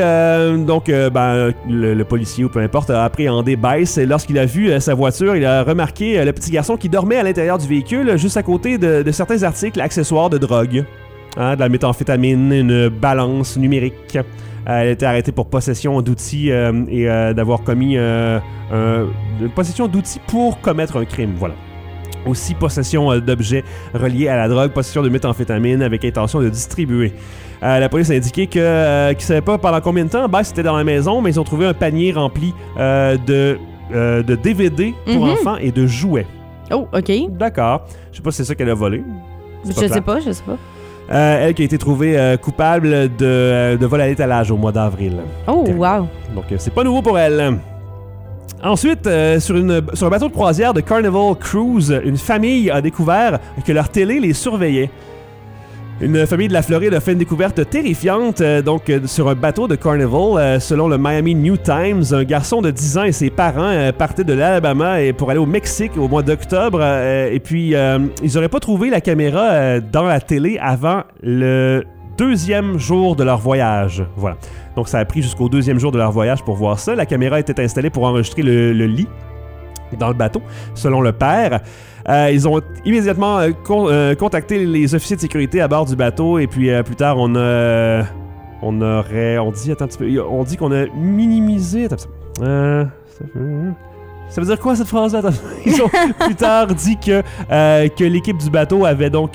le policier ou peu importe, a appréhendé Bice et lorsqu'il a vu sa voiture, il a remarqué le petit garçon qui dormait à l'intérieur du véhicule juste à côté de certains articles accessoires de drogue. De la méthamphétamine, une balance numérique. Elle a été arrêtée pour possession d'outils et d'avoir commis une possession d'outils pour commettre un crime, voilà. Aussi possession d'objets reliés à la drogue, possession de méthamphétamine avec intention de distribuer. La police a indiqué qu'ils ne savaient pas pendant combien de temps Bice était dans la maison, mais ils ont trouvé un panier rempli de DVD pour enfants et de jouets. Oh, OK. D'accord. Je sais pas si c'est ça qu'elle a volé. Je sais pas. Elle qui a été trouvée coupable de vol à l'étalage au mois d'avril. Oh, wow! Donc, c'est pas nouveau pour elle. Ensuite, sur un bateau de croisière de Carnival Cruise, une famille a découvert que leur télé les surveillait. Une famille de la Floride a fait une découverte terrifiante sur un bateau de Carnival. Selon le Miami New Times, un garçon de 10 ans et ses parents partaient de l'Alabama pour aller au Mexique au mois d'octobre. Et puis, ils n'auraient pas trouvé la caméra dans la télé avant le 2e jour de leur voyage. Voilà. Donc, ça a pris jusqu'au 2e jour de leur voyage pour voir ça. La caméra était installée pour enregistrer le lit dans le bateau, selon le père. Ils ont immédiatement contacté les officiers de sécurité à bord du bateau et puis plus tard on dit qu'on a minimisé. Ça veut dire quoi cette phrase-là? Ils ont plus tard dit que l'équipe du bateau avait donc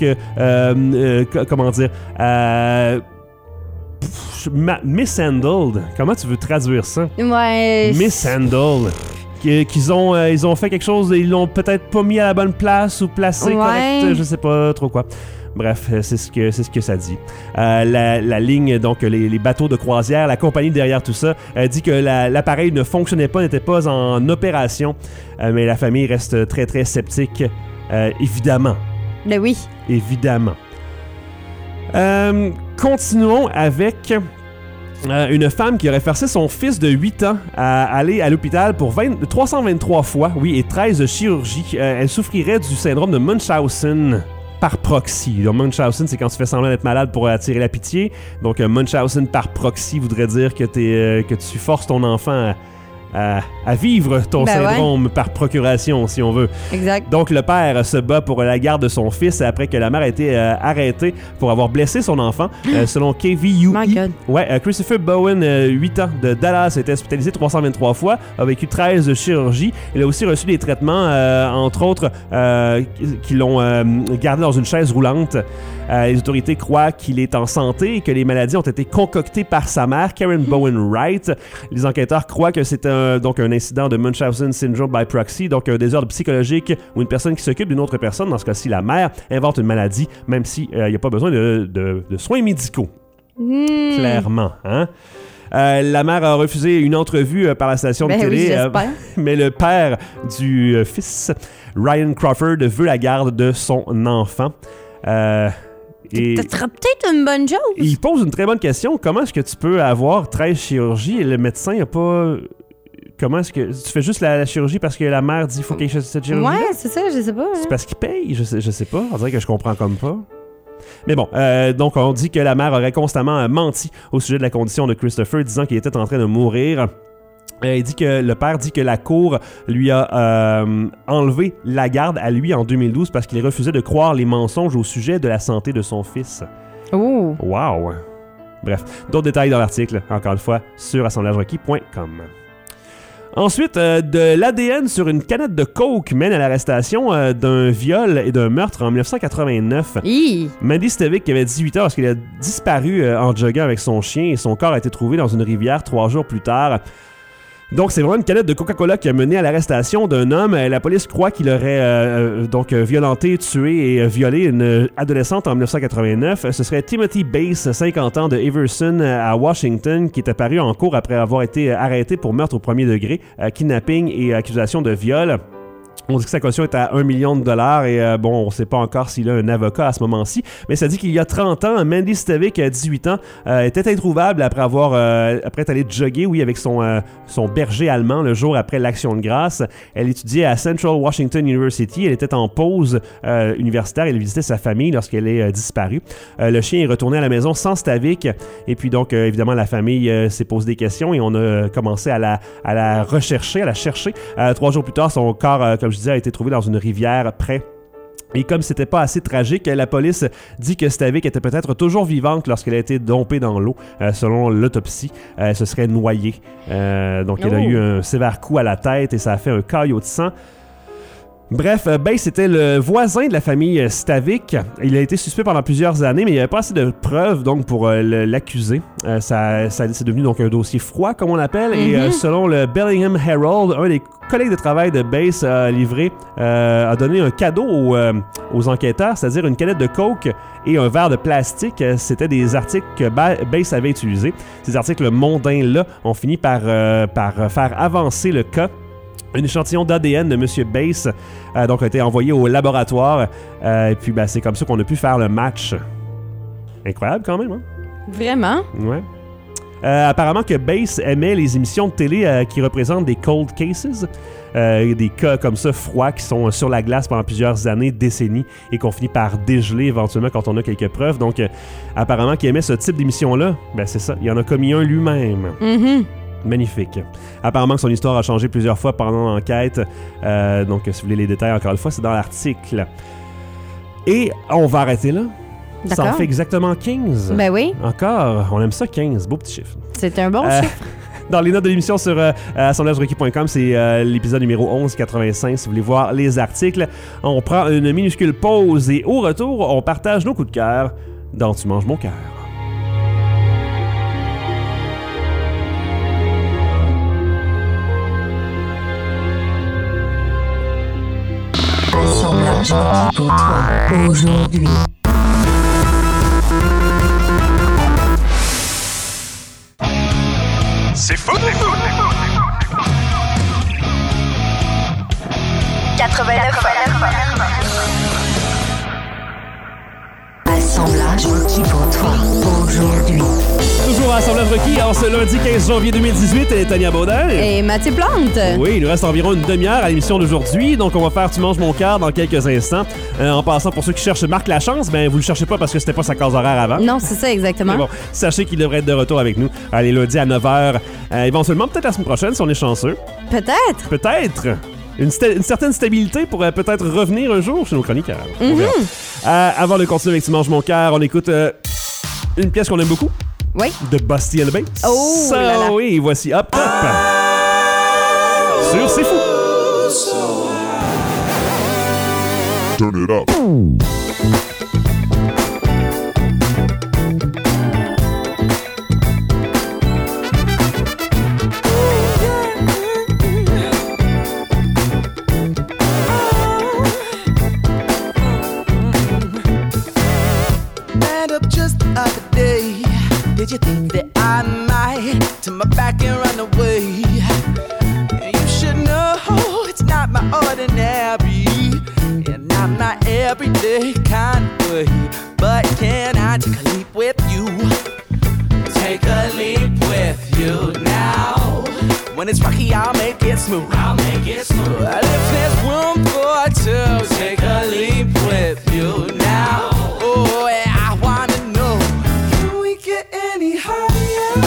mishandled. Comment tu veux traduire ça? Ouais. Mishandled. Ils ont fait quelque chose, ils l'ont peut-être pas mis à la bonne place ou placé correct, je sais pas trop quoi. Bref, c'est ce que ça dit. La ligne, donc les bateaux de croisière, la compagnie derrière tout ça, dit que l'appareil ne fonctionnait pas, n'était pas en opération, mais la famille reste très très sceptique, évidemment. Ben oui. Évidemment. Continuons avec... une femme qui aurait forcé son fils de 8 ans à aller à l'hôpital pour 323 fois, oui, et 13 chirurgies. Elle souffrirait du syndrome de Munchausen par proxy. Donc, Munchausen, c'est quand tu fais semblant d'être malade pour attirer la pitié. Donc, Munchausen par proxy voudrait dire que tu forces ton enfant à vivre ton syndrome par procuration, si on veut. Exact. Donc, le père se bat pour la garde de son fils après que la mère a été arrêtée pour avoir blessé son enfant. Selon KVUE, Christopher Bowen, 8 ans, de Dallas, a été hospitalisé 323 fois, a vécu 13 chirurgies. Il a aussi reçu des traitements, entre autres, qui l'ont gardé dans une chaise roulante. Les autorités croient qu'il est en santé et que les maladies ont été concoctées par sa mère, Karen Bowen Wright. Les enquêteurs croient que c'est un incident de Munchausen syndrome by proxy, donc un désordre psychologique où une personne qui s'occupe d'une autre personne, dans ce cas-ci la mère, invente une maladie, même s'il n'y a pas besoin de soins médicaux. Clairement, hein? La mère a refusé une entrevue par la station de télé, mais le père du fils, Ryan Crawford, veut la garde de son enfant. Et ça sera peut-être une bonne chose. Il pose une très bonne question. Comment est-ce que tu peux avoir 13 chirurgies et le médecin n'a pas... Comment est-ce que... Tu fais juste la chirurgie parce que la mère dit qu'il faut qu'il fasse cette chirurgie? Ouais, c'est ça, je sais pas. Hein. C'est parce qu'il paye? Je sais pas. On dirait que je comprends comme pas. Mais bon, donc on dit que la mère aurait constamment menti au sujet de la condition de Christopher, disant qu'il était en train de mourir. Il dit que le père dit que la cour lui a enlevé la garde à lui en 2012 parce qu'il refusait de croire les mensonges au sujet de la santé de son fils. Oh! Wow! Bref, d'autres détails dans l'article, encore une fois, sur assemblagerequis.com. Ensuite, de l'ADN sur une canette de coke mène à l'arrestation d'un viol et d'un meurtre en 1989. Mandy Stevick, qui avait 18 ans lorsqu'il a disparu en joguant avec son chien, et son corps a été trouvé dans une rivière 3 jours plus tard. Donc, c'est vraiment une canette de Coca-Cola qui a mené à l'arrestation d'un homme. La police croit qu'il aurait violenté, tué et violé une adolescente en 1989. Ce serait Timothy Bass, 50 ans, de Everson à Washington, qui est apparu en cour après avoir été arrêté pour meurtre au premier degré, kidnapping et accusation de viol. On dit que sa caution est à $1 million et on ne sait pas encore s'il a un avocat à ce moment-ci, mais ça dit qu'il y a 30 ans, Mandy Stevick, 18 ans, était introuvable après être allée jogger, avec son berger allemand le jour après l'Action de grâce. Elle étudiait à Central Washington University, elle était en pause universitaire, elle visitait sa famille lorsqu'elle est disparue. Le chien est retourné à la maison sans Stevick, et puis donc évidemment la famille s'est posé des questions et on a commencé à la rechercher, à la chercher. 3 jours plus tard, son corps, comme je disais, a été trouvé dans une rivière près. Et comme c'était pas assez tragique, la police dit que Stevick était peut-être toujours vivante lorsqu'elle a été dompée dans l'eau. Selon l'autopsie, elle se serait noyée. Donc elle a eu un sévère coup à la tête et ça a fait un caillot de sang. Bref, Bass était le voisin de la famille Stevick. Il a été suspect pendant plusieurs années, mais il n'y avait pas assez de preuves donc, pour l'accuser. C'est devenu donc un dossier froid, comme on l'appelle. Et selon le Bellingham Herald, un des collègues de travail de Bass a donné un cadeau aux enquêteurs, c'est-à-dire une canette de coke et un verre de plastique. C'était des articles que Bass avait utilisés. Ces articles mondains-là ont fini par faire avancer le cas. Un échantillon d'ADN de M. Bass donc a été envoyé au laboratoire. Et puis, c'est comme ça qu'on a pu faire le match. Incroyable quand même, hein? Vraiment? Ouais. Apparemment que Bass aimait les émissions de télé qui représentent des cold cases. Des cas comme ça, froids, qui sont sur la glace pendant plusieurs années, décennies, et qu'on finit par dégeler éventuellement quand on a quelques preuves. Donc, apparemment qu'il aimait ce type d'émission-là. C'est ça. Il en a commis un lui-même. Magnifique. Apparemment que son histoire a changé plusieurs fois pendant l'enquête. Donc, si vous voulez les détails, encore une fois, c'est dans l'article. Et on va arrêter là. D'accord. Ça en fait exactement 15. Ben oui. Encore. On aime ça, 15. Beau petit chiffre. C'est un bon chiffre. Dans les notes de l'émission sur assemblagerequis.com, c'est l'épisode numéro 1185 si vous voulez voir les articles. On prend une minuscule pause et au retour, on partage nos coups de cœur dans Tu manges mon cœur. Assemblage pour toi aujourd'hui. C'est fou, c'est fou. 89. Assemblage requis pour toi aujourd'hui. Toujours à Assemblage requis en ce lundi 15 janvier 2018. Et Tania Baudin. Et Mathieu Plante. Oui, il nous reste environ une demi-heure à l'émission d'aujourd'hui. Donc, on va faire Tu manges mon cœur dans quelques instants. En passant, pour ceux qui cherchent Marc Lachance, vous le cherchez pas parce que c'était pas sa case horaire avant. Non, c'est ça, exactement. Mais bon, sachez qu'il devrait être de retour avec nous les lundis à 9h. Éventuellement, peut-être la semaine prochaine si on est chanceux. Peut-être. Peut-être. Une certaine stabilité pour peut-être revenir un jour chez nos chroniqueurs. Avant de continuer avec Tu manges mon cœur, on écoute une pièce qu'on aime beaucoup. Oui. De Busty and the Bass. Oh là là. Oui, voici Hop Hop. Sur C'est Fou. Turn it up. Did you think that I might turn my back and run away? You should know it's not my ordinary and not my everyday kind of way. But can I take a leap with you? Take a leap with you now. When it's rocky, I'll make it smooth. I'll make it smooth. If there's room for two, take a leap with you now. Oh, yeah, I wanna know, can we get any higher?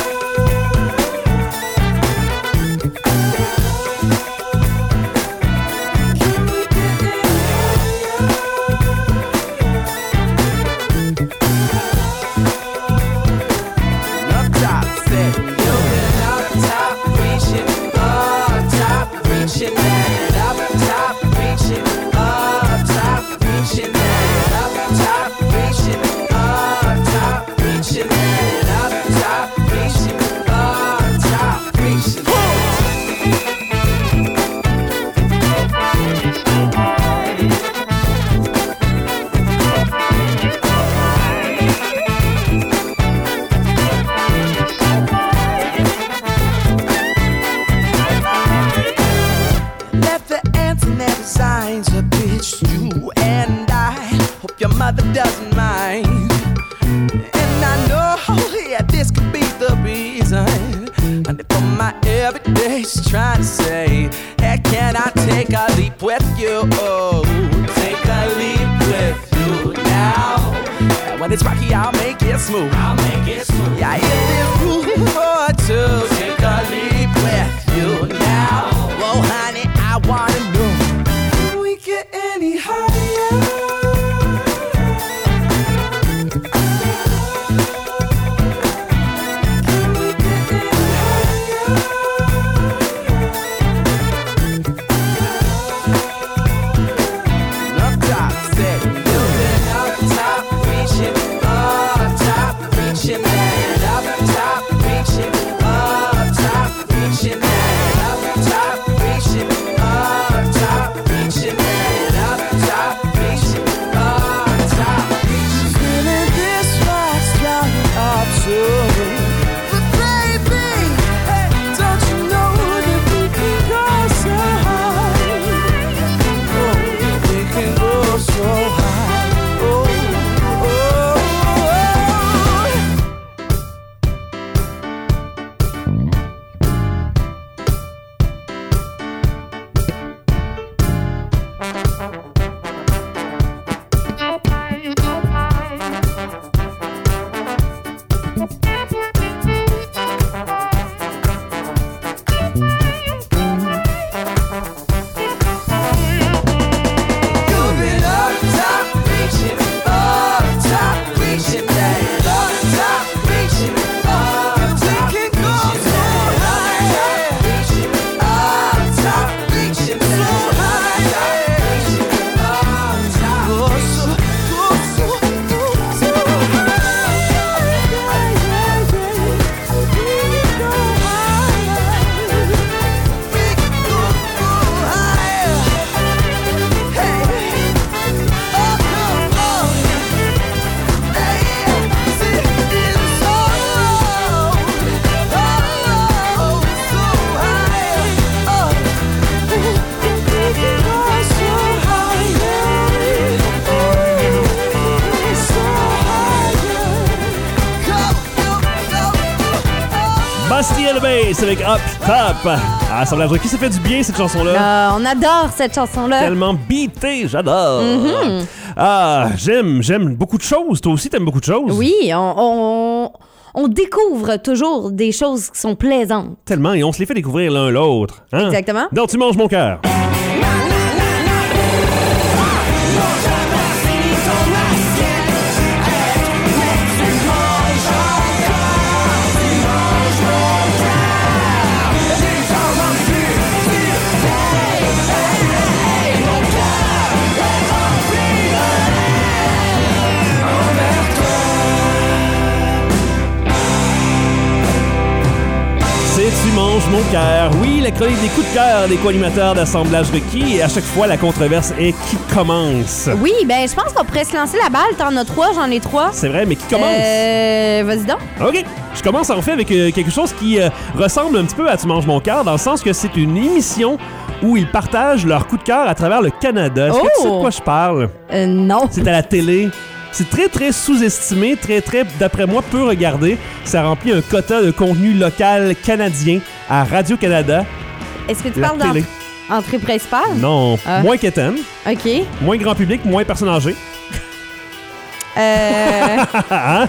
Can we get any higher? Up top, said you've been up top, reaching up top, reaching that up top, reaching up top, reaching that up top, reaching up top, reaching that up top, reaching up top, reaching. Left the internet designs a bitch, you and I. Hope your mother doesn't mind. And I know, yeah, this could be the reason. And for my everyday's trying to say, hey, can I take a leap with you? Oh, take a leap with you now. And when it's rocky, I'll make it smooth. I'll make it smooth. Yeah, if there's room for two, take a leap with you now. Whoa, honey, I wanna know, can we get any higher? Can we get any higher? Up top, said you've been up top, reaching up top, reaching that up top, reaching up top, reaching that up top, reaching up top, reaching that up top, reaching up top, reaching. Feeling this right, strong up to me. But baby, hey, don't you know that we can go so high? Oh, we can go so high. Oh, oh, oh. You've been up top, reaching up top, reaching that up top, reaching up top, we can go so high. Reaching up top, reaching so high. Reaching up top, go so Bastille Bass avec Up Top. Ah, ça qui ça fait du bien cette chanson-là. On adore cette chanson-là. Tellement beatée, j'adore. Mhm. Ah, j'aime beaucoup de choses. Toi aussi, t'aimes beaucoup de choses. Oui, on découvre toujours des choses qui sont plaisantes. Tellement, et on se les fait découvrir l'un l'autre. Hein? Exactement. Donc, tu manges mon cœur. manges mon cœur. Oui, la chronique des coups de cœur des co-animateurs d'assemblage requis. Et à chaque fois, la controverse est qui commence. Oui, ben je pense qu'on pourrait se lancer la balle. T'en as 3, j'en ai 3. C'est vrai, mais qui commence? Vas-y donc. OK. Je commence en fait avec quelque chose qui ressemble un petit peu à Tu manges mon cœur, dans le sens que c'est une émission où ils partagent leurs coups de cœur à travers le Canada. Est-ce que tu sais de quoi je parle? Non. C'est à la télé. C'est très, très sous-estimé, très, très, d'après moi, peu regardé. Ça remplit un quota de contenu local canadien à Radio-Canada. Est-ce que tu parles d'entrée principale? Non. Moins quétaine. OK. Moins grand public, moins personnes âgées. Hein?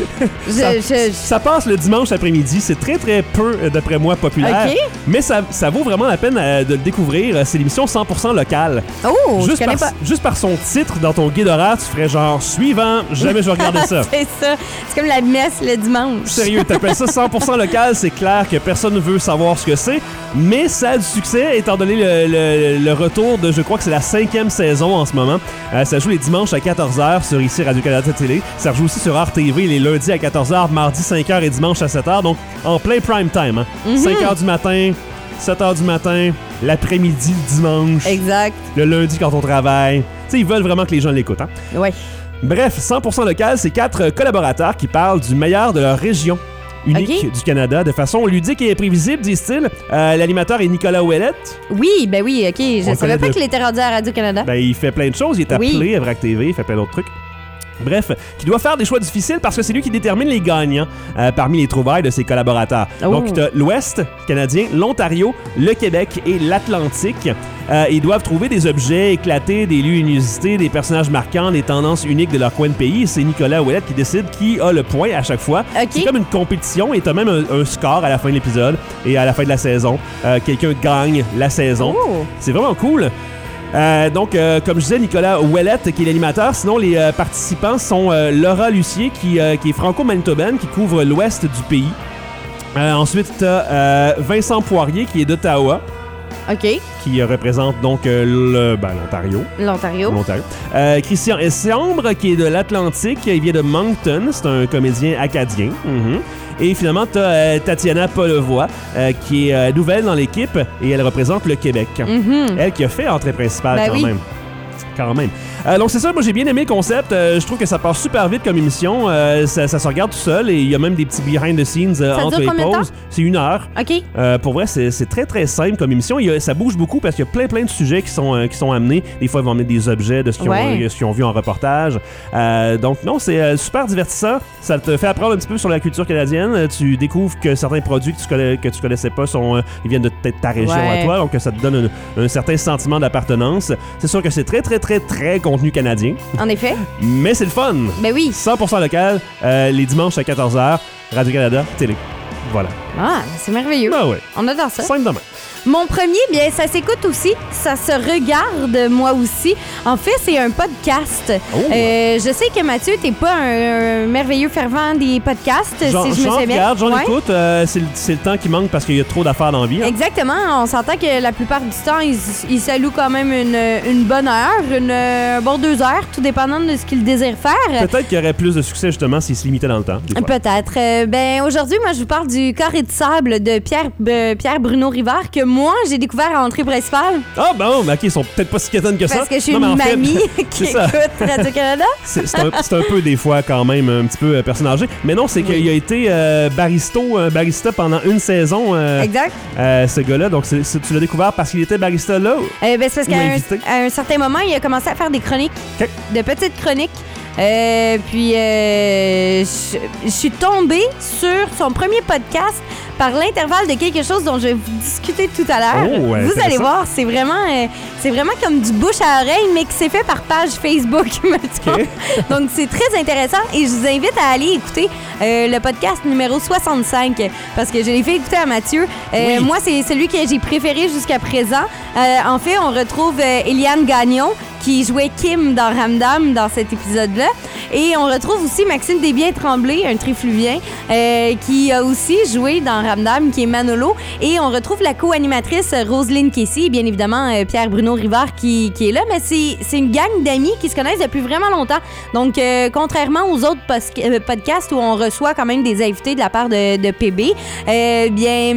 Ça passe le dimanche après-midi. C'est très, très peu, d'après moi, populaire. Okay. Mais ça vaut vraiment la peine de le découvrir. C'est l'émission 100% locale. Oh, je connais pas. Juste par son titre, dans ton guide horaire, tu ferais genre « Suivant, jamais je vais regarder ça. » C'est ça. C'est comme la messe le dimanche. Sérieux, t'appelles ça 100% local, c'est clair que personne ne veut savoir ce que c'est. Mais ça a du succès, étant donné le retour de, je crois que c'est la 5e saison en ce moment. Ça joue les dimanches à 14h sur ici Radio-Canada Télé. Ça joue aussi sur RTV les lundis à 14h, mardi 5h et dimanche à 7h. Donc, en plein prime time. Hein? 5h du matin, 7h du matin, l'après-midi, le dimanche. Exact. Le lundi quand on travaille. Tu sais, ils veulent vraiment que les gens l'écoutent. Hein? Ouais. Bref, 100% local, c'est 4 collaborateurs qui parlent du meilleur de leur région unique du Canada, de façon ludique et imprévisible, disent-ils. L'animateur est Nicolas Ouellette. Oui, ben oui, OK. Je savais pas qu'il était rendu à Radio-Canada. Ben, il fait plein de choses. Il est appelé à VRAC TV, il fait plein d'autres trucs. Bref, qui doit faire des choix difficiles parce que c'est lui qui détermine les gagnants parmi les trouvailles de ses collaborateurs. Donc, tu as l'Ouest canadien, l'Ontario, le Québec et l'Atlantique. Ils doivent trouver des objets éclatés, des lieux inusités, des personnages marquants, des tendances uniques de leur coin de pays. C'est Nicolas Ouellette qui décide qui a le point à chaque fois. C'est comme une compétition et tu as même un score à la fin de l'épisode et à la fin de la saison. Quelqu'un gagne la saison. C'est vraiment cool. Donc, comme je disais, Nicolas Ouellette qui est l'animateur. Sinon, les participants sont Laura Lucier qui est franco-manitobaine, qui couvre l'ouest du pays. Ensuite, t'as Vincent Poirier qui est d'Ottawa. OK. Qui représente donc l'Ontario. L'Ontario. Christian Essambre qui est de l'Atlantique. Il vient de Moncton. C'est un comédien acadien. Et finalement, tu as Tatiana Polevoix, qui est nouvelle dans l'équipe et elle représente le Québec. Elle qui a fait entrée principale quand même. Donc c'est ça, moi j'ai bien aimé le concept. Je trouve que ça passe super vite comme émission. Ça se regarde tout seul et il y a même des petits behind the scenes entre les pauses. C'est 1 heure. OK. Pour vrai, c'est très très simple comme émission. Ça bouge beaucoup parce qu'il y a plein de sujets qui sont amenés. Des fois, ils vont amener des objets de ce qu'ils ont vu en reportage. Donc non, c'est super divertissant. Ça te fait apprendre un petit peu sur la culture canadienne. Tu découvres que certains produits que tu connaissais pas ils viennent de peut-être ta région à toi. Donc ça te donne un certain sentiment d'appartenance. C'est sûr que c'est très très très très contenu canadien. En effet. Mais c'est le fun. Ben oui. 100% local, les dimanches à 14h, Radio-Canada, télé. Voilà. Ah, c'est merveilleux. Ah ouais. On adore ça. Simple demain. Mon premier, bien, ça s'écoute aussi, ça se regarde, moi aussi. En fait, c'est un podcast. Je sais que Mathieu, t'es pas un merveilleux fervent des podcasts, si je me souviens bien. J'en écoute. C'est le temps qui manque parce qu'il y a trop d'affaires dans la vie. Hein. Exactement. On s'entend que la plupart du temps, ils s'allouent quand même une bonne heure, un bon 2 heures, tout dépendant de ce qu'ils désirent faire. Peut-être qu'il y aurait plus de succès, justement, s'ils se limitaient dans le temps. Peut-être. Aujourd'hui, moi, je vous parle du Carré de sable de Pierre Bruno Rivard, que moi, j'ai découvert à entrée principale. Ah bon, OK, ils sont peut-être pas si quétaines que ça. Parce que je suis une mamie qui écoute Radio-Canada. C'est un peu des fois quand même un petit peu personne âgée. Mais non, c'est qu'il a été barista pendant 1 saison. Exact. Ce gars-là, donc tu l'as découvert parce qu'il était barista là? C'est parce qu'à un certain moment, il a commencé à faire des chroniques, de petites chroniques. Puis je suis tombée sur son premier podcast par l'intervalle de quelque chose dont je vais vous discuter tout à l'heure. Vous allez voir, c'est vraiment comme du bouche à oreille, mais qui s'est fait par page Facebook, mettons. Donc, c'est très intéressant et je vous invite à aller écouter le podcast numéro 65 parce que je l'ai fait écouter à Mathieu. Moi, c'est celui que j'ai préféré jusqu'à présent. En fait, on retrouve Eliane Gagnon qui jouait Kim dans Ramdam dans cet épisode-là. Et on retrouve aussi Maxime Desbiens-Tremblay, un trifluvien, qui a aussi joué dans Ramdam, qui est Manolo. Et on retrouve la co-animatrice Roselyne Kessy, bien évidemment Pierre Bruno Rivard qui est là. Mais c'est une gang d'amis qui se connaissent depuis vraiment longtemps. Donc, contrairement aux autres podcasts où on reçoit quand même des invités de la part de PB, bien...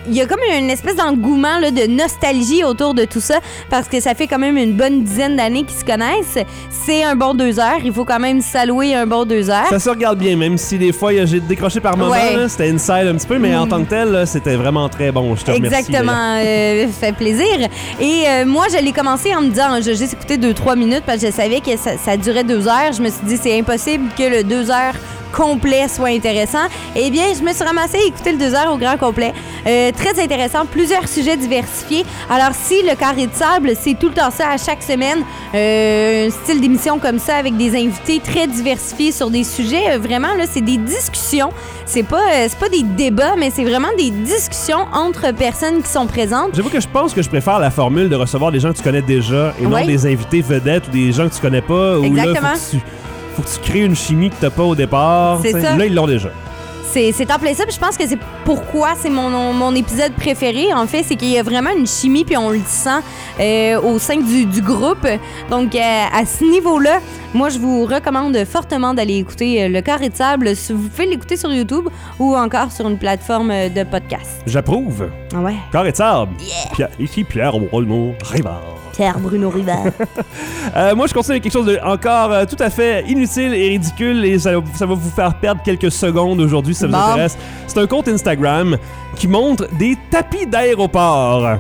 il y a comme une espèce d'engouement là, de nostalgie autour de tout ça parce que ça fait quand même une bonne dizaine d'années qu'ils se connaissent. C'est un bon 2 heures. Il faut quand même s'allouer un bon 2 heures. Ça se regarde bien, même si des fois j'ai décroché par moment. Là, c'était inside un petit peu, mais en tant que tel, là, c'était vraiment très bon. Je te remercie. Exactement. Fait plaisir. Et moi, je l'ai commencé en me disant, j'ai juste écouté 2-3 minutes parce que je savais que ça durait 2 heures. Je me suis dit, c'est impossible que le 2 heures complet soit intéressant. Eh bien, je me suis ramassée à écouter le 2 heures au grand complet. Très intéressant, plusieurs sujets diversifiés. Alors, si le Carré de sable, c'est tout le temps ça à chaque semaine, un style d'émission comme ça avec des invités très diversifiés sur des sujets, vraiment, là, c'est des discussions. C'est pas des débats, mais c'est vraiment des discussions entre personnes qui sont présentes. J'avoue que je pense que je préfère la formule de recevoir des gens que tu connais déjà et non des invités vedettes ou des gens que tu connais pas. Exactement. Où là, faut que tu crées une chimie que t'as pas au départ. C'est ça. Là, ils l'ont déjà. C'est en plein ça, puis je pense que c'est pourquoi c'est mon épisode préféré, en fait, c'est qu'il y a vraiment une chimie, puis on le sent au sein du groupe. Donc, à ce niveau-là, moi, je vous recommande fortement d'aller écouter Le Carré de sable. Vous pouvez l'écouter sur YouTube ou encore sur une plateforme de podcast. J'approuve. Ah ouais. Carré de sable. Yeah. Ici Pierre-Bruno Rivard. Pierre-Bruno Rivard. Moi, je conseille quelque chose de encore tout à fait inutile et ridicule et ça va vous faire perdre quelques secondes aujourd'hui si ça vous intéresse. C'est un compte Instagram qui montre des tapis d'aéroport.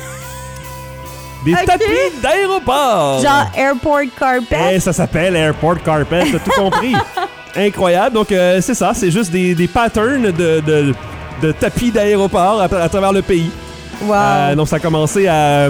Des tapis d'aéroport. Genre Airport Carpet. Ça s'appelle Airport Carpet, t'as tout compris. Incroyable. Donc, c'est ça, c'est juste des patterns de tapis d'aéroport à travers le pays. Wow. Donc, ça a commencé à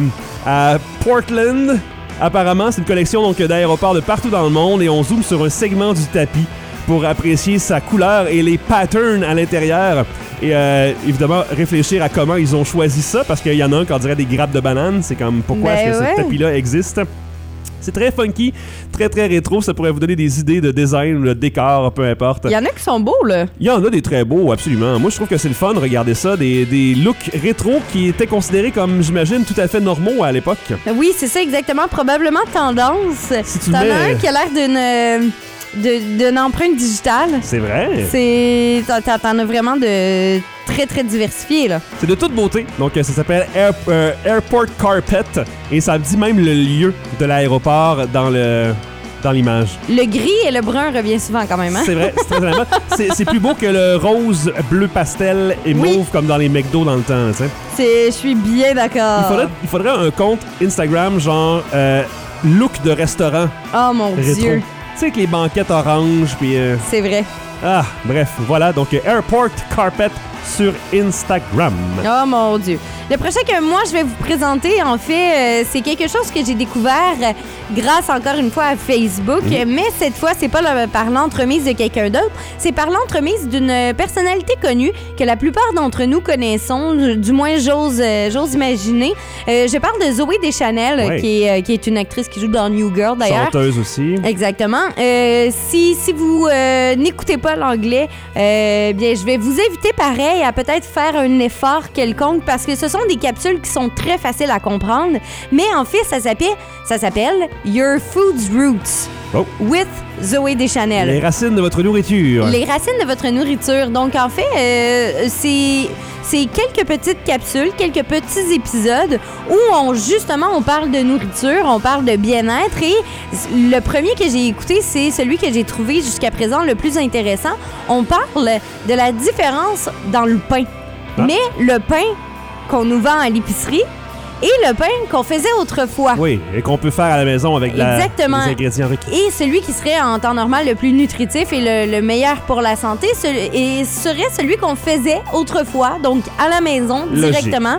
Portland. Apparemment, c'est une collection donc, d'aéroports de partout dans le monde et on zoome sur un segment du tapis pour apprécier sa couleur et les patterns à l'intérieur. Et évidemment, réfléchir à comment ils ont choisi ça, parce qu'il y en a un qui en dirait des grappes de bananes. C'est comme pourquoi est-ce que ce tapis-là existe. C'est très funky, très très rétro. Ça pourrait vous donner des idées de design, de décor, peu importe. Il y en a qui sont beaux, là. Il y en a des très beaux, absolument. Moi, je trouve que c'est le fun de regarder ça. Des looks rétro qui étaient considérés comme, j'imagine, tout à fait normaux à l'époque. Oui, c'est ça exactement. Probablement tendance. Si tu T'en as un qui a l'air d'une empreinte digitale. C'est vrai. T'en as vraiment de très, très diversifié, là. C'est de toute beauté. Donc, ça s'appelle Airport Carpet et ça dit même le lieu de l'aéroport dans l'image. Le gris et le brun revient souvent quand même, hein? C'est vrai, c'est très élément. C'est plus beau que le rose, bleu pastel et mauve comme dans les McDo dans le temps, tu sais. Je suis bien d'accord. Il faudrait un compte Instagram genre look de restaurant. Oh mon rétro. Dieu. Tu sais, avec les banquettes oranges, puis... C'est vrai. Ah, bref, voilà. Donc, Airport Carpet sur Instagram. Oh mon Dieu. Le prochain que moi, je vais vous présenter, en fait, c'est quelque chose que j'ai découvert grâce, encore une fois, à Facebook. Mais cette fois, c'est pas par l'entremise de quelqu'un d'autre. C'est par l'entremise d'une personnalité connue que la plupart d'entre nous connaissons. Du moins, j'ose imaginer. Je parle de Zooey Deschanel, qui est une actrice qui joue dans New Girl, d'ailleurs. Chanteuse aussi. Exactement. Si vous n'écoutez pas l'anglais, bien, je vais vous inviter pareil à peut-être faire un effort quelconque parce que ce sont des capsules qui sont très faciles à comprendre, mais en fait, ça s'appelle Your Food's Roots with Zooey Deschanel. Les racines de votre nourriture. Les racines de votre nourriture. Donc, en fait, c'est quelques petites capsules, quelques petits épisodes où on parle de nourriture, on parle de bien-être et le premier que j'ai écouté, c'est celui que j'ai trouvé jusqu'à présent le plus intéressant. On parle de la différence dans le pain. Mais le pain qu'on nous vend à l'épicerie et le pain qu'on faisait autrefois. Oui, et qu'on peut faire à la maison avec les ingrédients requis. Et celui qui serait en temps normal le plus nutritif et le meilleur pour la santé serait celui qu'on faisait autrefois, donc à la maison, directement.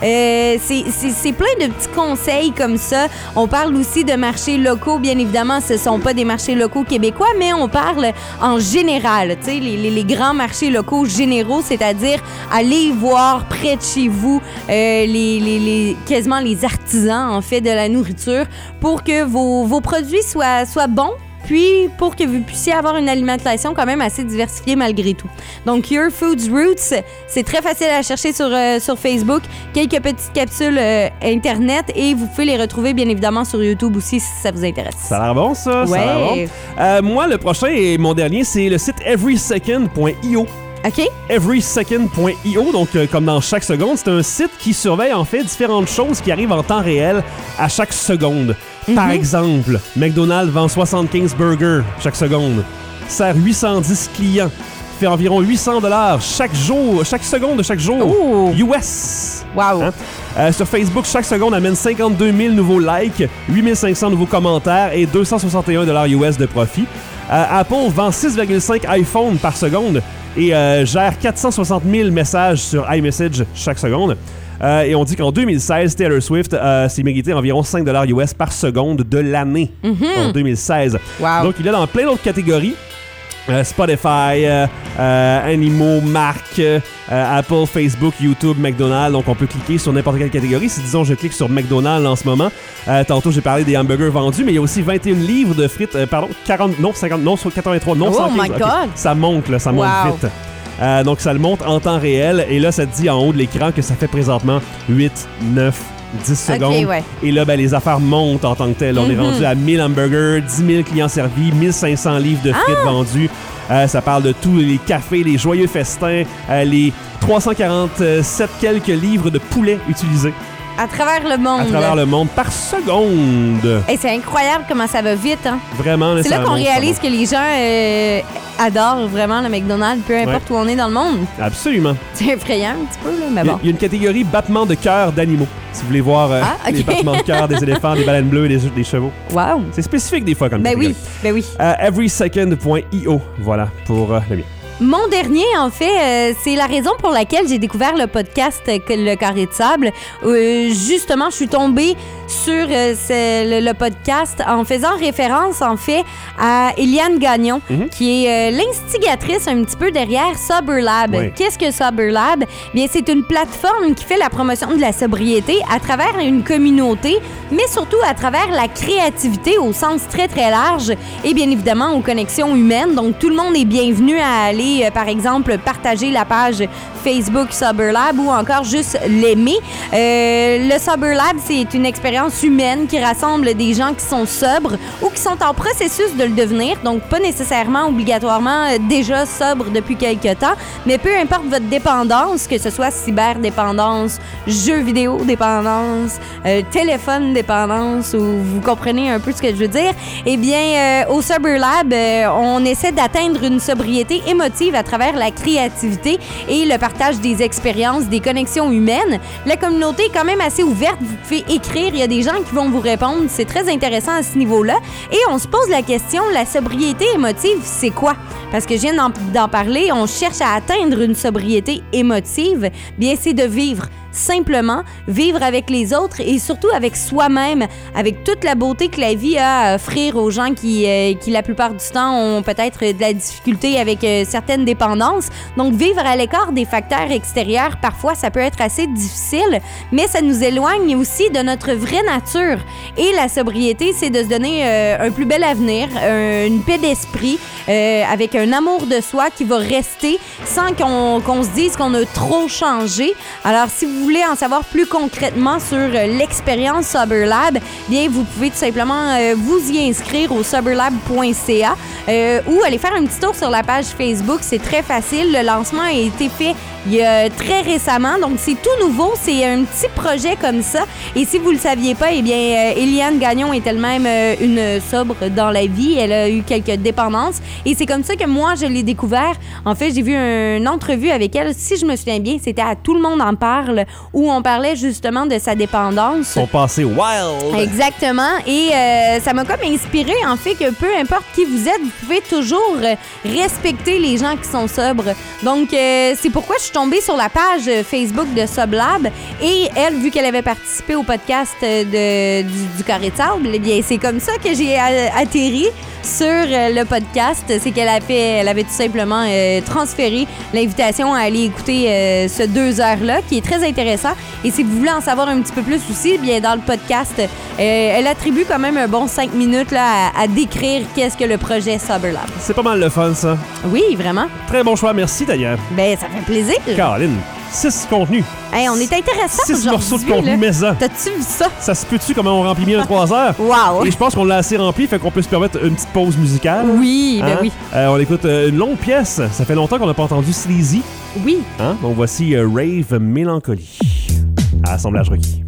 C'est plein de petits conseils comme ça. On parle aussi de marchés locaux. Bien évidemment, ce ne sont pas des marchés locaux québécois, mais on parle en général. Tu sais, les grands marchés locaux généraux, c'est-à-dire aller voir près de chez vous quasiment les artisans, en fait, de la nourriture pour que vos produits soient bons. Puis, pour que vous puissiez avoir une alimentation quand même assez diversifiée malgré tout. Donc, Your Food's Roots, c'est très facile à chercher sur Facebook. Quelques petites capsules Internet et vous pouvez les retrouver bien évidemment sur YouTube aussi si ça vous intéresse. Ça a l'air bon, ça? Ouais. Ça a l'air bon. Moi, le prochain et mon dernier, c'est le site everysecond.io. OK. Everysecond.io, donc comme dans chaque seconde, c'est un site qui surveille en fait différentes choses qui arrivent en temps réel à chaque seconde. Par exemple, McDonald's vend 75 burgers chaque seconde, sert 810 clients, fait environ $800 chaque jour, chaque seconde de chaque jour. Oh. US. Wow. Hein? Sur Facebook, chaque seconde amène 52 000 nouveaux likes, 8 500 nouveaux commentaires et $261 US de profit. Apple vend 6,5 iPhones par seconde et gère 460 000 messages sur iMessage chaque seconde. Et on dit qu'en 2016, Taylor Swift s'est mérité environ $5 US par seconde de l'année en 2016. Wow. Donc, il est dans plein d'autres catégories. Spotify, animaux, marques, Apple, Facebook, YouTube, McDonald's. Donc, on peut cliquer sur n'importe quelle catégorie. Si, disons, je clique sur McDonald's en ce moment, tantôt, j'ai parlé des hamburgers vendus, mais il y a aussi 21 livres de frites, 40, non, 50, non, 83, non, 115. Oh my God! Okay. Ça monte, là, ça monte vite. Donc, ça le monte en temps réel. Et là, ça te dit en haut de l'écran que ça fait présentement 8, 9, 10 secondes. Okay, ouais. Et là, les affaires montent en tant que telles. On est rendu à 1000 hamburgers, 10 000 clients servis, 1500 livres de frites vendus. Ça parle de tous les cafés, les joyeux festins, les 347 quelques livres de poulet utilisés. À travers le monde. À travers le monde par seconde. Hey, c'est incroyable comment ça va vite. Hein? Vraiment. C'est là qu'on réalise que les gens adorent vraiment le McDonald's, peu importe où on est dans le monde. Absolument. C'est effrayant un petit peu, là, mais bon. Il y a une catégorie battements de cœur d'animaux. Si vous voulez voir les battements de cœur des éléphants, des baleines bleues et des chevaux. Wow. C'est spécifique des fois comme ça. Ben oui. Everysecond.io. Voilà pour le mien. Mon dernier, en fait, c'est la raison pour laquelle j'ai découvert le podcast Le Carré de Sable. Justement, je suis tombée sur le podcast en faisant référence, en fait, à Eliane Gagnon, qui est l'instigatrice un petit peu derrière Sober Lab. Oui. Qu'est-ce que Sober Lab? Bien, c'est une plateforme qui fait la promotion de la sobriété à travers une communauté, mais surtout à travers la créativité au sens très, très large et bien évidemment aux connexions humaines. Donc, tout le monde est bienvenu à aller par exemple, partager la page Facebook Sober Lab ou encore juste l'aimer. Le Sober Lab, c'est une expérience humaine qui rassemble des gens qui sont sobres ou qui sont en processus de le devenir, donc pas nécessairement obligatoirement déjà sobres depuis quelque temps, mais peu importe votre dépendance, que ce soit cyberdépendance, jeux vidéo dépendance, téléphone dépendance, ou vous comprenez un peu ce que je veux dire, eh bien, au Sober Lab, on essaie d'atteindre une sobriété émotive à travers la créativité et le partage des expériences, des connexions humaines. La communauté est quand même assez ouverte. Vous pouvez écrire. Il y a des gens qui vont vous répondre. C'est très intéressant à ce niveau-là. Et on se pose la question, la sobriété émotive, c'est quoi? Parce que je viens d'en parler. On cherche à atteindre une sobriété émotive. Bien, c'est de vivre. Simplement, vivre avec les autres et surtout avec soi-même, avec toute la beauté que la vie a à offrir aux gens qui la plupart du temps, ont peut-être de la difficulté avec certaines dépendances. Donc, vivre à l'écart des facteurs extérieurs, parfois, ça peut être assez difficile, mais ça nous éloigne aussi de notre vraie nature. Et la sobriété, c'est de se donner un plus bel avenir, une paix d'esprit, avec un amour de soi qui va rester sans qu'on se dise qu'on a trop changé. Alors, si vous voulez en savoir plus concrètement sur l'expérience Sober Lab, bien, vous pouvez tout simplement vous y inscrire au soberlab.ca ou aller faire un petit tour sur la page Facebook. C'est très facile. Le lancement a été fait il y a très récemment, donc c'est tout nouveau. C'est un petit projet comme ça. Et si vous le saviez pas, eh bien, Eliane Gagnon est elle-même une sobre dans la vie. Elle a eu quelques dépendances. Et c'est comme ça que moi, je l'ai découvert. En fait, j'ai vu une entrevue avec elle. Si je me souviens bien, c'était à Tout le monde en parle, où on parlait justement de sa dépendance. Son passé wild. Exactement. Et ça m'a comme inspiré, en fait, que peu importe qui vous êtes, vous pouvez toujours respecter les gens qui sont sobres. Donc, c'est pourquoi je suis tombée sur la page Facebook de Soblab. Et elle, vu qu'elle avait participé au podcast du Carré de Sable, eh bien, c'est comme ça que j'ai atterri sur le podcast. C'est qu'elle avait tout simplement transféré l'invitation à aller écouter ce 2 heures-là, qui est très intéressant. Et si vous voulez en savoir un petit peu plus aussi, bien, dans le podcast, elle attribue quand même un bon 5 minutes là, à décrire qu'est-ce que le projet Sober Lab. C'est pas mal le fun, ça. Oui, vraiment. Très bon choix. Merci, d'ailleurs. Ben, ça fait plaisir. Caroline. 6 contenus. Hey, on est intéressant 6 morceaux de contenu maison. T'as-tu vu ça? Ça se peut-tu comment on remplit bien 3 heures? Wow! Et je pense qu'on l'a assez rempli, fait qu'on peut se permettre une petite pause musicale. Oui, ben oui. On écoute une longue pièce. Ça fait longtemps qu'on n'a pas entendu Sleazy. Oui. Donc voici Rave Mélancolie. À Assemblage requis.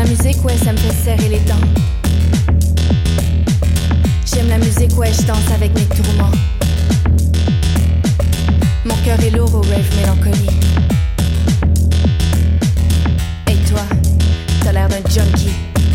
la musique, ouais, ça me fait serrer les dents. J'aime la musique, ouais, je danse avec mes tourments. Mon cœur est lourd au rave mélancolie. Et toi, t'as l'air d'un junkie.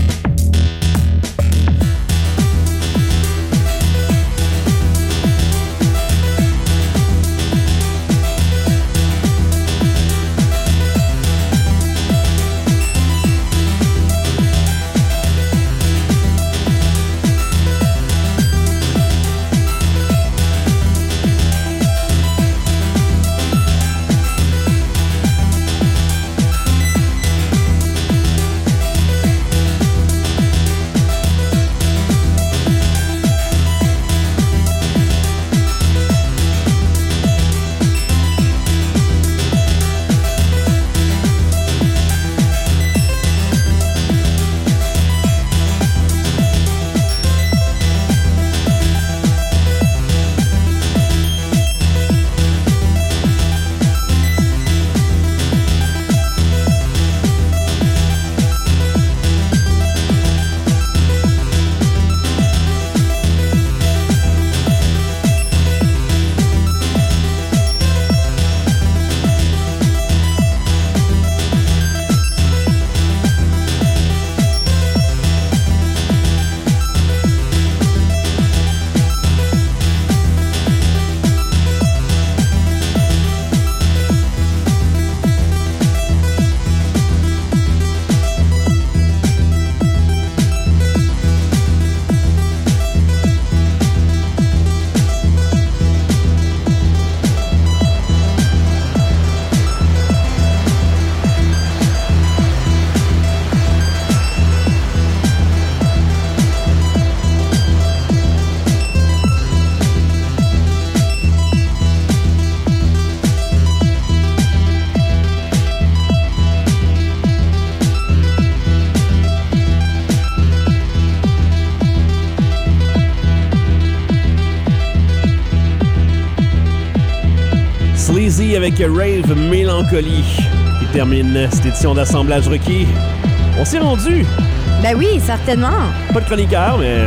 Sleazy avec Rave Mélancolie qui termine cette édition d'Assemblage requis. On s'est rendu. Ben oui, certainement. Pas de chroniqueur, mais...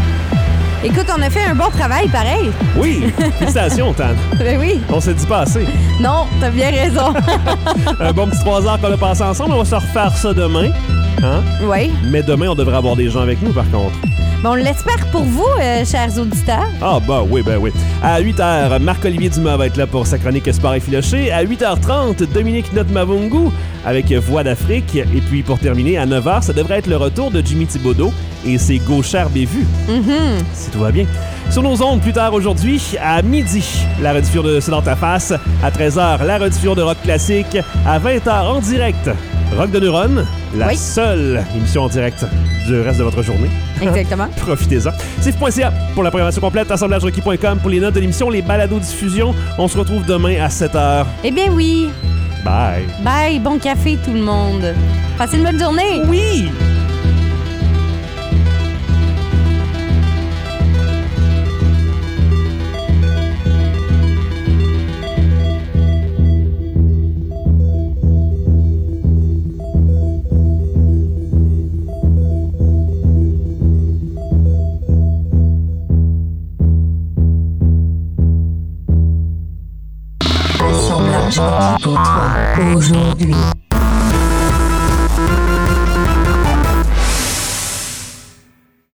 Écoute, on a fait un bon travail, pareil. Oui, félicitations, Tan. Ben oui. On s'est dit pas assez. Non, t'as bien raison. Un bon petit 3 heures qu'on a passé ensemble. On va se refaire ça demain. Hein? Oui. Mais demain, on devrait avoir des gens avec nous, par contre. Bon, on l'espère pour vous, chers auditeurs. Ah, ben oui. À 8h, Marc-Olivier Dumas va être là pour sa chronique Sport effiloché. À 8h30, Dominique Notmavungu avec Voix d'Afrique. Et puis, pour terminer, à 9h, ça devrait être le retour de Jimmy Thibodeau et ses gauchères bévues. Si tout va bien. Sur nos ondes, plus tard aujourd'hui, à midi, la rediffusion de C'est dans ta face. À 13h, la rediffusion de Rock Classique. À 20h, en direct, Rock de Neuronne, la seule émission en direct du reste de votre journée. Exactement. Profitez-en. C'est F.ca pour la programmation complète, assemblagerequis.com pour les notes de l'émission, les balados-diffusions. On se retrouve demain à 7h. Eh bien oui. Bye. Bye, bon café tout le monde. Passez une bonne journée. Oui. Assemblage pour toi aujourd'hui.